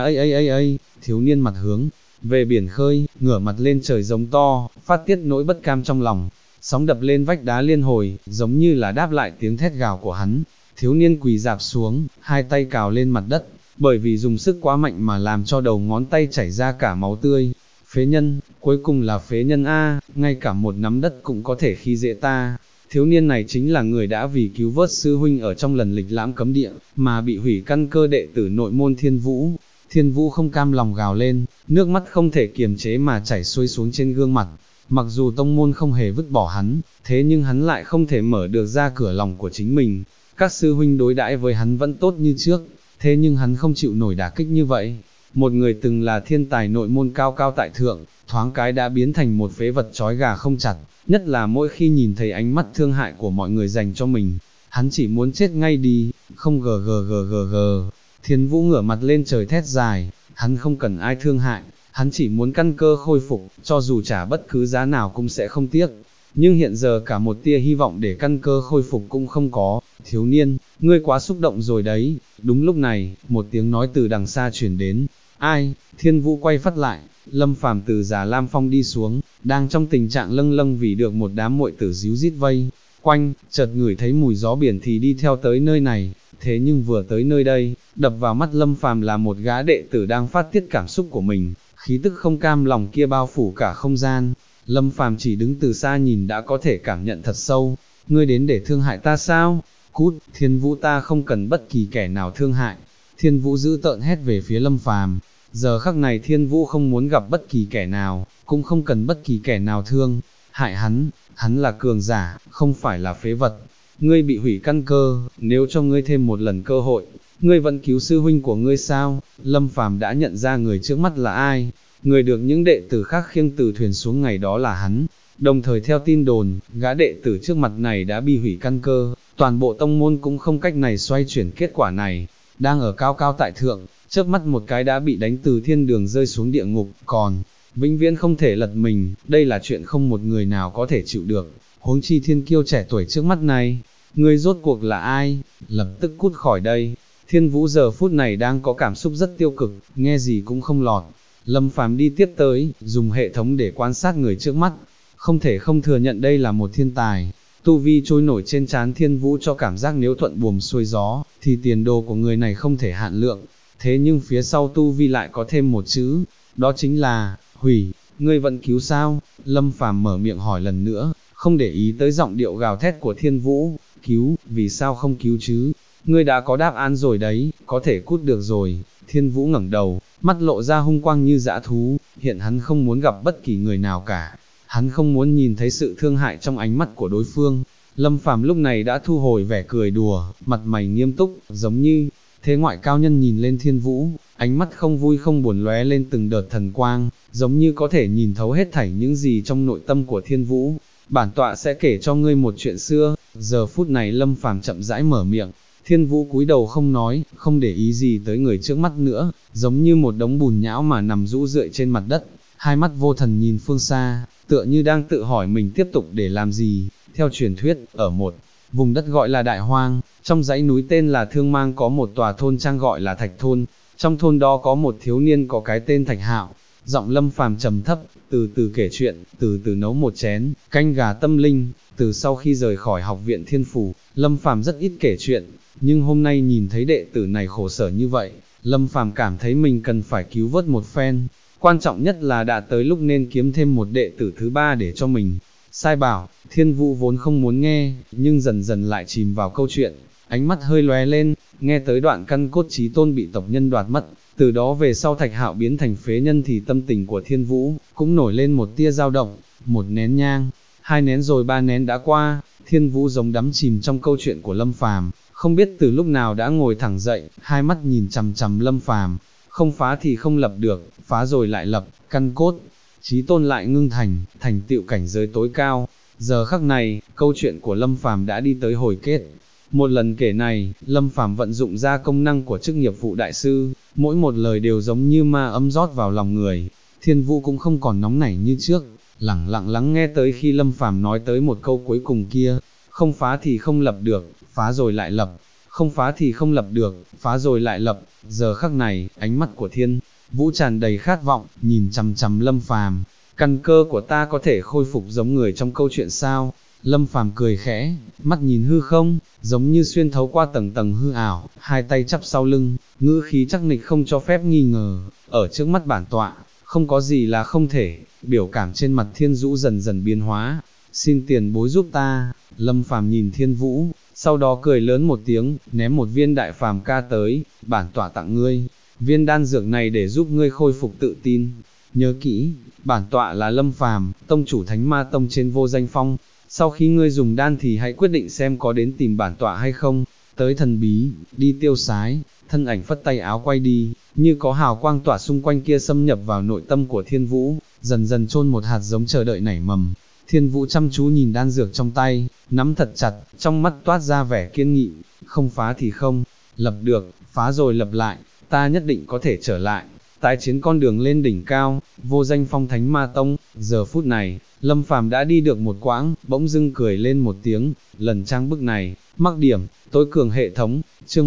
Thiếu niên mặt hướng về biển khơi, ngửa mặt lên trời giống to, phát tiết nỗi bất cam trong lòng. Sóng đập lên vách đá liên hồi, giống như là đáp lại tiếng thét gào của hắn. Thiếu niên quỳ dạp xuống, hai tay cào lên mặt đất, bởi vì dùng sức quá mạnh mà làm cho đầu ngón tay chảy ra cả máu tươi. Phế nhân, cuối cùng là phế nhân a, ngay cả một nắm đất cũng có thể khi dễ ta. Thiếu niên này chính là người đã vì cứu vớt sư huynh ở trong lần lịch lãm cấm địa, mà bị hủy căn cơ đệ tử nội môn Thiên Vũ. Thiên Vũ không cam lòng gào lên, nước mắt không thể kiềm chế mà chảy xuôi xuống trên gương mặt. Mặc dù tông môn không hề vứt bỏ hắn, thế nhưng hắn lại không thể mở được ra cửa lòng của chính mình. Các sư huynh đối đãi với hắn vẫn tốt như trước, thế nhưng hắn không chịu nổi đả kích như vậy. Một người từng là thiên tài nội môn cao cao tại thượng, thoáng cái đã biến thành một phế vật trói gà không chặt, nhất là mỗi khi nhìn thấy ánh mắt thương hại của mọi người dành cho mình, hắn chỉ muốn chết ngay đi, không gờ. Thiên Vũ ngửa mặt lên trời thét dài, hắn không cần ai thương hại, hắn chỉ muốn căn cơ khôi phục, cho dù trả bất cứ giá nào cũng sẽ không tiếc. Nhưng hiện giờ cả một tia hy vọng để căn cơ khôi phục cũng không có. Thiếu niên, ngươi quá xúc động rồi đấy. Đúng lúc này, một tiếng nói từ đằng xa chuyển đến. Ai? Thiên Vũ quay phát lại, Lâm Phàm từ Già Lam Phong đi xuống, đang trong tình trạng lâng lâng vì được một đám muội tử díu dít vây quanh, chợt ngửi thấy mùi gió biển thì đi theo tới nơi này. Thế nhưng vừa tới nơi đây, đập vào mắt Lâm Phàm là một gã đệ tử đang phát tiết cảm xúc của mình, khí tức không cam lòng kia bao phủ cả không gian. Lâm Phàm chỉ đứng từ xa nhìn đã có thể cảm nhận thật sâu. Ngươi đến để thương hại ta sao? Cút! Thiên Vũ, ta không cần bất kỳ kẻ nào thương hại. Thiên Vũ dữ tợn hét về phía Lâm Phàm. Giờ khắc này Thiên Vũ không muốn gặp bất kỳ kẻ nào, cũng không cần bất kỳ kẻ nào thương hại hắn. Hắn là cường giả, không phải là phế vật. Ngươi bị hủy căn cơ, nếu cho ngươi thêm một lần cơ hội, ngươi vẫn cứu sư huynh của ngươi sao? Lâm Phàm đã nhận ra người trước mắt là ai. Người được những đệ tử khác khiêng từ thuyền xuống ngày đó là hắn. Đồng thời theo tin đồn, gã đệ tử trước mặt này đã bị hủy căn cơ, toàn bộ tông môn cũng không cách này xoay chuyển kết quả này. Đang ở cao cao tại thượng, chớp mắt một cái đã bị đánh từ thiên đường rơi xuống địa ngục, còn vĩnh viễn không thể lật mình. Đây là chuyện không một người nào có thể chịu được, huống chi thiên kiêu trẻ tuổi trước mắt này. Ngươi rốt cuộc là ai? Lập tức cút khỏi đây. Thiên Vũ giờ phút này đang có cảm xúc rất tiêu cực, nghe gì cũng không lọt. Lâm Phàm đi tiếp tới, dùng hệ thống để quan sát người trước mắt. Không thể không thừa nhận đây là một thiên tài. Tu vi trôi nổi trên trán Thiên Vũ cho cảm giác nếu thuận buồm xuôi gió, thì tiền đồ của người này không thể hạn lượng. Thế nhưng phía sau tu vi lại có thêm một chữ, đó chính là hủy. Ngươi vẫn cứu sao? Lâm Phàm mở miệng hỏi lần nữa, không để ý tới giọng điệu gào thét của Thiên Vũ. Cứu, vì sao không cứu chứ? Ngươi đã có đáp án rồi đấy, có thể cút được rồi. Thiên Vũ ngẩng đầu, mắt lộ ra hung quang như dã thú, hiện hắn không muốn gặp bất kỳ người nào cả. Hắn không muốn nhìn thấy sự thương hại trong ánh mắt của đối phương. Lâm Phàm lúc này đã thu hồi vẻ cười đùa, mặt mày nghiêm túc, giống như thế ngoại cao nhân nhìn lên Thiên Vũ, ánh mắt không vui không buồn lóe lên từng đợt thần quang, giống như có thể nhìn thấu hết thảy những gì trong nội tâm của Thiên Vũ. Bản tọa sẽ kể cho ngươi một chuyện xưa. Giờ phút này Lâm Phàm chậm rãi mở miệng. Thiên Vũ cúi đầu không nói, không để ý gì tới người trước mắt nữa, giống như một đống bùn nhão mà nằm rũ rượi trên mặt đất, hai mắt vô thần nhìn phương xa, tựa như đang tự hỏi mình tiếp tục để làm gì. Theo truyền thuyết, ở một vùng đất gọi là Đại Hoang, Trong dãy núi tên là Thương Mang có một tòa thôn trang gọi là Thạch Thôn, trong thôn đó có một thiếu niên có cái tên Thạch Hạo. Giọng Lâm Phàm trầm thấp, từ từ kể chuyện, từ từ nấu một chén canh gà tâm linh. Từ sau khi rời khỏi học viện Thiên Phủ, Lâm Phàm rất ít kể chuyện, nhưng hôm nay nhìn thấy đệ tử này khổ sở như vậy, Lâm Phàm cảm thấy mình cần phải cứu vớt một phen. Quan trọng nhất là đã tới lúc nên kiếm thêm một đệ tử thứ ba để cho mình. Sai bảo, Thiên Vũ vốn không muốn nghe, nhưng dần dần lại chìm vào câu chuyện, ánh mắt hơi lóe lên, nghe tới đoạn căn cốt chí tôn bị tộc nhân đoạt mất. Từ đó về sau Thạch Hạo biến thành phế nhân thì tâm tình của Thiên Vũ cũng nổi lên một tia dao động. Một nén nhang, 2 nén rồi 3 nén đã qua, Thiên Vũ giống đắm chìm trong câu chuyện của Lâm Phàm, không biết từ lúc nào đã ngồi thẳng dậy, hai mắt nhìn chằm chằm Lâm Phàm. Không phá thì không lập được, phá rồi lại lập, căn cốt chí tôn lại ngưng thành tựu cảnh giới tối cao. Giờ khắc này, câu chuyện của Lâm Phàm đã đi tới hồi kết. Một lần kể này, Lâm Phàm vận dụng ra công năng của chức nghiệp vụ đại sư, mỗi một lời đều giống như ma âm rót vào lòng người. Thiên Vũ cũng không còn nóng nảy như trước, lẳng lặng lắng nghe tới khi Lâm Phàm nói tới một câu cuối cùng kia, không phá thì không lập được, phá rồi lại lập, không phá thì không lập được, phá rồi lại lập. Giờ khắc này, ánh mắt của Thiên Vũ tràn đầy khát vọng, nhìn chằm chằm Lâm Phàm. Căn cơ của ta có thể khôi phục giống người trong câu chuyện sao? Lâm Phàm cười khẽ, mắt nhìn hư không, giống như xuyên thấu qua tầng tầng hư ảo, hai tay chắp sau lưng, ngữ khí chắc nịch không cho phép nghi ngờ. Ở trước mắt bản tọa, không có gì là không thể. Biểu cảm trên mặt Thiên Vũ dần dần biến hóa. Xin tiền bối giúp ta. Lâm Phàm nhìn Thiên Vũ, sau đó cười lớn một tiếng, ném một viên đại phàm ca tới. Bản tọa tặng ngươi viên đan dược này để giúp ngươi khôi phục tự tin. Nhớ kỹ, bản tọa là Lâm Phàm, tông chủ Thánh Ma Tông trên Vô Danh Phong. Sau khi ngươi dùng đan thì hãy quyết định xem có đến tìm bản tọa hay không. Tới thần bí, đi tiêu sái, thân ảnh phất tay áo quay đi, như có hào quang tỏa xung quanh kia xâm nhập vào nội tâm của Thiên Vũ, dần dần chôn một hạt giống chờ đợi nảy mầm. Thiên Vũ chăm chú nhìn đan dược trong tay, nắm thật chặt, trong mắt toát ra vẻ kiên nghị. Không phá thì không lập được, phá rồi lập lại, ta nhất định có thể trở lại, tái chiến con đường lên đỉnh cao. Vô Danh Phong Thánh Ma Tông. Giờ phút này, Lâm Phàm đã đi được một quãng, bỗng dưng cười lên một tiếng. Lần trang bức này, mắc điểm, tối cường hệ thống. Chương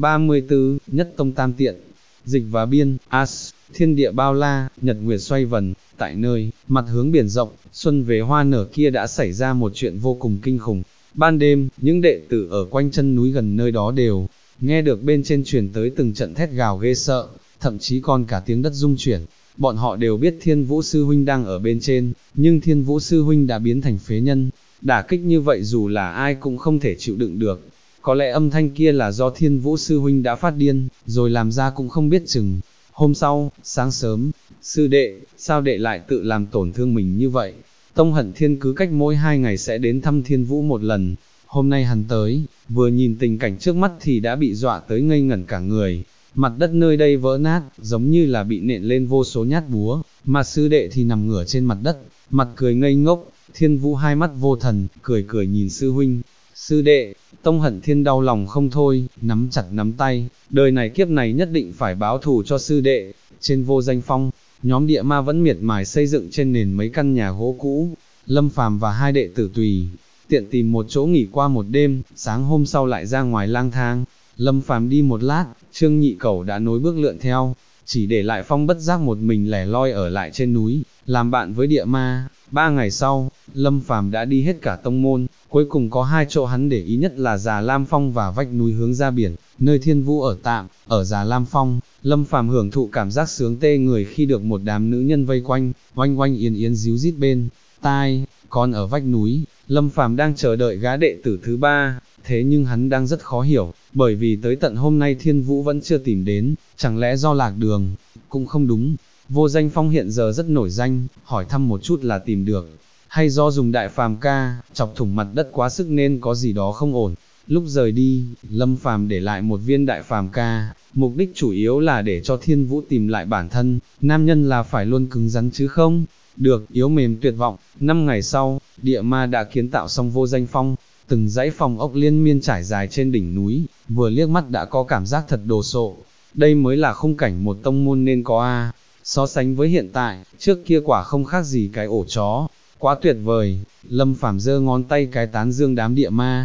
134, Nhất Tông Tam Tiện. Dịch và biên, As, thiên địa bao la, nhật nguyệt xoay vần. Tại nơi, mặt hướng biển rộng, xuân về hoa nở kia đã xảy ra một chuyện vô cùng kinh khủng. Ban đêm, những đệ tử ở quanh chân núi gần nơi đó đều nghe được bên trên truyền tới từng trận thét gào ghê sợ, thậm chí còn cả tiếng đất rung chuyển. Bọn họ đều biết Thiên Vũ Sư Huynh đang ở bên trên, nhưng Thiên Vũ Sư Huynh đã biến thành phế nhân. Đả kích như vậy dù là ai cũng không thể chịu đựng được. Có lẽ âm thanh kia là do Thiên Vũ Sư Huynh đã phát điên, rồi làm ra cũng không biết chừng. Hôm sau, sáng sớm, sư đệ, sao đệ lại tự làm tổn thương mình như vậy? Tông Hận Thiên cứ cách mỗi 2 ngày sẽ đến thăm Thiên Vũ một lần. Hôm nay hắn tới, vừa nhìn tình cảnh trước mắt thì đã bị dọa tới ngây ngẩn cả người. Mặt đất nơi đây vỡ nát, giống như là bị nện lên vô số nhát búa, mà sư đệ thì nằm ngửa trên mặt đất, mặt cười ngây ngốc. Thiên Vũ hai mắt vô thần, cười cười nhìn sư huynh. Sư đệ, Tông Hận Thiên đau lòng không thôi, nắm chặt nắm tay, đời này kiếp này nhất định phải báo thù cho sư đệ. Trên Vô Danh Phong, nhóm địa ma vẫn miệt mài xây dựng trên nền mấy căn nhà gỗ cũ. Lâm Phàm và hai đệ tử tùy tiện tìm một chỗ nghỉ qua một đêm, sáng hôm sau lại ra ngoài lang thang. Lâm Phàm đi một lát, Trương Nhị Cẩu đã nối bước lượn theo, chỉ để lại Phong Bất Giác một mình lẻ loi ở lại trên núi, làm bạn với địa ma. 3 ngày sau, Lâm Phàm đã đi hết cả tông môn, cuối cùng có 2 chỗ hắn để ý nhất là Già Lam Phong và vách núi hướng ra biển, nơi Thiên Vũ ở tạm. Ở Già Lam Phong, Lâm Phàm hưởng thụ cảm giác sướng tê người khi được một đám nữ nhân vây quanh, oanh oanh yến yến díu rít bên tai. Còn ở vách núi, Lâm Phàm đang chờ đợi gã đệ tử thứ 3, thế nhưng hắn đang rất khó hiểu, bởi vì tới tận hôm nay Thiên Vũ vẫn chưa tìm đến, chẳng lẽ do lạc đường? Cũng không đúng, Vô Danh Phong hiện giờ rất nổi danh, hỏi thăm một chút là tìm được, hay do dùng đại phàm ca, chọc thủng mặt đất quá sức nên có gì đó không ổn. Lúc rời đi, Lâm Phàm để lại một viên đại phàm ca, mục đích chủ yếu là để cho Thiên Vũ tìm lại bản thân, nam nhân là phải luôn cứng rắn chứ không được yếu mềm tuyệt vọng. 5 ngày sau, địa ma đã kiến tạo xong Vô Danh Phong, từng dãy phòng ốc liên miên trải dài trên đỉnh núi, vừa liếc mắt đã có cảm giác thật đồ sộ. Đây mới là khung cảnh một tông môn nên có a. So sánh với hiện tại, trước kia quả không khác gì cái ổ chó, quá tuyệt vời. Lâm Phàm giơ ngón tay cái tán dương đám địa ma,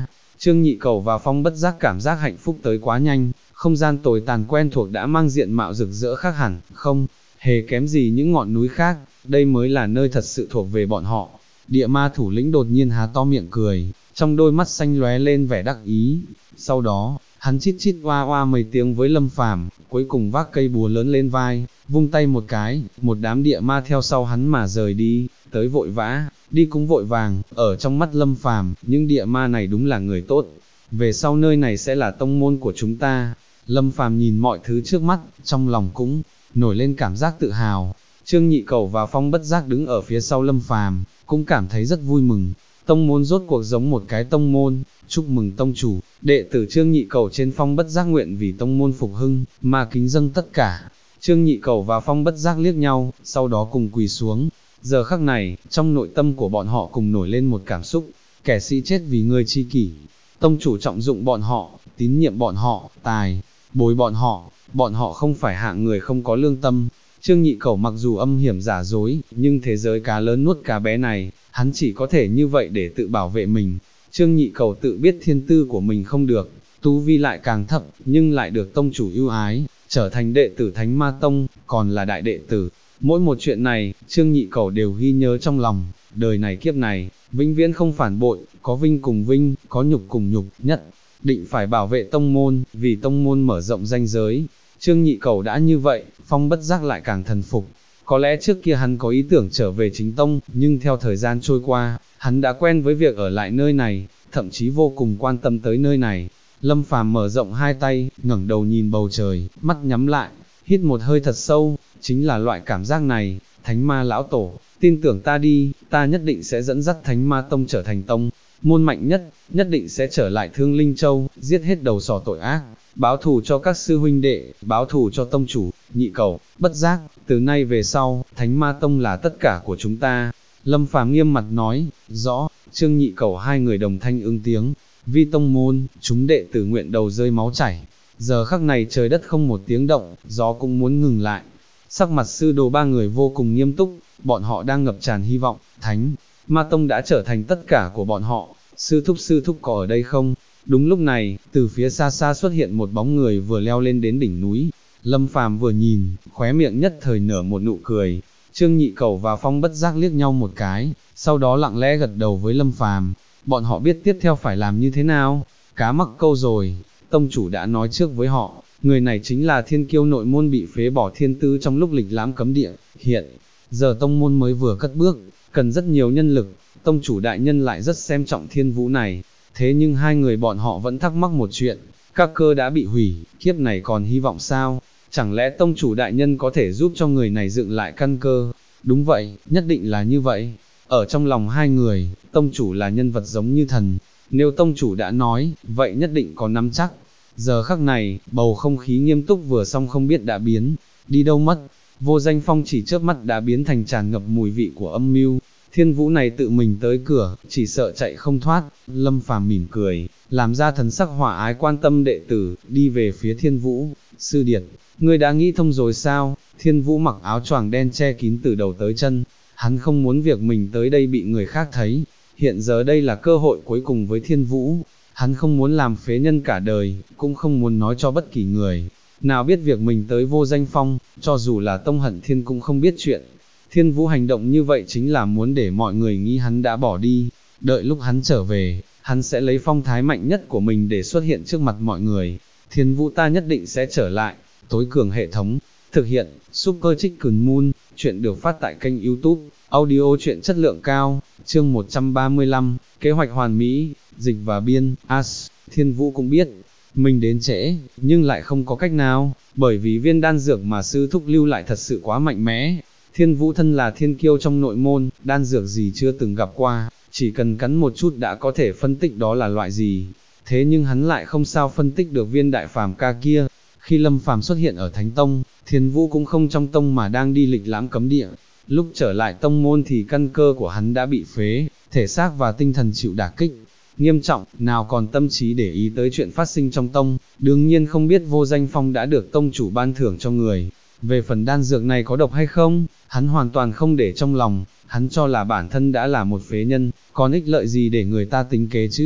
Trương Nhị Cầu và Phong bất giác cảm giác hạnh phúc tới quá nhanh, không gian tồi tàn quen thuộc đã mang diện mạo rực rỡ khác hẳn, không hề kém gì những ngọn núi khác, đây mới là nơi thật sự thuộc về bọn họ. Địa ma thủ lĩnh đột nhiên há to miệng cười, trong đôi mắt xanh lóe lên vẻ đắc ý, sau đó, hắn chít chít oa oa mấy tiếng với Lâm Phàm, cuối cùng vác cây búa lớn lên vai, vung tay một cái, một đám địa ma theo sau hắn mà rời đi, tới vội vã, đi cũng vội vàng, ở trong mắt Lâm Phàm, những địa ma này đúng là người tốt, về sau nơi này sẽ là tông môn của chúng ta. Lâm Phàm nhìn mọi thứ trước mắt, trong lòng cũng nổi lên cảm giác tự hào. Trương Nhị Cầu và Phong bất giác đứng ở phía sau Lâm Phàm, cũng cảm thấy rất vui mừng. Tông môn rốt cuộc giống một cái tông môn, chúc mừng tông chủ, đệ tử Trương Nhị Cầu trên Phong bất giác nguyện vì tông môn phục hưng, mà kính dâng tất cả. Trương Nhị Cầu và Phong bất giác liếc nhau, sau đó cùng quỳ xuống. Giờ khắc này, trong nội tâm của bọn họ cùng nổi lên một cảm xúc, kẻ sĩ chết vì người chi kỷ. Tông chủ trọng dụng bọn họ, tín nhiệm bọn họ, tài bồi bọn họ không phải hạng người không có lương tâm. Trương Nhị Cầu mặc dù âm hiểm giả dối, nhưng thế giới cá lớn nuốt cá bé này, hắn chỉ có thể như vậy để tự bảo vệ mình. Trương Nhị Cầu tự biết thiên tư của mình không được, tu vi lại càng thấp, nhưng lại được tông chủ ưu ái, trở thành đệ tử Thánh Ma Tông, còn là đại đệ tử. Mỗi một chuyện này, Trương Nhị Cầu đều ghi nhớ trong lòng, đời này kiếp này, vĩnh viễn không phản bội, có vinh cùng vinh, có nhục cùng nhục, nhất định phải bảo vệ tông môn, vì tông môn mở rộng ranh giới. Trương Nhị Cầu đã như vậy, Phong bất giác lại càng thần phục. Có lẽ trước kia hắn có ý tưởng trở về chính tông, nhưng theo thời gian trôi qua, hắn đã quen với việc ở lại nơi này, thậm chí vô cùng quan tâm tới nơi này. Lâm Phàm mở rộng hai tay, ngẩng đầu nhìn bầu trời, mắt nhắm lại, hít một hơi thật sâu, chính là loại cảm giác này, Thánh Ma lão tổ, tin tưởng ta đi, ta nhất định sẽ dẫn dắt Thánh Ma Tông trở thành tông môn mạnh nhất, nhất định sẽ trở lại Thương Linh Châu, giết hết đầu sỏ tội ác, báo thù cho các sư huynh đệ, báo thù cho tông chủ. Nhị Cầu, bất giác, từ nay về sau, Thánh Ma Tông là tất cả của chúng ta. Lâm Phàm nghiêm mặt nói, rõ. Trương Nhị Cầu hai người đồng thanh ứng tiếng, vi tông môn, chúng đệ tử nguyện đầu rơi máu chảy. Giờ khắc này trời đất không một tiếng động, gió cũng muốn ngừng lại. Sắc mặt sư đồ ba người vô cùng nghiêm túc, bọn họ đang ngập tràn hy vọng. Thánh Ma Tông đã trở thành tất cả của bọn họ. Sư thúc có ở đây không? Đúng lúc này, từ phía xa xa xuất hiện một bóng người vừa leo lên đến đỉnh núi. Lâm Phàm vừa nhìn, khóe miệng nhất thời nở một nụ cười. Trương Nhị Cầu và Phong bất giác liếc nhau một cái, sau đó lặng lẽ gật đầu với Lâm Phàm. Bọn họ biết tiếp theo phải làm như thế nào. Cá mắc câu rồi, tông chủ đã nói trước với họ, người này chính là thiên kiêu nội môn bị phế bỏ thiên tư trong lúc lịch lãm cấm địa. Hiện giờ tông môn mới vừa cất bước, cần rất nhiều nhân lực, tông chủ đại nhân lại rất xem trọng Thiên Vũ này. Thế nhưng hai người bọn họ vẫn thắc mắc một chuyện, các cơ đã bị hủy, kiếp này còn hy vọng sao? Chẳng lẽ tông chủ đại nhân có thể giúp cho người này dựng lại căn cơ? Đúng vậy, nhất định là như vậy. Ở trong lòng hai người, tông chủ là nhân vật giống như thần, nếu tông chủ đã nói, vậy nhất định có nắm chắc. Giờ khắc này, bầu không khí nghiêm túc vừa xong không biết đã biến, đi đâu mất. Vô Danh Phong chỉ chớp mắt đã biến thành tràn ngập mùi vị của âm mưu. Thiên Vũ này tự mình tới cửa, chỉ sợ chạy không thoát. Lâm Phàm mỉm cười, làm ra thần sắc hòa ái quan tâm đệ tử, đi về phía Thiên Vũ. Sư điệt, ngươi đã nghĩ thông rồi sao? Thiên Vũ mặc áo choàng đen che kín từ đầu tới chân, hắn không muốn việc mình tới đây bị người khác thấy. Hiện giờ đây là cơ hội cuối cùng với Thiên Vũ, hắn không muốn làm phế nhân cả đời, cũng không muốn nói cho bất kỳ người nào biết việc mình tới Vô Danh Phong, cho dù là Tông Hận Thiên cũng không biết chuyện. Thiên Vũ hành động như vậy chính là muốn để mọi người nghĩ hắn đã bỏ đi, đợi lúc hắn trở về, hắn sẽ lấy phong thái mạnh nhất của mình để xuất hiện trước mặt mọi người. Thiên Vũ ta nhất định sẽ trở lại. Tối cường hệ thống, thực hiện, Super Chicken Moon, chuyện được phát tại kênh YouTube, audio chuyện chất lượng cao, chương 135, kế hoạch hoàn mỹ, dịch và biên, As. Thiên Vũ cũng biết, mình đến trễ, nhưng lại không có cách nào, bởi vì viên đan dược mà sư thúc lưu lại thật sự quá mạnh mẽ. Thiên Vũ thân là thiên kiêu trong nội môn, đan dược gì chưa từng gặp qua, chỉ cần cắn một chút đã có thể phân tích đó là loại gì. Thế nhưng hắn lại không sao phân tích được viên đại phàm ca kia. Khi Lâm Phàm xuất hiện ở Thánh Tông, Thiên Vũ cũng không trong tông mà đang đi lịch lãm cấm địa. Lúc trở lại tông môn thì căn cơ của hắn đã bị phế, thể xác và tinh thần chịu đả kích nghiêm trọng, nào còn tâm trí để ý tới chuyện phát sinh trong tông, đương nhiên không biết Vô Danh Phong đã được tông chủ ban thưởng cho người. Về phần đan dược này có độc hay không, hắn hoàn toàn không để trong lòng, hắn cho là bản thân đã là một phế nhân, còn ích lợi gì để người ta tính kế chứ.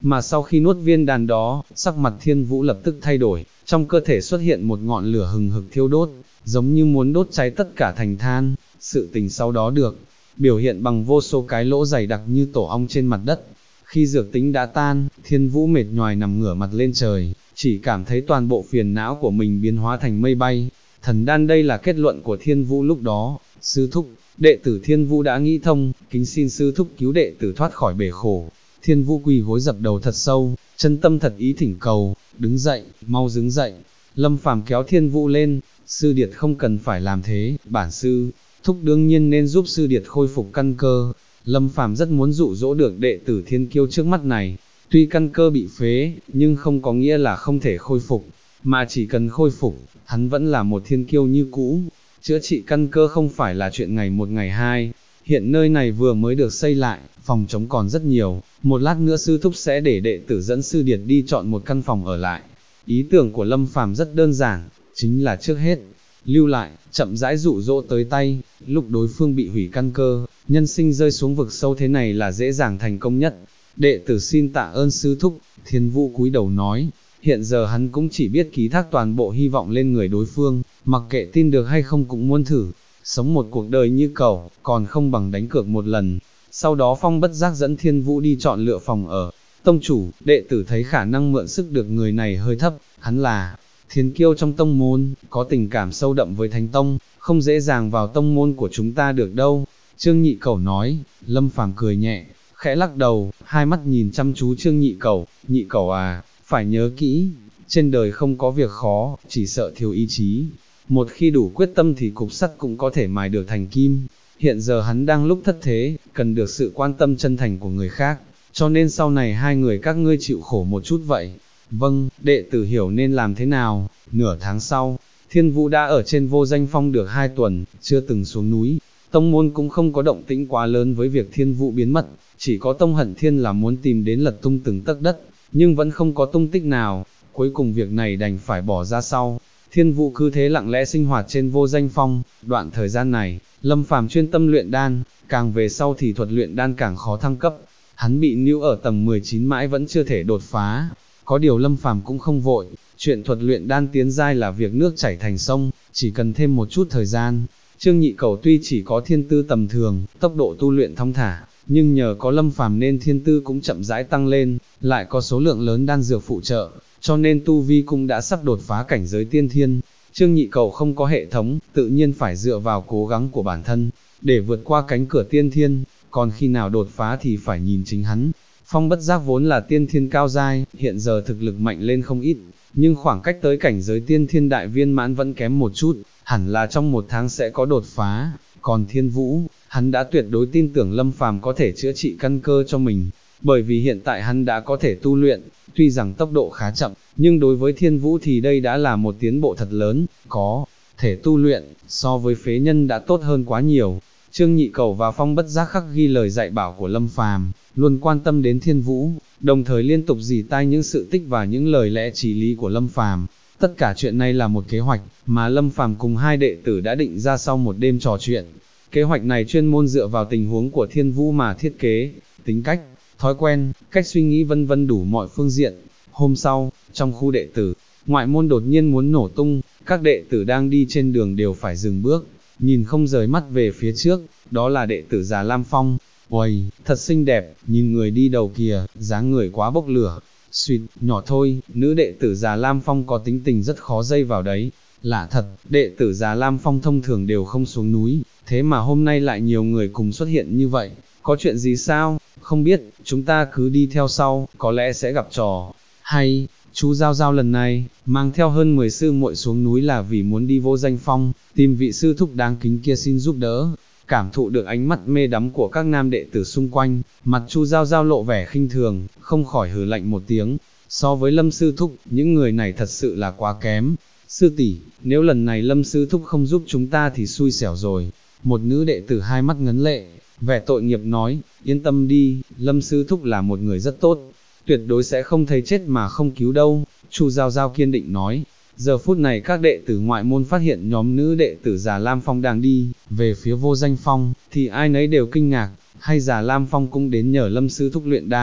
Mà sau khi nuốt viên đan đó, sắc mặt Thiên Vũ lập tức thay đổi, trong cơ thể xuất hiện một ngọn lửa hừng hực thiêu đốt, giống như muốn đốt cháy tất cả thành than. Sự tình sau đó được biểu hiện bằng vô số cái lỗ dày đặc như tổ ong trên mặt đất. Khi dược tính đã tan, Thiên Vũ mệt nhoài nằm ngửa mặt lên trời, chỉ cảm thấy toàn bộ phiền não của mình biến hóa thành mây bay. Thần đan, đây là kết luận của Thiên Vũ lúc đó. Sư thúc, đệ tử Thiên Vũ đã nghĩ thông, kính xin sư thúc cứu đệ tử thoát khỏi bể khổ. Thiên Vũ quỳ gối dập đầu thật sâu, chân tâm thật ý thỉnh cầu, đứng dậy, mau đứng dậy. Lâm Phàm kéo Thiên Vũ lên, sư điệt không cần phải làm thế, bản sư thúc đương nhiên nên giúp sư điệt khôi phục căn cơ. Lâm Phàm rất muốn dụ dỗ được đệ tử thiên kiêu trước mắt này, tuy căn cơ bị phế, nhưng không có nghĩa là không thể khôi phục, mà chỉ cần khôi phục, hắn vẫn là một thiên kiêu như cũ. Chữa trị căn cơ không phải là chuyện ngày một ngày hai, hiện nơi này vừa mới được xây lại, phòng trống còn rất nhiều, một lát nữa sư thúc sẽ để đệ tử dẫn sư điệt đi chọn một căn phòng ở lại. Ý tưởng của Lâm Phàm rất đơn giản, chính là trước hết lưu lại, chậm rãi dụ dỗ tới tay, lúc đối phương bị hủy căn cơ, nhân sinh rơi xuống vực sâu thế này là dễ dàng thành công nhất. Đệ tử xin tạ ơn sư thúc. Thiên Vũ cúi đầu nói, hiện giờ hắn cũng chỉ biết ký thác toàn bộ hy vọng lên người đối phương, mặc kệ tin được hay không cũng muốn thử, sống một cuộc đời như cẩu, còn không bằng đánh cược một lần. Sau đó Phong bất giác dẫn Thiên Vũ đi chọn lựa phòng ở. Tông chủ, đệ tử thấy khả năng mượn sức được người này hơi thấp, hắn là thiên kiêu trong tông môn, có tình cảm sâu đậm với Thánh Tông, không dễ dàng vào tông môn của chúng ta được đâu. Trương Nhị Cẩu nói. Lâm Phàm cười nhẹ, khẽ lắc đầu, hai mắt nhìn chăm chú Trương Nhị Cẩu. Nhị Cẩu à, phải nhớ kỹ, trên đời không có việc khó, chỉ sợ thiếu ý chí. Một khi đủ quyết tâm thì cục sắt cũng có thể mài được thành kim. Hiện giờ hắn đang lúc thất thế, cần được sự quan tâm chân thành của người khác, cho nên sau này hai người các ngươi chịu khổ một chút vậy. Vâng, đệ tử hiểu nên làm thế nào. Nửa tháng sau, Thiên Vũ đã ở trên Vô Danh Phong được 2 tuần, chưa từng xuống núi. Tông môn cũng không có động tĩnh quá lớn với việc Thiên Vũ biến mất, chỉ có Tông Hận Thiên là muốn tìm đến lật tung từng tấc đất, nhưng vẫn không có tung tích nào. Cuối cùng việc này đành phải bỏ ra sau. Thiên Vũ cứ thế lặng lẽ sinh hoạt trên Vô Danh Phong. Đoạn thời gian này, Lâm Phàm chuyên tâm luyện đan, càng về sau thì thuật luyện đan càng khó thăng cấp. Hắn bị níu ở tầng 19 mãi vẫn chưa thể đột phá. Có điều Lâm Phàm cũng không vội, chuyện thuật luyện đan tiến giai là việc nước chảy thành sông, chỉ cần thêm một chút thời gian. Trương Nhị Cẩu tuy chỉ có thiên tư tầm thường, tốc độ tu luyện thong thả, nhưng nhờ có Lâm Phàm nên thiên tư cũng chậm rãi tăng lên, lại có số lượng lớn đan dược phụ trợ, cho nên tu vi cũng đã sắp đột phá cảnh giới tiên thiên. Trương Nhị Cẩu không có hệ thống, tự nhiên phải dựa vào cố gắng của bản thân, để vượt qua cánh cửa tiên thiên, còn khi nào đột phá thì phải nhìn chính hắn. Phong bất giác vốn là tiên thiên cao giai, hiện giờ thực lực mạnh lên không ít, nhưng khoảng cách tới cảnh giới tiên thiên đại viên mãn vẫn kém một chút, hẳn là trong 1 tháng sẽ có đột phá. Còn Thiên Vũ, hắn đã tuyệt đối tin tưởng Lâm Phàm có thể chữa trị căn cơ cho mình, bởi vì hiện tại hắn đã có thể tu luyện, tuy rằng tốc độ khá chậm, nhưng đối với Thiên Vũ thì đây đã là một tiến bộ thật lớn, có thể tu luyện, so với phế nhân đã tốt hơn quá nhiều. Trương Nhị Cẩu và Phong bất giác khắc ghi lời dạy bảo của Lâm Phàm, luôn quan tâm đến Thiên Vũ, đồng thời liên tục rỉ tai những sự tích và những lời lẽ chí lý của Lâm Phàm. Tất cả chuyện này là một kế hoạch mà Lâm Phàm cùng hai đệ tử đã định ra sau một đêm trò chuyện. Kế hoạch này chuyên môn dựa vào tình huống của Thiên Vũ mà thiết kế, tính cách, thói quen, cách suy nghĩ vân vân đủ mọi phương diện. Hôm sau, trong khu đệ tử, ngoại môn đột nhiên muốn nổ tung, các đệ tử đang đi trên đường đều phải dừng bước, nhìn không rời mắt về phía trước, đó là đệ tử Già Lam Phong. Uầy, thật xinh đẹp, nhìn người đi đầu kìa, dáng người quá bốc lửa. Xuyệt, nhỏ thôi, nữ đệ tử Già Lam Phong có tính tình rất khó dây vào đấy. Lạ thật, đệ tử Già Lam Phong thông thường đều không xuống núi, thế mà hôm nay lại nhiều người cùng xuất hiện như vậy, có chuyện gì sao? Không biết, chúng ta cứ đi theo sau, có lẽ sẽ gặp trò hay. Chú Giao Giao lần này, mang theo hơn 10 sư muội xuống núi là vì muốn đi Vô Danh Phong, tìm vị sư thúc đáng kính kia xin giúp đỡ. Cảm thụ được ánh mắt mê đắm của các nam đệ tử xung quanh, mặt Chu Giao Giao lộ vẻ khinh thường, không khỏi hừ lạnh một tiếng. So với Lâm sư thúc, những người này thật sự là quá kém. Sư tỷ, nếu lần này Lâm sư thúc không giúp chúng ta thì xui xẻo rồi. Một nữ đệ tử hai mắt ngấn lệ, vẻ tội nghiệp nói, yên tâm đi, Lâm sư thúc là một người rất tốt, tuyệt đối sẽ không thấy chết mà không cứu đâu. Chu Giao Giao kiên định nói. Giờ phút này các đệ tử ngoại môn phát hiện nhóm nữ đệ tử Già Lam Phong đang đi về phía Vô Danh Phong, thì ai nấy đều kinh ngạc, hay Già Lam Phong cũng đến nhờ Lâm sư thúc luyện đan.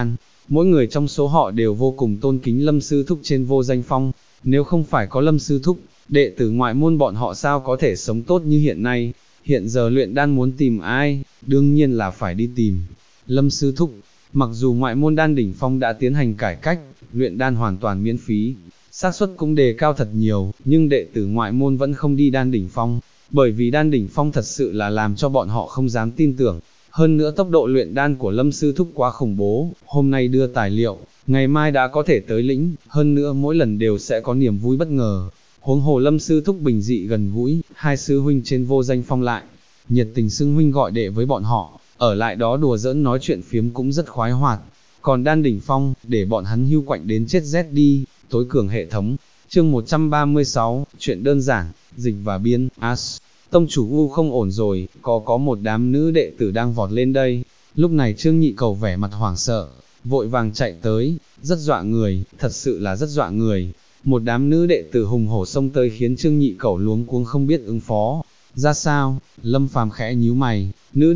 mỗi người trong số họ đều vô cùng tôn kính Lâm Sư Thúc trên Vô Danh Phong, nếu không phải có Lâm Sư Thúc, đệ tử ngoại môn bọn họ sao có thể sống tốt như hiện nay. Hiện giờ luyện đan muốn tìm ai, đương nhiên là phải đi tìm Lâm Sư Thúc. Mặc dù ngoại môn đan đỉnh phong đã tiến hành cải cách, luyện đan hoàn toàn miễn phí, xác suất cũng đề cao thật nhiều, nhưng đệ tử ngoại môn vẫn không đi đan đỉnh phong, bởi vì đan đỉnh phong thật sự là làm cho bọn họ không dám tin tưởng. Hơn nữa tốc độ luyện đan của Lâm Sư Thúc quá khủng bố, hôm nay đưa tài liệu, ngày mai đã có thể tới lĩnh, hơn nữa mỗi lần đều sẽ có niềm vui bất ngờ. Huống hồ Lâm Sư Thúc bình dị gần gũi, hai sư huynh trên Vô Danh Phong lại nhiệt tình xưng huynh gọi đệ với bọn họ, ở lại đó đùa giỡn nói chuyện phiếm cũng rất khoái hoạt. Còn đan đỉnh phong, để bọn hắn hưu quạnh đến chết rét đi. Tối cường hệ thống, chương 136, chuyện đơn giản, dịch và biên, tông chủ U không ổn rồi, có một đám nữ đệ tử đang vọt lên đây. Lúc này Trương Nhị Cầu vẻ mặt hoảng sợ, vội vàng chạy tới, rất dọa người, thật sự là rất dọa người. Một đám nữ đệ tử hùng hổ xông tới khiến Trương Nhị Cầu luống cuống không biết ứng phó ra sao. Lâm Phàm khẽ nhíu mày, nữ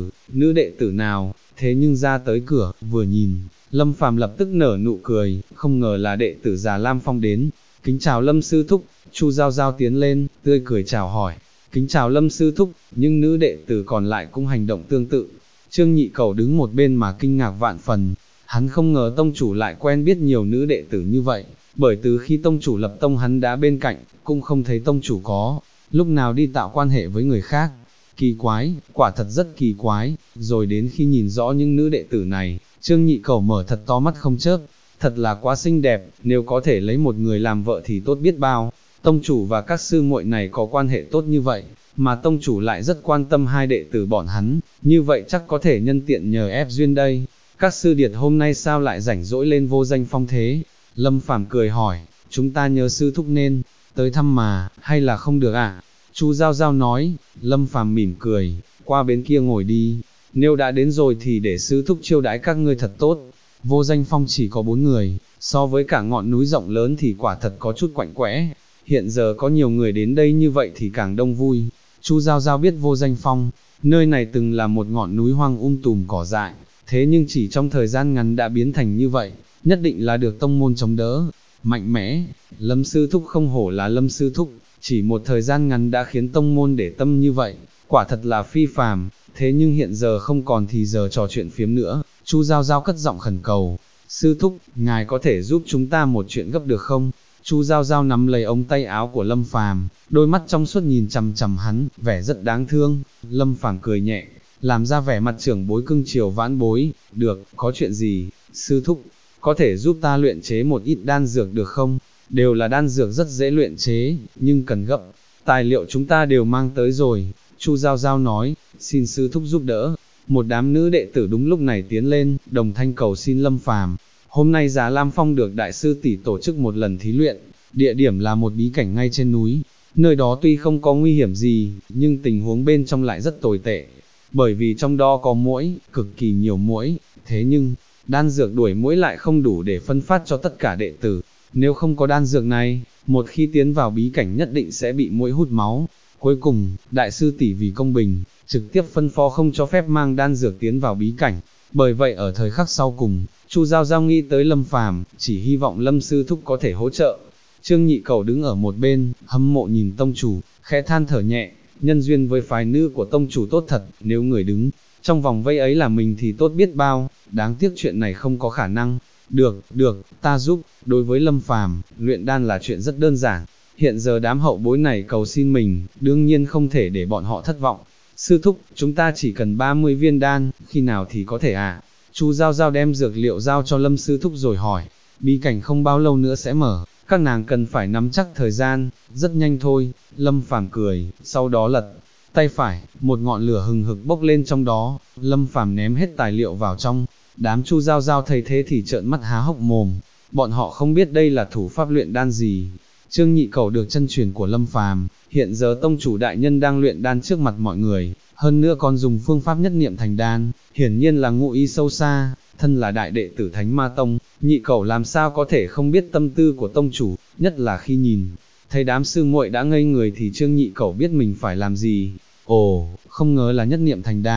đệ tử nào, thế nhưng ra tới cửa, vừa nhìn, Lâm Phàm lập tức nở nụ cười, không ngờ là đệ tử Già Lam Phong đến. Kính chào Lâm Sư Thúc. Chu Giao Giao tiến lên, tươi cười chào hỏi, kính chào Lâm Sư Thúc, nhưng nữ đệ tử còn lại cũng hành động tương tự. Trương Nhị Cầu đứng một bên mà kinh ngạc vạn phần, hắn không ngờ tông chủ lại quen biết nhiều nữ đệ tử như vậy, bởi từ khi tông chủ lập tông hắn đã bên cạnh, cũng không thấy tông chủ có lúc nào đi tạo quan hệ với người khác. Kỳ quái, quả thật rất kỳ quái. Rồi đến khi nhìn rõ những nữ đệ tử này, Trương Nhị Cầu mở thật to mắt không chớp, thật là quá xinh đẹp, nếu có thể lấy một người làm vợ thì tốt biết bao. Tông chủ và các sư muội này có quan hệ tốt như vậy, mà tông chủ lại rất quan tâm hai đệ tử bọn hắn, như vậy chắc có thể nhân tiện nhờ ép duyên đây. Các sư điệt hôm nay sao lại rảnh rỗi lên Vô Danh Phong thế? Lâm Phàm cười hỏi, chúng ta nhớ sư thúc nên tới thăm mà, hay là không được ạ? Chu Giao Giao nói. Lâm Phàm mỉm cười, qua bên kia ngồi đi, nếu đã đến rồi thì để sư thúc chiêu đãi các ngươi thật tốt. Vô Danh Phong chỉ có 4 người, so với cả ngọn núi rộng lớn thì quả thật có chút quạnh quẽ. Hiện giờ có nhiều người đến đây như vậy thì càng đông vui. Chu Giao Giao biết Vô Danh Phong, nơi này từng là một ngọn núi hoang tùm cỏ dại, thế nhưng chỉ trong thời gian ngắn đã biến thành như vậy, nhất định là được tông môn chống đỡ, mạnh mẽ. Lâm Sư Thúc không hổ là Lâm Sư Thúc, chỉ một thời gian ngắn đã khiến tông môn để tâm như vậy, quả thật là phi phàm. Thế nhưng hiện giờ không còn thì giờ trò chuyện phiếm nữa, Chu Giao Giao cất giọng khẩn cầu, Sư Thúc, ngài có thể giúp chúng ta một chuyện gấp được không? Chu Giao Giao nắm lấy ống tay áo của Lâm Phàm, đôi mắt trong suốt nhìn chằm chằm hắn, vẻ rất đáng thương. Lâm Phàm cười nhẹ, làm ra vẻ mặt trưởng bối cưng chiều vãn bối, được, có chuyện gì, Sư Thúc, có thể giúp ta luyện chế một ít đan dược được không? Đều là đan dược rất dễ luyện chế, nhưng cần gấp, tài liệu chúng ta đều mang tới rồi. Chu Giao Giao nói, xin Sư Thúc giúp đỡ. Một đám nữ đệ tử đúng lúc này tiến lên, đồng thanh cầu xin Lâm Phàm. Hôm nay Già Lam Phong được đại sư tỷ tổ chức một lần thí luyện, địa điểm là một bí cảnh ngay trên núi. Nơi đó tuy không có nguy hiểm gì, nhưng tình huống bên trong lại rất tồi tệ, bởi vì trong đó có muỗi, cực kỳ nhiều muỗi. Thế nhưng, đan dược đuổi muỗi lại không đủ để phân phát cho tất cả đệ tử. Nếu không có đan dược này, một khi tiến vào bí cảnh nhất định sẽ bị muỗi hút máu. Cuối cùng, đại sư tỷ vì công bình, trực tiếp phân phó không cho phép mang đan dược tiến vào bí cảnh. Bởi vậy ở thời khắc sau cùng, Chu Giao Giao nghĩ tới Lâm Phàm, chỉ hy vọng Lâm Sư Thúc có thể hỗ trợ. Trương Nhị Cầu đứng ở một bên, hâm mộ nhìn tông chủ, khẽ than thở nhẹ, nhân duyên với phái nữ của tông chủ tốt thật, nếu người đứng trong vòng vây ấy là mình thì tốt biết bao, đáng tiếc chuyện này không có khả năng. Được, ta giúp. Đối với Lâm Phàm, luyện đan là chuyện rất đơn giản. Hiện giờ đám hậu bối này cầu xin mình, đương nhiên không thể để bọn họ thất vọng. Sư Thúc, chúng ta chỉ cần 30 viên đan, khi nào thì có thể à? Chu Giao Giao đem dược liệu giao cho Lâm Sư Thúc rồi hỏi, bí cảnh không bao lâu nữa sẽ mở, các nàng cần phải nắm chắc thời gian, rất nhanh thôi. Lâm Phàm cười, sau đó lật tay phải, một ngọn lửa hừng hực bốc lên trong đó. Lâm Phàm ném hết tài liệu vào trong, đám Chu Giao Giao thấy thế thì trợn mắt há hốc mồm, bọn họ không biết đây là thủ pháp luyện đan gì. Trương Nhị Cầu được chân truyền của Lâm Phàm, hiện giờ tông chủ đại nhân đang luyện đan trước mặt mọi người, hơn nữa còn dùng phương pháp nhất niệm thành đan, hiển nhiên là ngụ ý sâu xa. Thân là đại đệ tử Thánh Ma Tông, Nhị Cầu làm sao có thể không biết tâm tư của tông chủ, nhất là khi nhìn thấy đám sư muội đã ngây người thì Trương Nhị Cầu biết mình phải làm gì. Ồ, không ngờ là nhất niệm thành đan,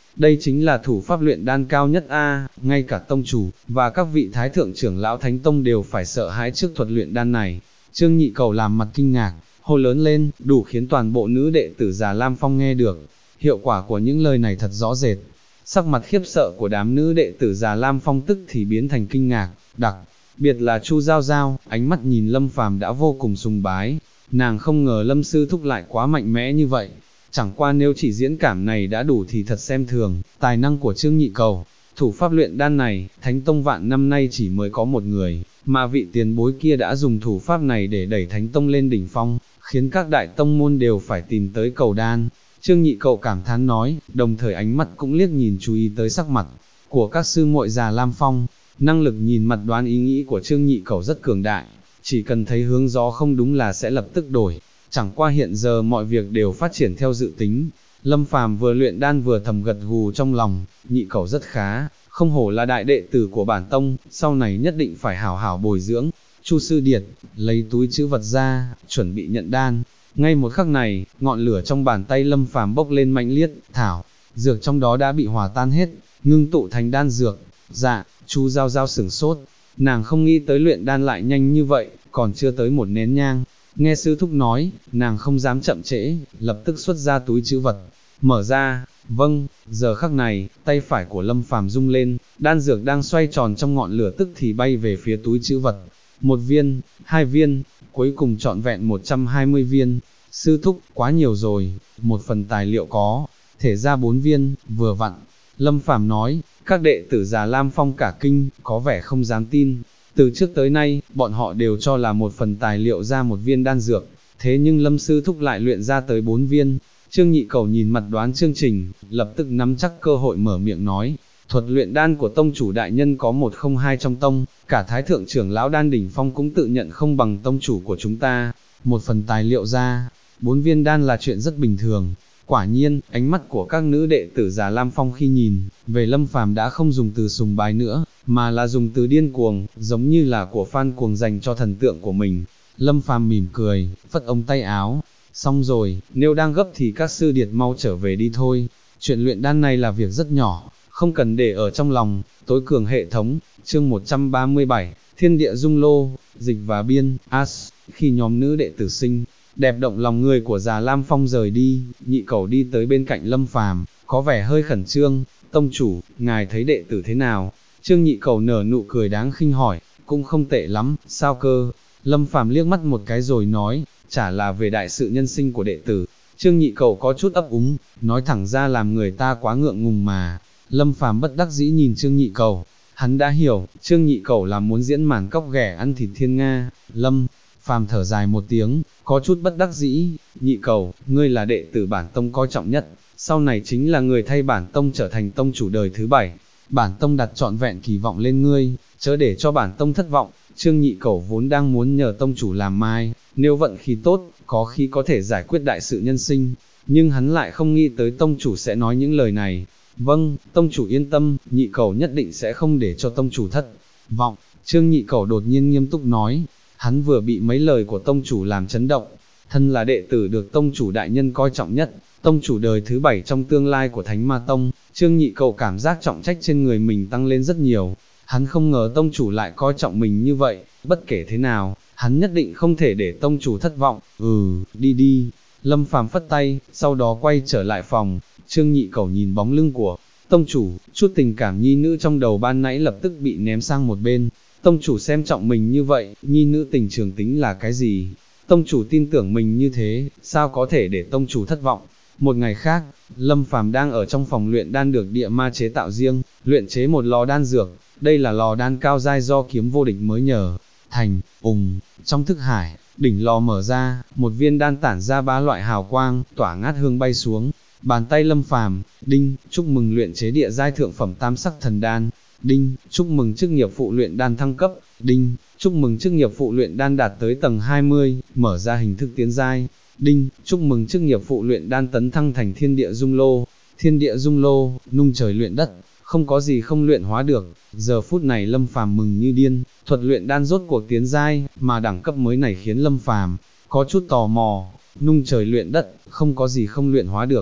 đây chính là thủ pháp luyện đan cao nhất a, ngay cả tông chủ, và các vị thái thượng trưởng lão thánh tông đều phải sợ hãi trước thuật luyện đan này. Trương Nhị Cầu làm mặt kinh ngạc, hô lớn lên, đủ khiến toàn bộ nữ đệ tử Già Lam Phong nghe được. Hiệu quả của những lời này thật rõ rệt. Sắc mặt khiếp sợ của đám nữ đệ tử Già Lam Phong tức thì biến thành kinh ngạc, đặc biệt là Chu Giao Giao, ánh mắt nhìn Lâm Phàm đã vô cùng sùng bái. Nàng không ngờ Lâm sư thúc lại quá mạnh mẽ như vậy. Chẳng qua nếu chỉ diễn cảm này đã đủ thì thật xem thường tài năng của Trương Nhị Cầu. Thủ pháp luyện đan này, Thánh Tông vạn năm nay chỉ mới có một người, mà vị tiền bối kia đã dùng thủ pháp này để đẩy Thánh Tông lên đỉnh phong, khiến các đại tông môn đều phải tìm tới cầu đan. Trương Nhị Cầu cảm thán nói, đồng thời ánh mắt cũng liếc nhìn chú ý tới sắc mặt của các sư muội Già Lam Phong. Năng lực nhìn mặt đoán ý nghĩ của Trương Nhị Cầu rất cường đại, chỉ cần thấy hướng gió không đúng là sẽ lập tức đổi. Chẳng qua hiện giờ mọi việc đều phát triển theo dự tính. Lâm Phàm vừa luyện đan vừa thầm gật gù trong lòng, Nhị Cầu rất khá, không hổ là đại đệ tử của bản tông, sau này nhất định phải hảo hảo bồi dưỡng. Chu Sư Điệt lấy túi trữ vật ra, chuẩn bị nhận đan. Ngay một khắc này, ngọn lửa trong bàn tay Lâm Phàm bốc lên mãnh liệt, thảo dược trong đó đã bị hòa tan hết, ngưng tụ thành đan dược. Dạ, Chu Giao Giao sửng sốt, nàng không nghĩ tới luyện đan lại nhanh như vậy, còn chưa tới một nén nhang. Nghe sư thúc nói, nàng không dám chậm trễ, lập tức xuất ra túi trữ vật, mở ra. Vâng, giờ khắc này, tay phải của Lâm Phàm rung lên, đan dược đang xoay tròn trong ngọn lửa tức thì bay về phía túi trữ vật. Một viên, hai viên, cuối cùng trọn vẹn 120 viên. Sư thúc, quá nhiều rồi, một phần tài liệu có thể ra 4 viên, vừa vặn. Lâm Phàm nói, các đệ tử Già Lam Phong cả kinh, có vẻ không dám tin. Từ trước tới nay, bọn họ đều cho là một phần tài liệu ra một viên đan dược, thế nhưng Lâm sư thúc lại luyện ra tới 4 viên. Trương Nhị Cầu nhìn mặt đoán chương trình, lập tức nắm chắc cơ hội mở miệng nói, thuật luyện đan của tông chủ đại nhân có 102 trong tông, cả thái thượng trưởng lão đan đỉnh phong cũng tự nhận không bằng tông chủ của chúng ta. Một phần tài liệu ra, 4 viên đan là chuyện rất bình thường. Quả nhiên, ánh mắt của các nữ đệ tử Già Lam Phong khi nhìn về Lâm Phàm đã không dùng từ sùng bái nữa, mà là dùng từ điên cuồng, giống như là của fan cuồng dành cho thần tượng của mình. Lâm Phàm mỉm cười, phất ống tay áo, xong rồi, nếu đang gấp thì các sư điệt mau trở về đi thôi. Chuyện luyện đan này là việc rất nhỏ, không cần để ở trong lòng. Tối cường hệ thống, chương 137, Thiên Địa Dung Lô, dịch và biên, As. Khi nhóm nữ đệ tử xinh đẹp động lòng người của Già Lam Phong rời đi, Nhị Cầu đi tới bên cạnh Lâm Phàm, có vẻ hơi khẩn trương. Tông chủ, ngài thấy đệ tử thế nào? Trương Nhị Cầu nở nụ cười đáng khinh hỏi, cũng không tệ lắm, sao cơ? Lâm Phàm liếc mắt một cái rồi nói, chả là về đại sự nhân sinh của đệ tử. Trương Nhị Cầu có chút ấp úng, nói thẳng ra làm người ta quá ngượng ngùng mà. Lâm Phàm bất đắc dĩ nhìn Trương Nhị Cầu, hắn đã hiểu, Trương Nhị Cầu là muốn diễn màn cóc ghẻ ăn thịt thiên nga. Lâm Phàm thở dài một tiếng, có chút bất đắc dĩ, Nhị Cầu, ngươi là đệ tử bản tông coi trọng nhất, sau này chính là người thay bản tông trở thành tông chủ đời thứ 7. Bản tông đặt trọn vẹn kỳ vọng lên ngươi, chớ để cho bản tông thất vọng. Trương Nhị Cầu vốn đang muốn nhờ tông chủ làm mai, nếu vận khí tốt, có khi có thể giải quyết đại sự nhân sinh, nhưng hắn lại không nghĩ tới tông chủ sẽ nói những lời này. Vâng, tông chủ yên tâm, Nhị Cầu nhất định sẽ không để cho tông chủ thất vọng. Trương Nhị Cầu đột nhiên nghiêm túc nói, hắn vừa bị mấy lời của tông chủ làm chấn động. Thân là đệ tử được tông chủ đại nhân coi trọng nhất, tông chủ đời thứ 7 trong tương lai của Thánh Ma Tông, Trương Nhị Cầu cảm giác trọng trách trên người mình tăng lên rất nhiều. Hắn không ngờ tông chủ lại coi trọng mình như vậy, bất kể thế nào, hắn nhất định không thể để tông chủ thất vọng. Đi đi. Lâm Phàm phất tay, sau đó quay trở lại phòng. Trương Nhị Cầu nhìn bóng lưng của tông chủ, chút tình cảm nhi nữ trong đầu ban nãy lập tức bị ném sang một bên. Tông chủ xem trọng mình như vậy, nhi nữ tình trường tính là cái gì? Tông chủ tin tưởng mình như thế, sao có thể để tông chủ thất vọng? Một ngày khác, Lâm Phàm đang ở trong phòng luyện đan được địa ma chế tạo riêng, luyện chế một lò đan dược. Đây là lò đan cao giai do Kiếm Vô Địch mới nhờ thành. Trong thức hải, đỉnh lò mở ra, một viên đan tản ra 3 loại hào quang, tỏa ngát hương bay xuống. Bàn tay Lâm Phàm, đinh, chúc mừng luyện chế địa giai thượng phẩm tam sắc thần đan. Đinh, chúc mừng chức nghiệp phụ luyện đan thăng cấp. Đinh, chúc mừng chức nghiệp phụ luyện đan đạt tới tầng 20, mở ra hình thức tiến giai. Đinh, chúc mừng chức nghiệp phụ luyện đan tấn thăng thành Thiên Địa Dung Lô. Thiên Địa Dung Lô, nung trời luyện đất, không có gì không luyện hóa được. Giờ phút này Lâm Phàm mừng như điên, thuật luyện đan rốt cuộc tiến giai, mà đẳng cấp mới này khiến Lâm Phàm có chút tò mò. Nung trời luyện đất, không có gì không luyện hóa được.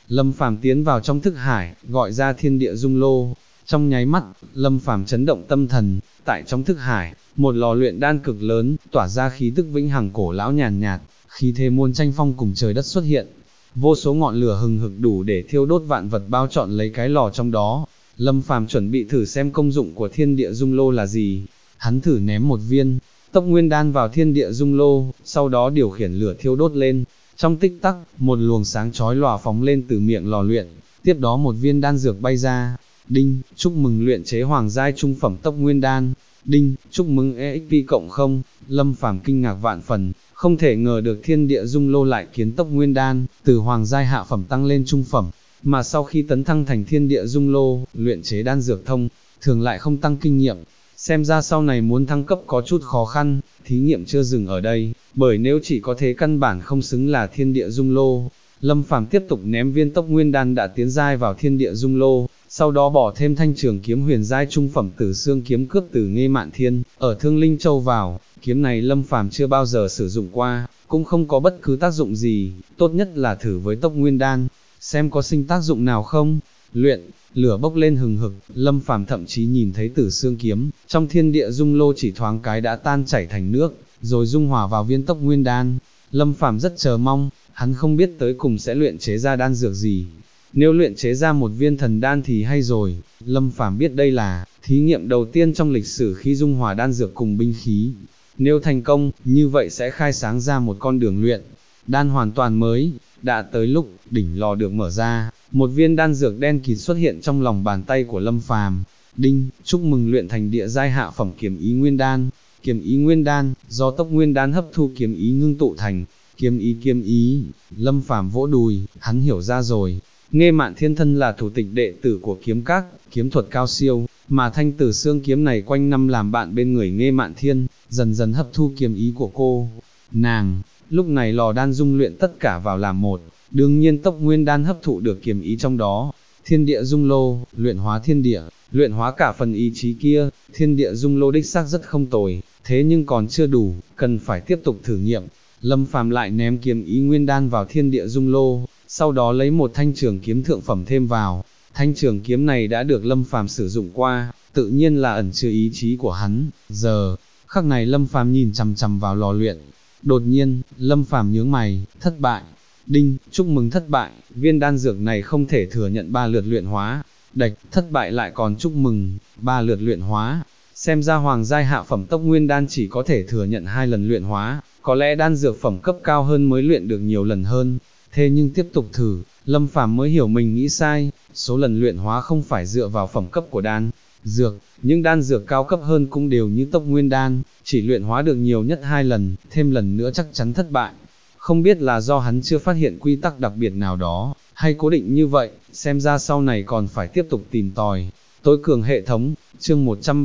Lâm Phàm tiến vào trong thức hải, gọi ra thiên địa dung lô. Trong nháy mắt, Lâm Phàm chấn động tâm thần, tại trong thức hải, một lò luyện đan cực lớn, tỏa ra khí tức vĩnh hằng cổ lão nhàn nhạt, khí thế muôn tranh phong cùng trời đất xuất hiện. Vô số ngọn lửa hừng hực đủ để thiêu đốt vạn vật bao trọn lấy cái lò trong đó. Lâm Phàm chuẩn bị thử xem công dụng của thiên địa dung lô là gì. Hắn thử ném một viên tốc nguyên đan vào thiên địa dung lô, sau đó điều khiển lửa thiêu đốt lên. Trong tích tắc, một luồng sáng chói lòa phóng lên từ miệng lò luyện, tiếp đó một viên đan dược bay ra. Đinh, chúc mừng luyện chế hoàng giai trung phẩm tốc nguyên đan. Đinh, chúc mừng EXP cộng không. Lâm Phàm kinh ngạc vạn phần, không thể ngờ được thiên địa dung lô lại kiến tốc nguyên đan, từ hoàng giai hạ phẩm tăng lên trung phẩm, mà sau khi tấn thăng thành thiên địa dung lô, luyện chế đan dược thông, thường lại không tăng kinh nghiệm. Xem ra sau này muốn thăng cấp có chút khó khăn, thí nghiệm chưa dừng ở đây, bởi nếu chỉ có thế căn bản không xứng là thiên địa dung lô. Lâm Phàm tiếp tục ném viên tốc nguyên đan đã tiến giai vào thiên địa dung lô, sau đó bỏ thêm thanh trường kiếm huyền giai trung phẩm Tử Xương kiếm cướp từ Nghê Mạn Thiên, ở Thương Linh Châu vào. Kiếm này Lâm Phàm chưa bao giờ sử dụng qua, cũng không có bất cứ tác dụng gì, tốt nhất là thử với tốc nguyên đan, xem có sinh tác dụng nào không. Luyện, lửa bốc lên hừng hực, Lâm Phàm thậm chí nhìn thấy Tử Xương kiếm, trong thiên địa dung lô chỉ thoáng cái đã tan chảy thành nước, rồi dung hòa vào viên tốc nguyên đan. Lâm Phàm rất chờ mong, hắn không biết tới cùng sẽ luyện chế ra đan dược gì. Nếu luyện chế ra một viên thần đan thì hay rồi. Lâm Phàm biết đây là thí nghiệm đầu tiên trong lịch sử khi dung hòa đan dược cùng binh khí. Nếu thành công, như vậy sẽ khai sáng ra một con đường luyện đan hoàn toàn mới. Đã tới lúc, đỉnh lò được mở ra, một viên đan dược đen kịt xuất hiện trong lòng bàn tay của Lâm Phàm. Đinh, chúc mừng luyện thành địa giai hạ phẩm kiếm ý nguyên đan. Kiếm ý nguyên đan, do tốc nguyên đan hấp thu kiếm ý ngưng tụ thành. Kiếm ý, Lâm Phàm vỗ đùi, hắn hiểu ra rồi. Nghê Mạn Thiên thân là thủ tịch đệ tử của kiếm các, kiếm thuật cao siêu, mà thanh Tử Xương kiếm này quanh năm làm bạn bên người Nghê Mạn Thiên, dần dần hấp thu kiếm ý của cô. Nàng, lúc này lò đan dung luyện tất cả vào làm một, đương nhiên tốc nguyên đan hấp thụ được kiếm ý trong đó. Thiên địa dung lô, luyện hóa thiên địa, luyện hóa cả phần ý chí kia. Thiên địa dung lô đích xác rất không tồi, thế nhưng còn chưa đủ, cần phải tiếp tục thử nghiệm. Lâm Phàm lại ném kiếm ý nguyên đan vào thiên địa dung lô, sau đó lấy một thanh trường kiếm thượng phẩm thêm vào. Thanh trường kiếm này đã được Lâm Phàm sử dụng qua, tự nhiên là ẩn chứa ý chí của hắn. Giờ khắc này Lâm Phàm nhìn chằm chằm vào lò luyện. Đột nhiên, Lâm Phàm nhướng mày, thất bại. Đinh, chúc mừng thất bại, viên đan dược này không thể thừa nhận 3 lượt luyện hóa. Đạch, thất bại lại còn chúc mừng, 3 lượt luyện hóa. Xem ra hoàng giai hạ phẩm tốc nguyên đan chỉ có thể thừa nhận 2 lần luyện hóa, có lẽ đan dược phẩm cấp cao hơn mới luyện được nhiều lần hơn. Thế nhưng tiếp tục thử, Lâm Phàm mới hiểu mình nghĩ sai, số lần luyện hóa không phải dựa vào phẩm cấp của đan dược, những đan dược cao cấp hơn cũng đều như tốc nguyên đan, chỉ luyện hóa được nhiều nhất 2 lần, thêm lần nữa chắc chắn thất bại. Không biết là do hắn chưa phát hiện quy tắc đặc biệt nào đó, hay cố định như vậy, xem ra sau này còn phải tiếp tục tìm tòi. Tối cường hệ thống, chương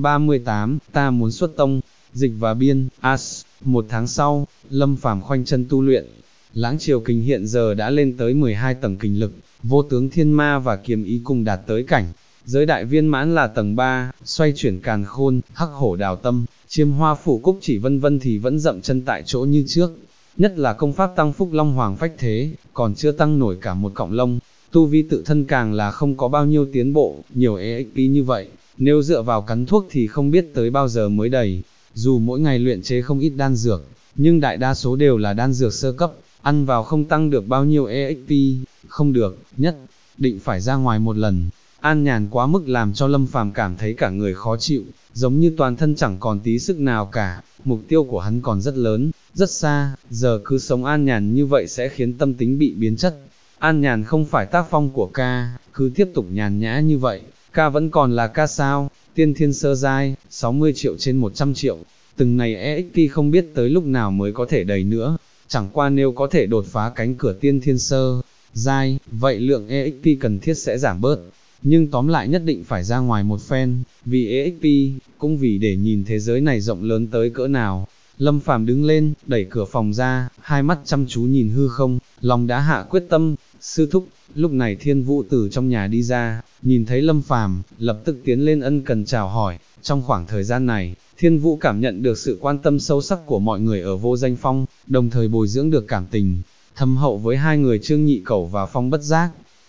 138, ta muốn xuất tông, dịch và biên, As. 1 tháng sau, Lâm Phàm khoanh chân tu luyện. Lãng triều kình hiện giờ đã lên tới 12 tầng kình lực, vô tướng thiên ma và kiếm ý cùng đạt tới cảnh. Giới đại viên mãn là tầng 3, xoay chuyển càn khôn, hắc hổ đào tâm, chiêm hoa phủ cúc chỉ vân vân thì vẫn dậm chân tại chỗ như trước. Nhất là công pháp tăng phúc long hoàng phách thế, còn chưa tăng nổi cả một cọng lông. Tu vi tự thân càng là không có bao nhiêu tiến bộ, nhiều EXP như vậy, nếu dựa vào cắn thuốc thì không biết tới bao giờ mới đầy. Dù mỗi ngày luyện chế không ít đan dược, nhưng đại đa số đều là đan dược sơ cấp, ăn vào không tăng được bao nhiêu EXP, không được, nhất định phải ra ngoài một lần. An nhàn quá mức làm cho Lâm Phàm cảm thấy cả người khó chịu, giống như toàn thân chẳng còn tí sức nào cả. Mục tiêu của hắn còn rất lớn, rất xa, giờ cứ sống an nhàn như vậy sẽ khiến tâm tính bị biến chất. An nhàn không phải tác phong của ca, cứ tiếp tục nhàn nhã như vậy, ca vẫn còn là ca sao. Tiên thiên sơ giai, 60 triệu trên 100 triệu, từng này EXP không biết tới lúc nào mới có thể đầy nữa. Chẳng qua nếu có thể đột phá cánh cửa tiên thiên sơ giai, vậy lượng EXP cần thiết sẽ giảm bớt. Nhưng tóm lại nhất định phải ra ngoài một phen, vì EXP, cũng vì để nhìn thế giới này rộng lớn tới cỡ nào. Lâm Phàm đứng lên, đẩy cửa phòng ra, hai mắt chăm chú nhìn hư không, lòng đã hạ quyết tâm. Sư thúc, lúc này Thiên Vũ từ trong nhà đi ra, nhìn thấy Lâm Phàm, lập tức tiến lên ân cần chào hỏi. Trong khoảng thời gian này, Thiên Vũ cảm nhận được sự quan tâm sâu sắc của mọi người ở Vô Danh Phong, đồng thời bồi dưỡng được cảm tình thâm hậu với hai người Trương Nhị Cẩu và Phong Bất Giác.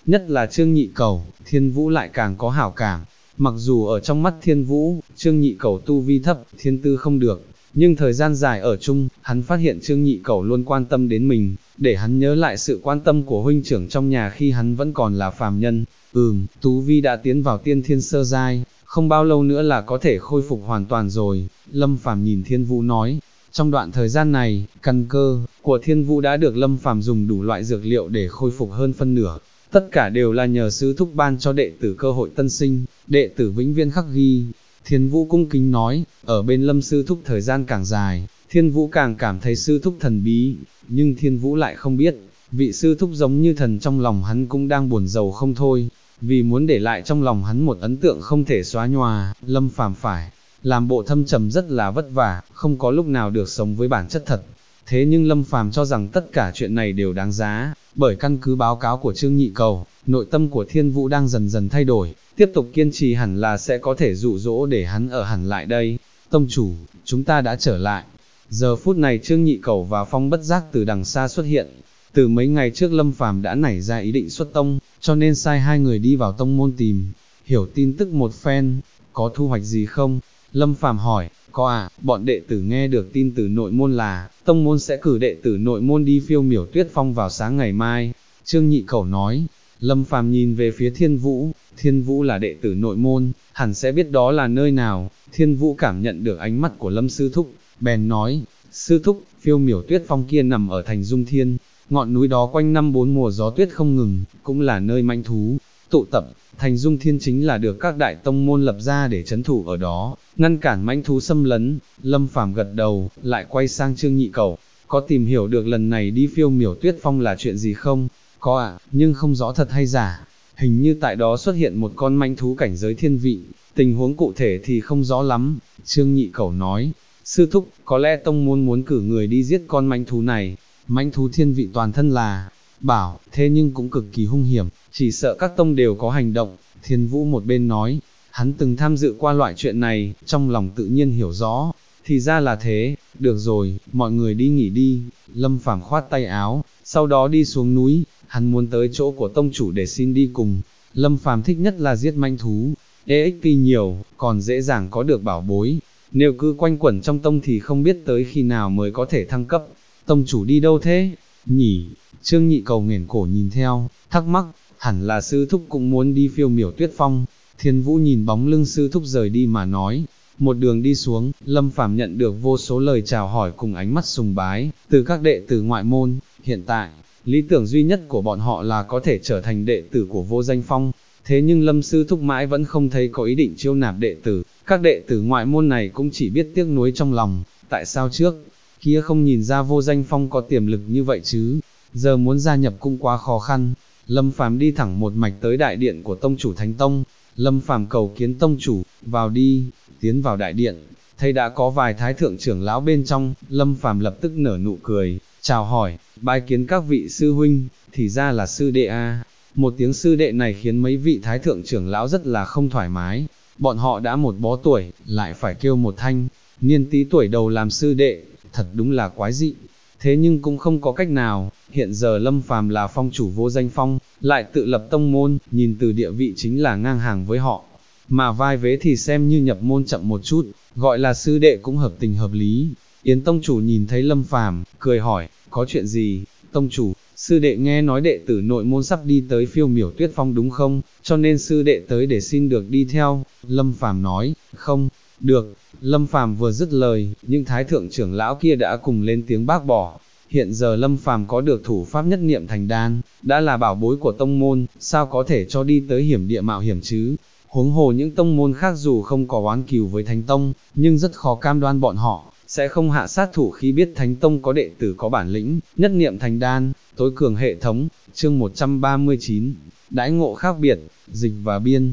nhất là Trương Nhị Cẩu, Thiên Vũ lại càng có hảo cảm. Mặc dù ở trong mắt Thiên Vũ, Trương Nhị Cẩu tu vi thấp, thiên tư không được, nhưng thời gian dài ở chung, hắn phát hiện Trương Nhị Cẩu luôn quan tâm đến mình, để hắn nhớ lại sự quan tâm của huynh trưởng trong nhà khi hắn vẫn còn là phàm nhân. Tú vi đã tiến vào tiên thiên sơ giai, không bao lâu nữa là có thể khôi phục hoàn toàn rồi. Lâm Phàm nhìn Thiên Vũ nói, trong đoạn thời gian này, căn cơ của Thiên Vũ đã được Lâm Phàm dùng đủ loại dược liệu để khôi phục hơn phân nửa. Tất cả đều là nhờ sư thúc ban cho đệ tử cơ hội tân sinh, đệ tử vĩnh viễn khắc ghi. Thiên Vũ cung kính nói, ở bên Lâm sư thúc thời gian càng dài, Thiên Vũ càng cảm thấy sư thúc thần bí, nhưng Thiên Vũ lại không biết, vị sư thúc giống như thần trong lòng hắn cũng đang buồn rầu không thôi, vì muốn để lại trong lòng hắn một ấn tượng không thể xóa nhòa, Lâm Phàm phải làm bộ thâm trầm rất là vất vả, không có lúc nào được sống với bản chất thật. Thế nhưng Lâm Phàm cho rằng tất cả chuyện này đều đáng giá, bởi căn cứ báo cáo của Trương Nhị Cẩu, nội tâm của Thiên Vũ đang dần dần thay đổi, tiếp tục kiên trì hẳn là sẽ có thể dụ dỗ để hắn ở hẳn lại đây. Tông chủ, chúng ta đã trở lại. Giờ phút này Trương Nhị Cẩu và Phong Bất Giác từ đằng xa xuất hiện. Từ mấy ngày trước Lâm Phàm đã nảy ra ý định xuất tông, cho nên sai hai người đi vào tông môn tìm hiểu tin tức một phen. Có thu hoạch gì không? Lâm Phàm hỏi. Có à, bọn đệ tử nghe được tin từ nội môn là, tông môn sẽ cử đệ tử nội môn đi phiêu miểu tuyết phong vào sáng ngày mai. Trương Nhị Cẩu nói. Lâm Phàm nhìn về phía Thiên Vũ là đệ tử nội môn, hẳn sẽ biết đó là nơi nào. Thiên Vũ cảm nhận được ánh mắt của Lâm sư thúc, bèn nói, sư thúc, phiêu miểu tuyết phong kia nằm ở thành Dung Thiên, ngọn núi đó quanh năm bốn mùa gió tuyết không ngừng, cũng là nơi manh thú tụ tập. Thành Dung Thiên chính là được các đại tông môn lập ra để trấn thủ ở đó, ngăn cản mãnh thú xâm lấn. Lâm Phàm gật đầu, lại quay sang Trương Nhị Cẩu, có tìm hiểu được lần này đi phiêu miểu tuyết phong là chuyện gì không? Có ạ, nhưng không rõ thật hay giả. Hình như tại đó xuất hiện một con mãnh thú cảnh giới thiên vị, tình huống cụ thể thì không rõ lắm. Trương Nhị Cẩu nói, sư thúc, có lẽ tông môn muốn cử người đi giết con mãnh thú này. Mãnh thú thiên vị toàn thân là bảo, thế nhưng cũng cực kỳ hung hiểm, chỉ sợ các tông đều có hành động. Thiên Vũ một bên nói, hắn từng tham dự qua loại chuyện này, trong lòng tự nhiên hiểu rõ. Thì ra là thế, được rồi, mọi người đi nghỉ đi. Lâm Phàm khoát tay áo, sau đó đi xuống núi, hắn muốn tới chỗ của tông chủ để xin đi cùng. Lâm Phàm thích nhất là giết manh thú, EXP nhiều, còn dễ dàng có được bảo bối. Nếu cứ quanh quẩn trong tông thì không biết tới khi nào mới có thể thăng cấp. Tông chủ đi đâu thế? Nhỉ? Trương Nhị Cẩu nghển cổ nhìn theo, thắc mắc, hẳn là sư thúc cũng muốn đi phiêu miểu tuyết phong. Thiên Vũ nhìn bóng lưng sư thúc rời đi mà nói. Một đường đi xuống, Lâm Phàm nhận được vô số lời chào hỏi cùng ánh mắt sùng bái, từ các đệ tử ngoại môn. Hiện tại, lý tưởng duy nhất của bọn họ là có thể trở thành đệ tử của Vô Danh Phong. Thế nhưng Lâm sư thúc mãi vẫn không thấy có ý định chiêu nạp đệ tử, các đệ tử ngoại môn này cũng chỉ biết tiếc nuối trong lòng. Tại sao trước kia không nhìn ra Vô Danh Phong có tiềm lực như vậy chứ? Giờ muốn gia nhập cũng quá khó khăn. Lâm Phàm đi thẳng một mạch tới đại điện của tông chủ Thánh Tông. Lâm Phàm cầu kiến tông chủ, vào đi. Tiến vào đại điện, thấy đã có vài thái thượng trưởng lão bên trong, Lâm Phàm lập tức nở nụ cười, chào hỏi, bái kiến các vị sư huynh, thì ra là sư đệ a. Một tiếng sư đệ này khiến mấy vị thái thượng trưởng lão rất là không thoải mái, bọn họ đã một bó tuổi, lại phải kêu một thanh, niên tí tuổi đầu làm sư đệ, thật đúng là quái dị. Thế nhưng cũng không có cách nào, hiện giờ Lâm Phàm là phong chủ Vô Danh Phong, lại tự lập tông môn, nhìn từ địa vị chính là ngang hàng với họ. Mà vai vế thì xem như nhập môn chậm một chút, gọi là sư đệ cũng hợp tình hợp lý. Yến tông chủ nhìn thấy Lâm Phàm, cười hỏi, có chuyện gì? Tông chủ, sư đệ nghe nói đệ tử nội môn sắp đi tới phiêu miểu tuyết phong đúng không? Cho nên sư đệ tới để xin được đi theo. Lâm Phàm nói, không, được. Lâm Phàm vừa dứt lời, những thái thượng trưởng lão kia đã cùng lên tiếng bác bỏ. Hiện giờ Lâm Phàm có được thủ pháp nhất niệm thành đan, đã là bảo bối của tông môn, sao có thể cho đi tới hiểm địa mạo hiểm chứ? Huống hồ những tông môn khác dù không có oán cừu với Thánh Tông, nhưng rất khó cam đoan bọn họ sẽ không hạ sát thủ khi biết Thánh Tông có đệ tử có bản lĩnh, nhất niệm thành đan, tối cường hệ thống. Chương 139, đãi ngộ khác biệt, dịch và biên.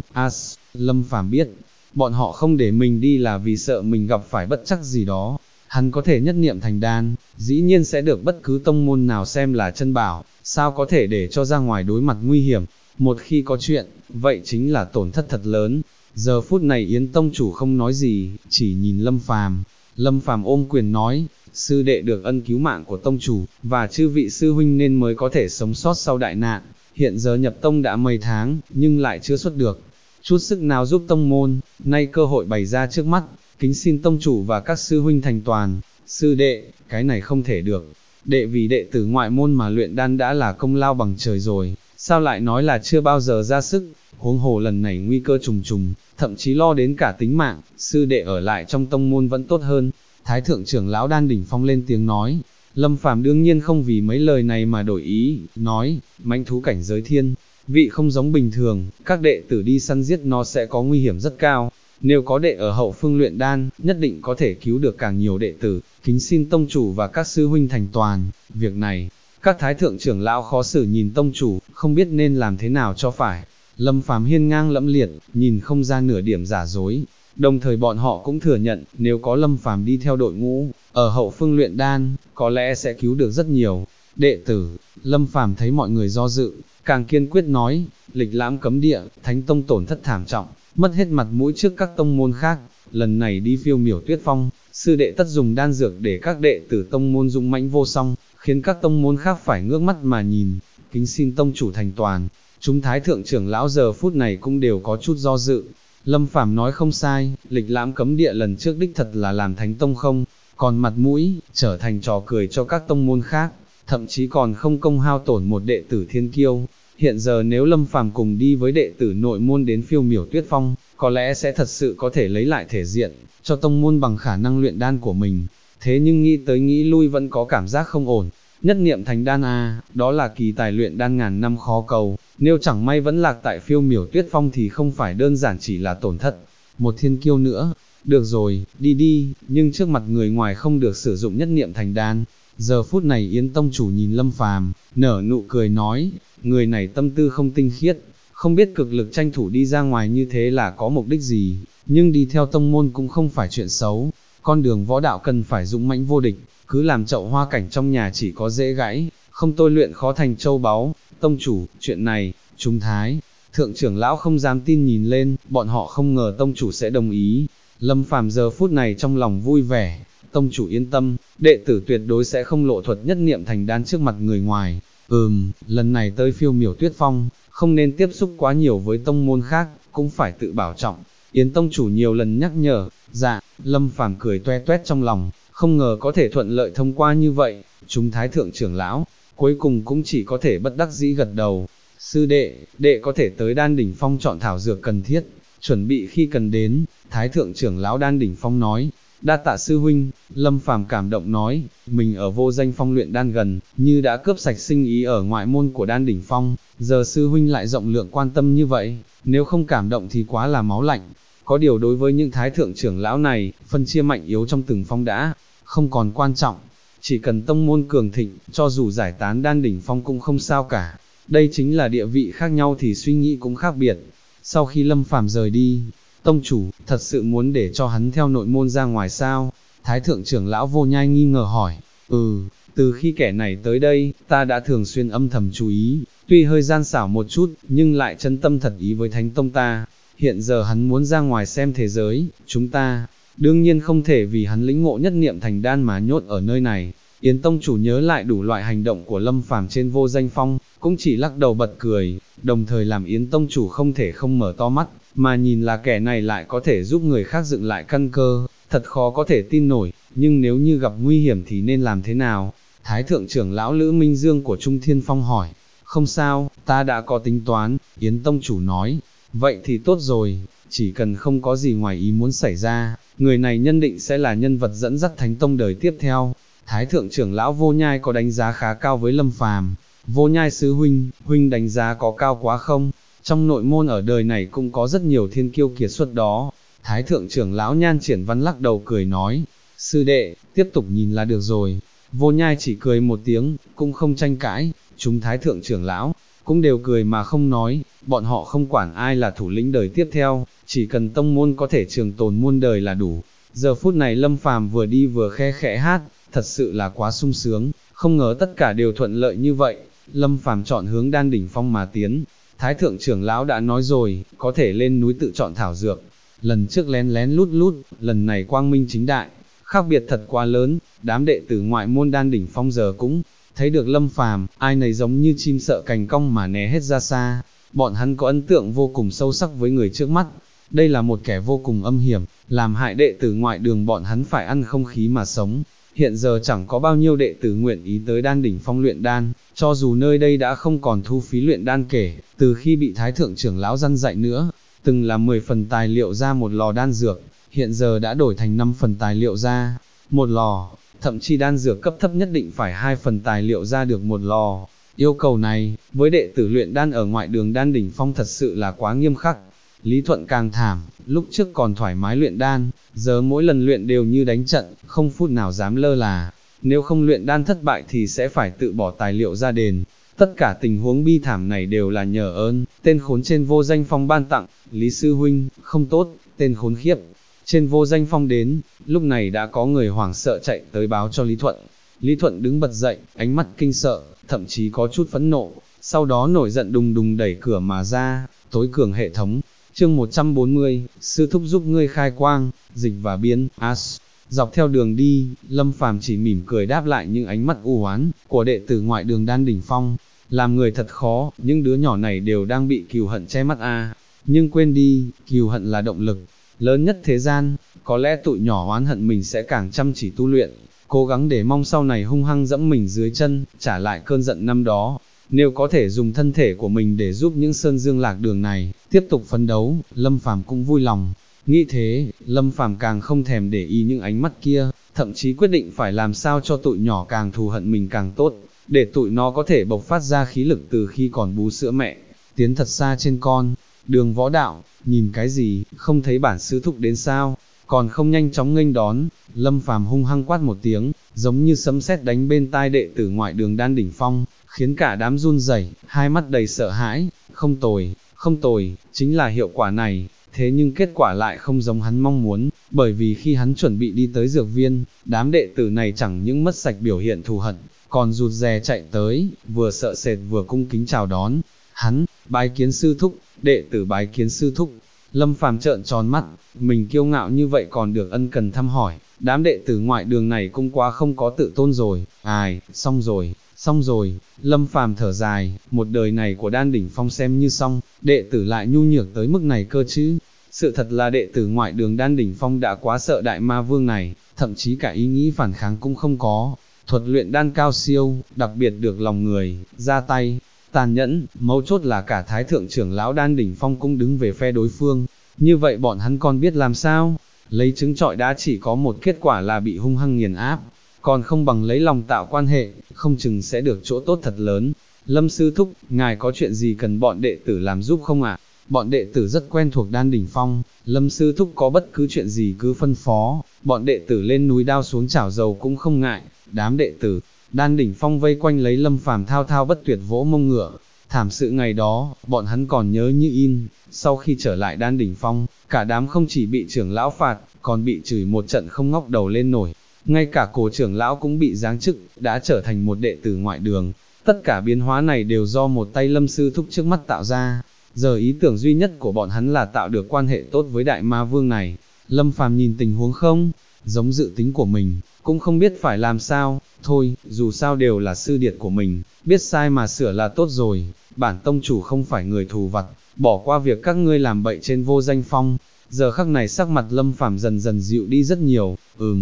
Lâm Phàm biết, bọn họ không để mình đi là vì sợ mình gặp phải bất trắc gì đó. Hắn có thể nhất niệm thành đan, dĩ nhiên sẽ được bất cứ tông môn nào xem là chân bảo, sao có thể để cho ra ngoài đối mặt nguy hiểm. Một khi có chuyện, vậy chính là tổn thất thật lớn. Giờ phút này Yến tông chủ không nói gì, chỉ nhìn Lâm Phàm. Lâm Phàm ôm quyền nói, sư đệ được ân cứu mạng của tông chủ, và chư vị sư huynh nên mới có thể sống sót sau đại nạn. hiện giờ nhập tông đã mấy tháng, nhưng lại chưa xuất được chút sức nào giúp tông môn, nay cơ hội bày ra trước mắt, kính xin tông chủ và các sư huynh thành toàn. Sư đệ, cái này không thể được, đệ vì đệ tử ngoại môn mà luyện đan đã là công lao bằng trời rồi, sao lại nói là chưa bao giờ ra sức, huống hồ lần này nguy cơ trùng trùng, thậm chí lo đến cả tính mạng, sư đệ ở lại trong tông môn vẫn tốt hơn. Thái thượng trưởng lão Đan Đỉnh Phong lên tiếng nói. Lâm Phàm đương nhiên không vì mấy lời này mà đổi ý, nói, mãnh thú cảnh giới thiên vị không giống bình thường, các đệ tử đi săn giết nó sẽ có nguy hiểm rất cao, nếu có đệ ở hậu phương luyện đan, nhất định có thể cứu được càng nhiều đệ tử, kính xin tông chủ và các sư huynh thành toàn. Việc này, các thái thượng trưởng lão khó xử nhìn tông chủ, không biết nên làm thế nào cho phải. Lâm Phàm hiên ngang lẫm liệt, nhìn không ra nửa điểm giả dối, đồng thời bọn họ cũng thừa nhận, nếu có Lâm Phàm đi theo đội ngũ, ở hậu phương luyện đan, có lẽ sẽ cứu được rất nhiều đệ tử. Lâm Phàm thấy mọi người do dự, càng kiên quyết nói, lịch lãm cấm địa, thánh tông tổn thất thảm trọng, mất hết mặt mũi trước các tông môn khác, lần này đi Phiêu Miểu Tuyết Phong, sư đệ tất dùng đan dược để các đệ tử tông môn dũng mãnh vô song, khiến các tông môn khác phải ngước mắt mà nhìn, kính xin tông chủ thành toàn. Chúng thái thượng trưởng lão giờ phút này cũng đều có chút do dự. Lâm Phàm nói không sai, lịch lãm cấm địa lần trước đích thật là làm thánh tông không còn mặt mũi, trở thành trò cười cho các tông môn khác, thậm chí còn không công hao tổn một đệ tử thiên kiêu. Hiện giờ nếu Lâm Phàm cùng đi với đệ tử nội môn đến Phiêu Miểu Tuyết Phong, có lẽ sẽ thật sự có thể lấy lại thể diện cho tông môn bằng khả năng luyện đan của mình. Thế nhưng nghĩ tới nghĩ lui vẫn có cảm giác không ổn. Nhất niệm thành đan đó là kỳ tài luyện đan ngàn năm khó cầu, nếu chẳng may vẫn lạc tại Phiêu Miểu Tuyết Phong thì không phải đơn giản chỉ là tổn thất một thiên kiêu nữa. Được rồi, đi đi, nhưng trước mặt người ngoài không được sử dụng nhất niệm thành đan. Giờ phút này Yến tông chủ nhìn Lâm Phàm, nở nụ cười nói, người này tâm tư không tinh khiết, không biết cực lực tranh thủ đi ra ngoài như thế là có mục đích gì, nhưng đi theo tông môn cũng không phải chuyện xấu, con đường võ đạo cần phải dũng mãnh vô địch, cứ làm chậu hoa cảnh trong nhà chỉ có dễ gãy, không tôi luyện khó thành châu báu. Tông chủ, chuyện này, chúng thái thượng trưởng lão không dám tin nhìn lên, bọn họ không ngờ tông chủ sẽ đồng ý. Lâm Phàm giờ phút này trong lòng vui vẻ, tông chủ yên tâm, đệ tử tuyệt đối sẽ không lộ thuật nhất niệm thành đan trước mặt người ngoài. Lần này tới Phiêu Miểu Tuyết Phong, không nên tiếp xúc quá nhiều với tông môn khác, cũng phải tự bảo trọng. Yến tông chủ nhiều lần nhắc nhở. Dạ. Lâm Phàm cười toe toét trong lòng, không ngờ có thể thuận lợi thông qua như vậy. Chúng thái thượng trưởng lão cuối cùng cũng chỉ có thể bất đắc dĩ gật đầu. Sư đệ, đệ có thể tới Đan Đỉnh Phong chọn thảo dược cần thiết, chuẩn bị khi cần đến. Thái thượng trưởng lão Đan Đỉnh Phong nói. Đa tạ sư huynh. Lâm Phàm cảm động nói, mình ở Vô Danh Phong luyện đan gần như đã cướp sạch sinh ý ở ngoại môn của Đan Đỉnh Phong, giờ sư huynh lại rộng lượng quan tâm như vậy, nếu không cảm động thì quá là máu lạnh. Có điều đối với những thái thượng trưởng lão này, phân chia mạnh yếu trong từng phong đã không còn quan trọng, chỉ cần tông môn cường thịnh, cho dù giải tán Đan Đỉnh Phong cũng không sao cả. Đây chính là địa vị khác nhau thì suy nghĩ cũng khác biệt. Sau khi Lâm Phàm rời đi, tông chủ, thật sự muốn để cho hắn theo nội môn ra ngoài sao? Thái thượng trưởng lão Vô Nhai nghi ngờ hỏi. Từ khi kẻ này tới đây, ta đã thường xuyên âm thầm chú ý, tuy hơi gian xảo một chút, nhưng lại chân tâm thật ý với thánh tông ta. Hiện giờ hắn muốn ra ngoài xem thế giới, chúng ta đương nhiên không thể vì hắn lĩnh ngộ nhất niệm thành đan mà nhốt ở nơi này. Yến tông chủ nhớ lại đủ loại hành động của Lâm Phàm trên Vô Danh Phong, cũng chỉ lắc đầu bật cười, đồng thời làm Yến tông chủ không thể không mở to mắt, mà nhìn là kẻ này lại có thể giúp người khác dựng lại căn cơ, thật khó có thể tin nổi. Nhưng nếu như gặp nguy hiểm thì nên làm thế nào? Thái thượng trưởng lão Lữ Minh Dương của Trung Thiên Phong hỏi. Không sao, ta đã có tính toán. Yến tông chủ nói. Vậy thì tốt rồi, chỉ cần không có gì ngoài ý muốn xảy ra, người này nhân định sẽ là nhân vật dẫn dắt thánh tông đời tiếp theo. Thái thượng trưởng lão Vô Nhai có đánh giá khá cao với Lâm Phàm. Vô Nhai sư huynh, huynh đánh giá có cao quá không? Trong nội môn ở đời này cũng có rất nhiều thiên kiêu kiệt xuất đó. Thái thượng trưởng lão Nhan Triển Văn lắc đầu cười nói, sư đệ, tiếp tục nhìn là được rồi. Vô Nhai chỉ cười một tiếng, cũng không tranh cãi. Chúng thái thượng trưởng lão cũng đều cười mà không nói, bọn họ không quản ai là thủ lĩnh đời tiếp theo, chỉ cần tông môn có thể trường tồn muôn đời là đủ. Giờ phút này Lâm Phàm vừa đi vừa khe khẽ hát, thật sự là quá sung sướng, không ngờ tất cả đều thuận lợi như vậy. Lâm Phàm chọn hướng Đan Đỉnh Phong mà tiến. Thái thượng trưởng lão đã nói rồi, có thể lên núi tự chọn thảo dược. Lần trước lén lén lút lút, lần này quang minh chính đại, khác biệt thật quá lớn. Đám đệ tử ngoại môn Đan Đỉnh Phong giờ cũng thấy được Lâm Phàm, ai nấy giống như chim sợ cành cong mà né hết ra xa, bọn hắn có ấn tượng vô cùng sâu sắc với người trước mắt, đây là một kẻ vô cùng âm hiểm, làm hại đệ tử ngoại đường bọn hắn phải ăn không khí mà sống. Hiện giờ chẳng có bao nhiêu đệ tử nguyện ý tới Đan Đỉnh Phong luyện đan, cho dù nơi đây đã không còn thu phí luyện đan kể, từ khi bị Thái Thượng trưởng lão răn dạy nữa, từng là 10 phần tài liệu ra một lò đan dược, hiện giờ đã đổi thành 5 phần tài liệu ra một lò, thậm chí đan dược cấp thấp nhất định phải 2 phần tài liệu ra được một lò. Yêu cầu này, với đệ tử luyện đan ở ngoại đường Đan Đỉnh Phong thật sự là quá nghiêm khắc. Lý Thuận càng thảm, lúc trước còn thoải mái luyện đan, giờ mỗi lần luyện đều như đánh trận, không phút nào dám lơ là. Nếu không luyện đan thất bại thì sẽ phải tự bỏ tài liệu ra đền. Tất cả tình huống bi thảm này đều là nhờ ơn, tên khốn trên Vô Danh Phong ban tặng. Lý sư huynh, không tốt, tên khốn khiếp. Trên Vô Danh Phong đến, lúc này đã có người hoảng sợ chạy tới báo cho Lý Thuận. Lý Thuận đứng bật dậy, ánh mắt kinh sợ, thậm chí có chút phẫn nộ, sau đó nổi giận đùng đùng đẩy cửa mà ra. Tối cường hệ thống. Chương 140, sư thúc giúp ngươi khai quang, dịch và biên, as. Dọc theo đường đi, Lâm Phàm chỉ mỉm cười đáp lại những ánh mắt u oán của đệ tử ngoại đường Đan Đỉnh Phong. Làm người thật khó, những đứa nhỏ này đều đang bị cừu hận che mắt a. Nhưng quên đi, cừu hận là động lực lớn nhất thế gian, có lẽ tụi nhỏ oán hận mình sẽ càng chăm chỉ tu luyện, cố gắng để mong sau này hung hăng dẫm mình dưới chân, trả lại cơn giận năm đó. Nếu có thể dùng thân thể của mình để giúp những sơn dương lạc đường này tiếp tục phấn đấu, Lâm Phàm cũng vui lòng. Nghĩ thế, Lâm Phàm càng không thèm để ý những ánh mắt kia, thậm chí quyết định phải làm sao cho tụi nhỏ càng thù hận mình càng tốt, để tụi nó có thể bộc phát ra khí lực từ khi còn bú sữa mẹ. Tiến thật xa trên con đường võ đạo, nhìn cái gì, không thấy bản sư thúc đến sao, còn không nhanh chóng nghênh đón. Lâm Phàm hung hăng quát một tiếng, giống như sấm sét đánh bên tai đệ tử ngoại đường Đan Đỉnh Phong, khiến cả đám run rẩy, hai mắt đầy sợ hãi. Không tồi, không tồi, chính là hiệu quả này. Thế nhưng kết quả lại không giống hắn mong muốn, bởi vì khi hắn chuẩn bị đi tới dược viên, đám đệ tử này chẳng những mất sạch biểu hiện thù hận, còn rụt rè chạy tới, vừa sợ sệt vừa cung kính chào đón. Hắn, bái kiến sư thúc, đệ tử bái kiến sư thúc. Lâm Phàm trợn tròn mắt, mình kiêu ngạo như vậy còn được ân cần thăm hỏi, đám đệ tử ngoại đường này cũng quá không có tự tôn rồi. Ai, xong rồi, Lâm Phàm thở dài, một đời này của Đan Đỉnh Phong xem như xong, đệ tử lại nhu nhược tới mức này cơ chứ. Sự thật là đệ tử ngoại đường Đan Đỉnh Phong đã quá sợ đại ma vương này, thậm chí cả ý nghĩ phản kháng cũng không có. Thuật luyện đan cao siêu, đặc biệt được lòng người, ra tay tàn nhẫn, mấu chốt là cả Thái Thượng trưởng lão Đan Đỉnh Phong cũng đứng về phe đối phương. Như vậy bọn hắn còn biết làm sao? Lấy trứng trọi đá chỉ có một kết quả là bị hung hăng nghiền áp, còn không bằng lấy lòng tạo quan hệ, không chừng sẽ được chỗ tốt thật lớn. Lâm sư thúc, ngài có chuyện gì cần bọn đệ tử làm giúp không ạ? Bọn đệ tử rất quen thuộc Đan Đỉnh Phong, Lâm sư thúc có bất cứ chuyện gì cứ phân phó, bọn đệ tử lên núi đao xuống chảo dầu cũng không ngại. Đám đệ tử Đan Đỉnh Phong vây quanh lấy Lâm Phàm thao thao bất tuyệt vỗ mông ngựa. Thảm sự ngày đó, bọn hắn còn nhớ như in. Sau khi trở lại Đan Đỉnh Phong, cả đám không chỉ bị trưởng lão phạt, còn bị chửi một trận không ngóc đầu lên nổi. Ngay cả cổ trưởng lão cũng bị giáng chức, đã trở thành một đệ tử ngoại đường. Tất cả biến hóa này đều do một tay Lâm sư thúc trước mắt tạo ra. Giờ ý tưởng duy nhất của bọn hắn là tạo được quan hệ tốt với đại ma vương này. Lâm Phàm nhìn tình huống không giống dự tính của mình, cũng không biết phải làm sao. Thôi, dù sao đều là sư điệt của mình, biết sai mà sửa là tốt rồi. Bản tông chủ không phải người thù vặt, bỏ qua việc các ngươi làm bậy trên Vô Danh Phong. Giờ khắc này sắc mặt Lâm Phàm dần dần dịu đi rất nhiều.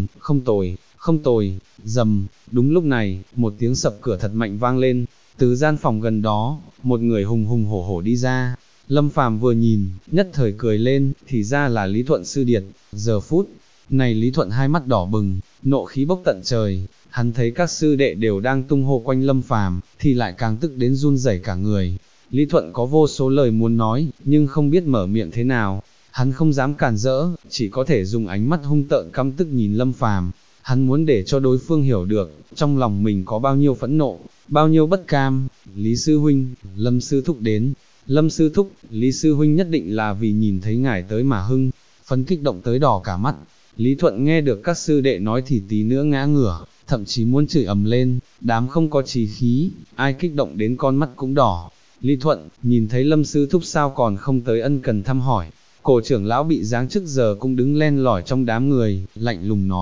Không tồi, dầm. Đúng lúc này, một tiếng sập cửa thật mạnh vang lên. Từ gian phòng gần đó, một người hùng hùng hổ hổ đi ra. Lâm Phàm vừa nhìn, nhất thời cười lên, thì ra là Lý Thuận sư điệt. Giờ phút này Lý Thuận hai mắt đỏ bừng, nộ khí bốc tận trời. Hắn thấy các sư đệ đều đang tung hô quanh Lâm Phàm, thì lại càng tức đến run rẩy cả người. Lý Thuận có vô số lời muốn nói, nhưng không biết mở miệng thế nào. Hắn không dám cản rỡ, chỉ có thể dùng ánh mắt hung tợn căm tức nhìn Lâm Phàm. Hắn muốn để cho đối phương hiểu được, trong lòng mình có bao nhiêu phẫn nộ, bao nhiêu bất cam. Lý sư huynh, Lâm sư thúc đến. Lâm sư thúc, Lý sư huynh nhất định là vì nhìn thấy ngài tới mà hưng phấn kích động tới đỏ cả mắt. Lý Thuận nghe được các sư đệ nói thì tí nữa ngã ngửa, thậm chí muốn chửi ầm lên. Đám không có chí khí, ai kích động đến con mắt cũng đỏ. Lý Thuận, nhìn thấy Lâm sư thúc sao còn không tới ân cần thăm hỏi. Cổ trưởng lão bị giáng chức giờ cũng đứng len lỏi trong đám người, lạnh lùng nói.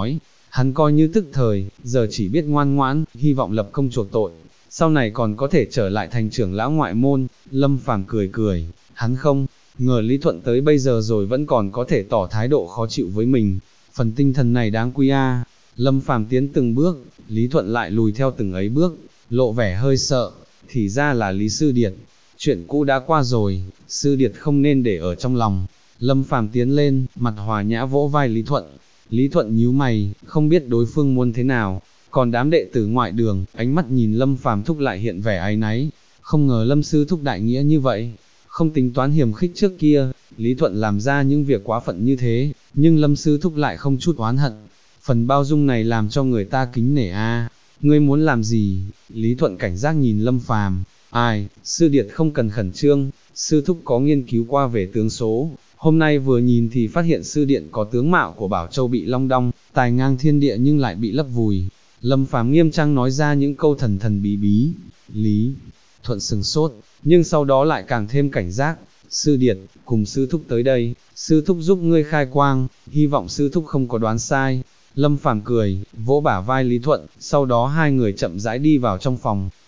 hắn coi như tức thời, giờ chỉ biết ngoan ngoãn, hy vọng lập công chuộc tội, sau này còn có thể trở lại thành trưởng lão ngoại môn. Lâm Phàm cười cười, hắn không ngờ Lý Thuận tới bây giờ rồi vẫn còn có thể tỏ thái độ khó chịu với mình, phần tinh thần này đáng quý a. Lâm Phàm tiến từng bước, Lý Thuận lại lùi theo từng ấy bước, lộ vẻ hơi sợ, thì ra là Lý Sư Điệt, chuyện cũ đã qua rồi, Sư Điệt không nên để ở trong lòng. Lâm Phàm tiến lên, mặt hòa nhã vỗ vai Lý Thuận. Lý Thuận nhíu mày, không biết đối phương muốn thế nào, còn đám đệ tử ngoại đường, ánh mắt nhìn Lâm Phàm thúc lại hiện vẻ áy náy, không ngờ Lâm sư thúc đại nghĩa như vậy, không tính toán hiềm khích trước kia, Lý Thuận làm ra những việc quá phận như thế, nhưng Lâm sư thúc lại không chút oán hận, phần bao dung này làm cho người ta kính nể a. Ngươi muốn làm gì? Lý Thuận cảnh giác nhìn Lâm Phàm. Ai, Sư Điệt không cần khẩn trương, sư thúc có nghiên cứu qua về tướng số, hôm nay vừa nhìn thì phát hiện sư điện có tướng mạo của Bảo Châu bị long đong, tài ngang thiên địa nhưng lại bị lấp vùi. Lâm Phàm nghiêm trang nói ra những câu thần thần bí bí. Lý Thuận sừng sốt, nhưng sau đó lại càng thêm cảnh giác. Sư Điệt, cùng sư thúc tới đây, sư thúc giúp ngươi khai quang, hy vọng sư thúc không có đoán sai. Lâm Phàm cười, vỗ bả vai Lý Thuận, sau đó hai người chậm rãi đi vào trong phòng.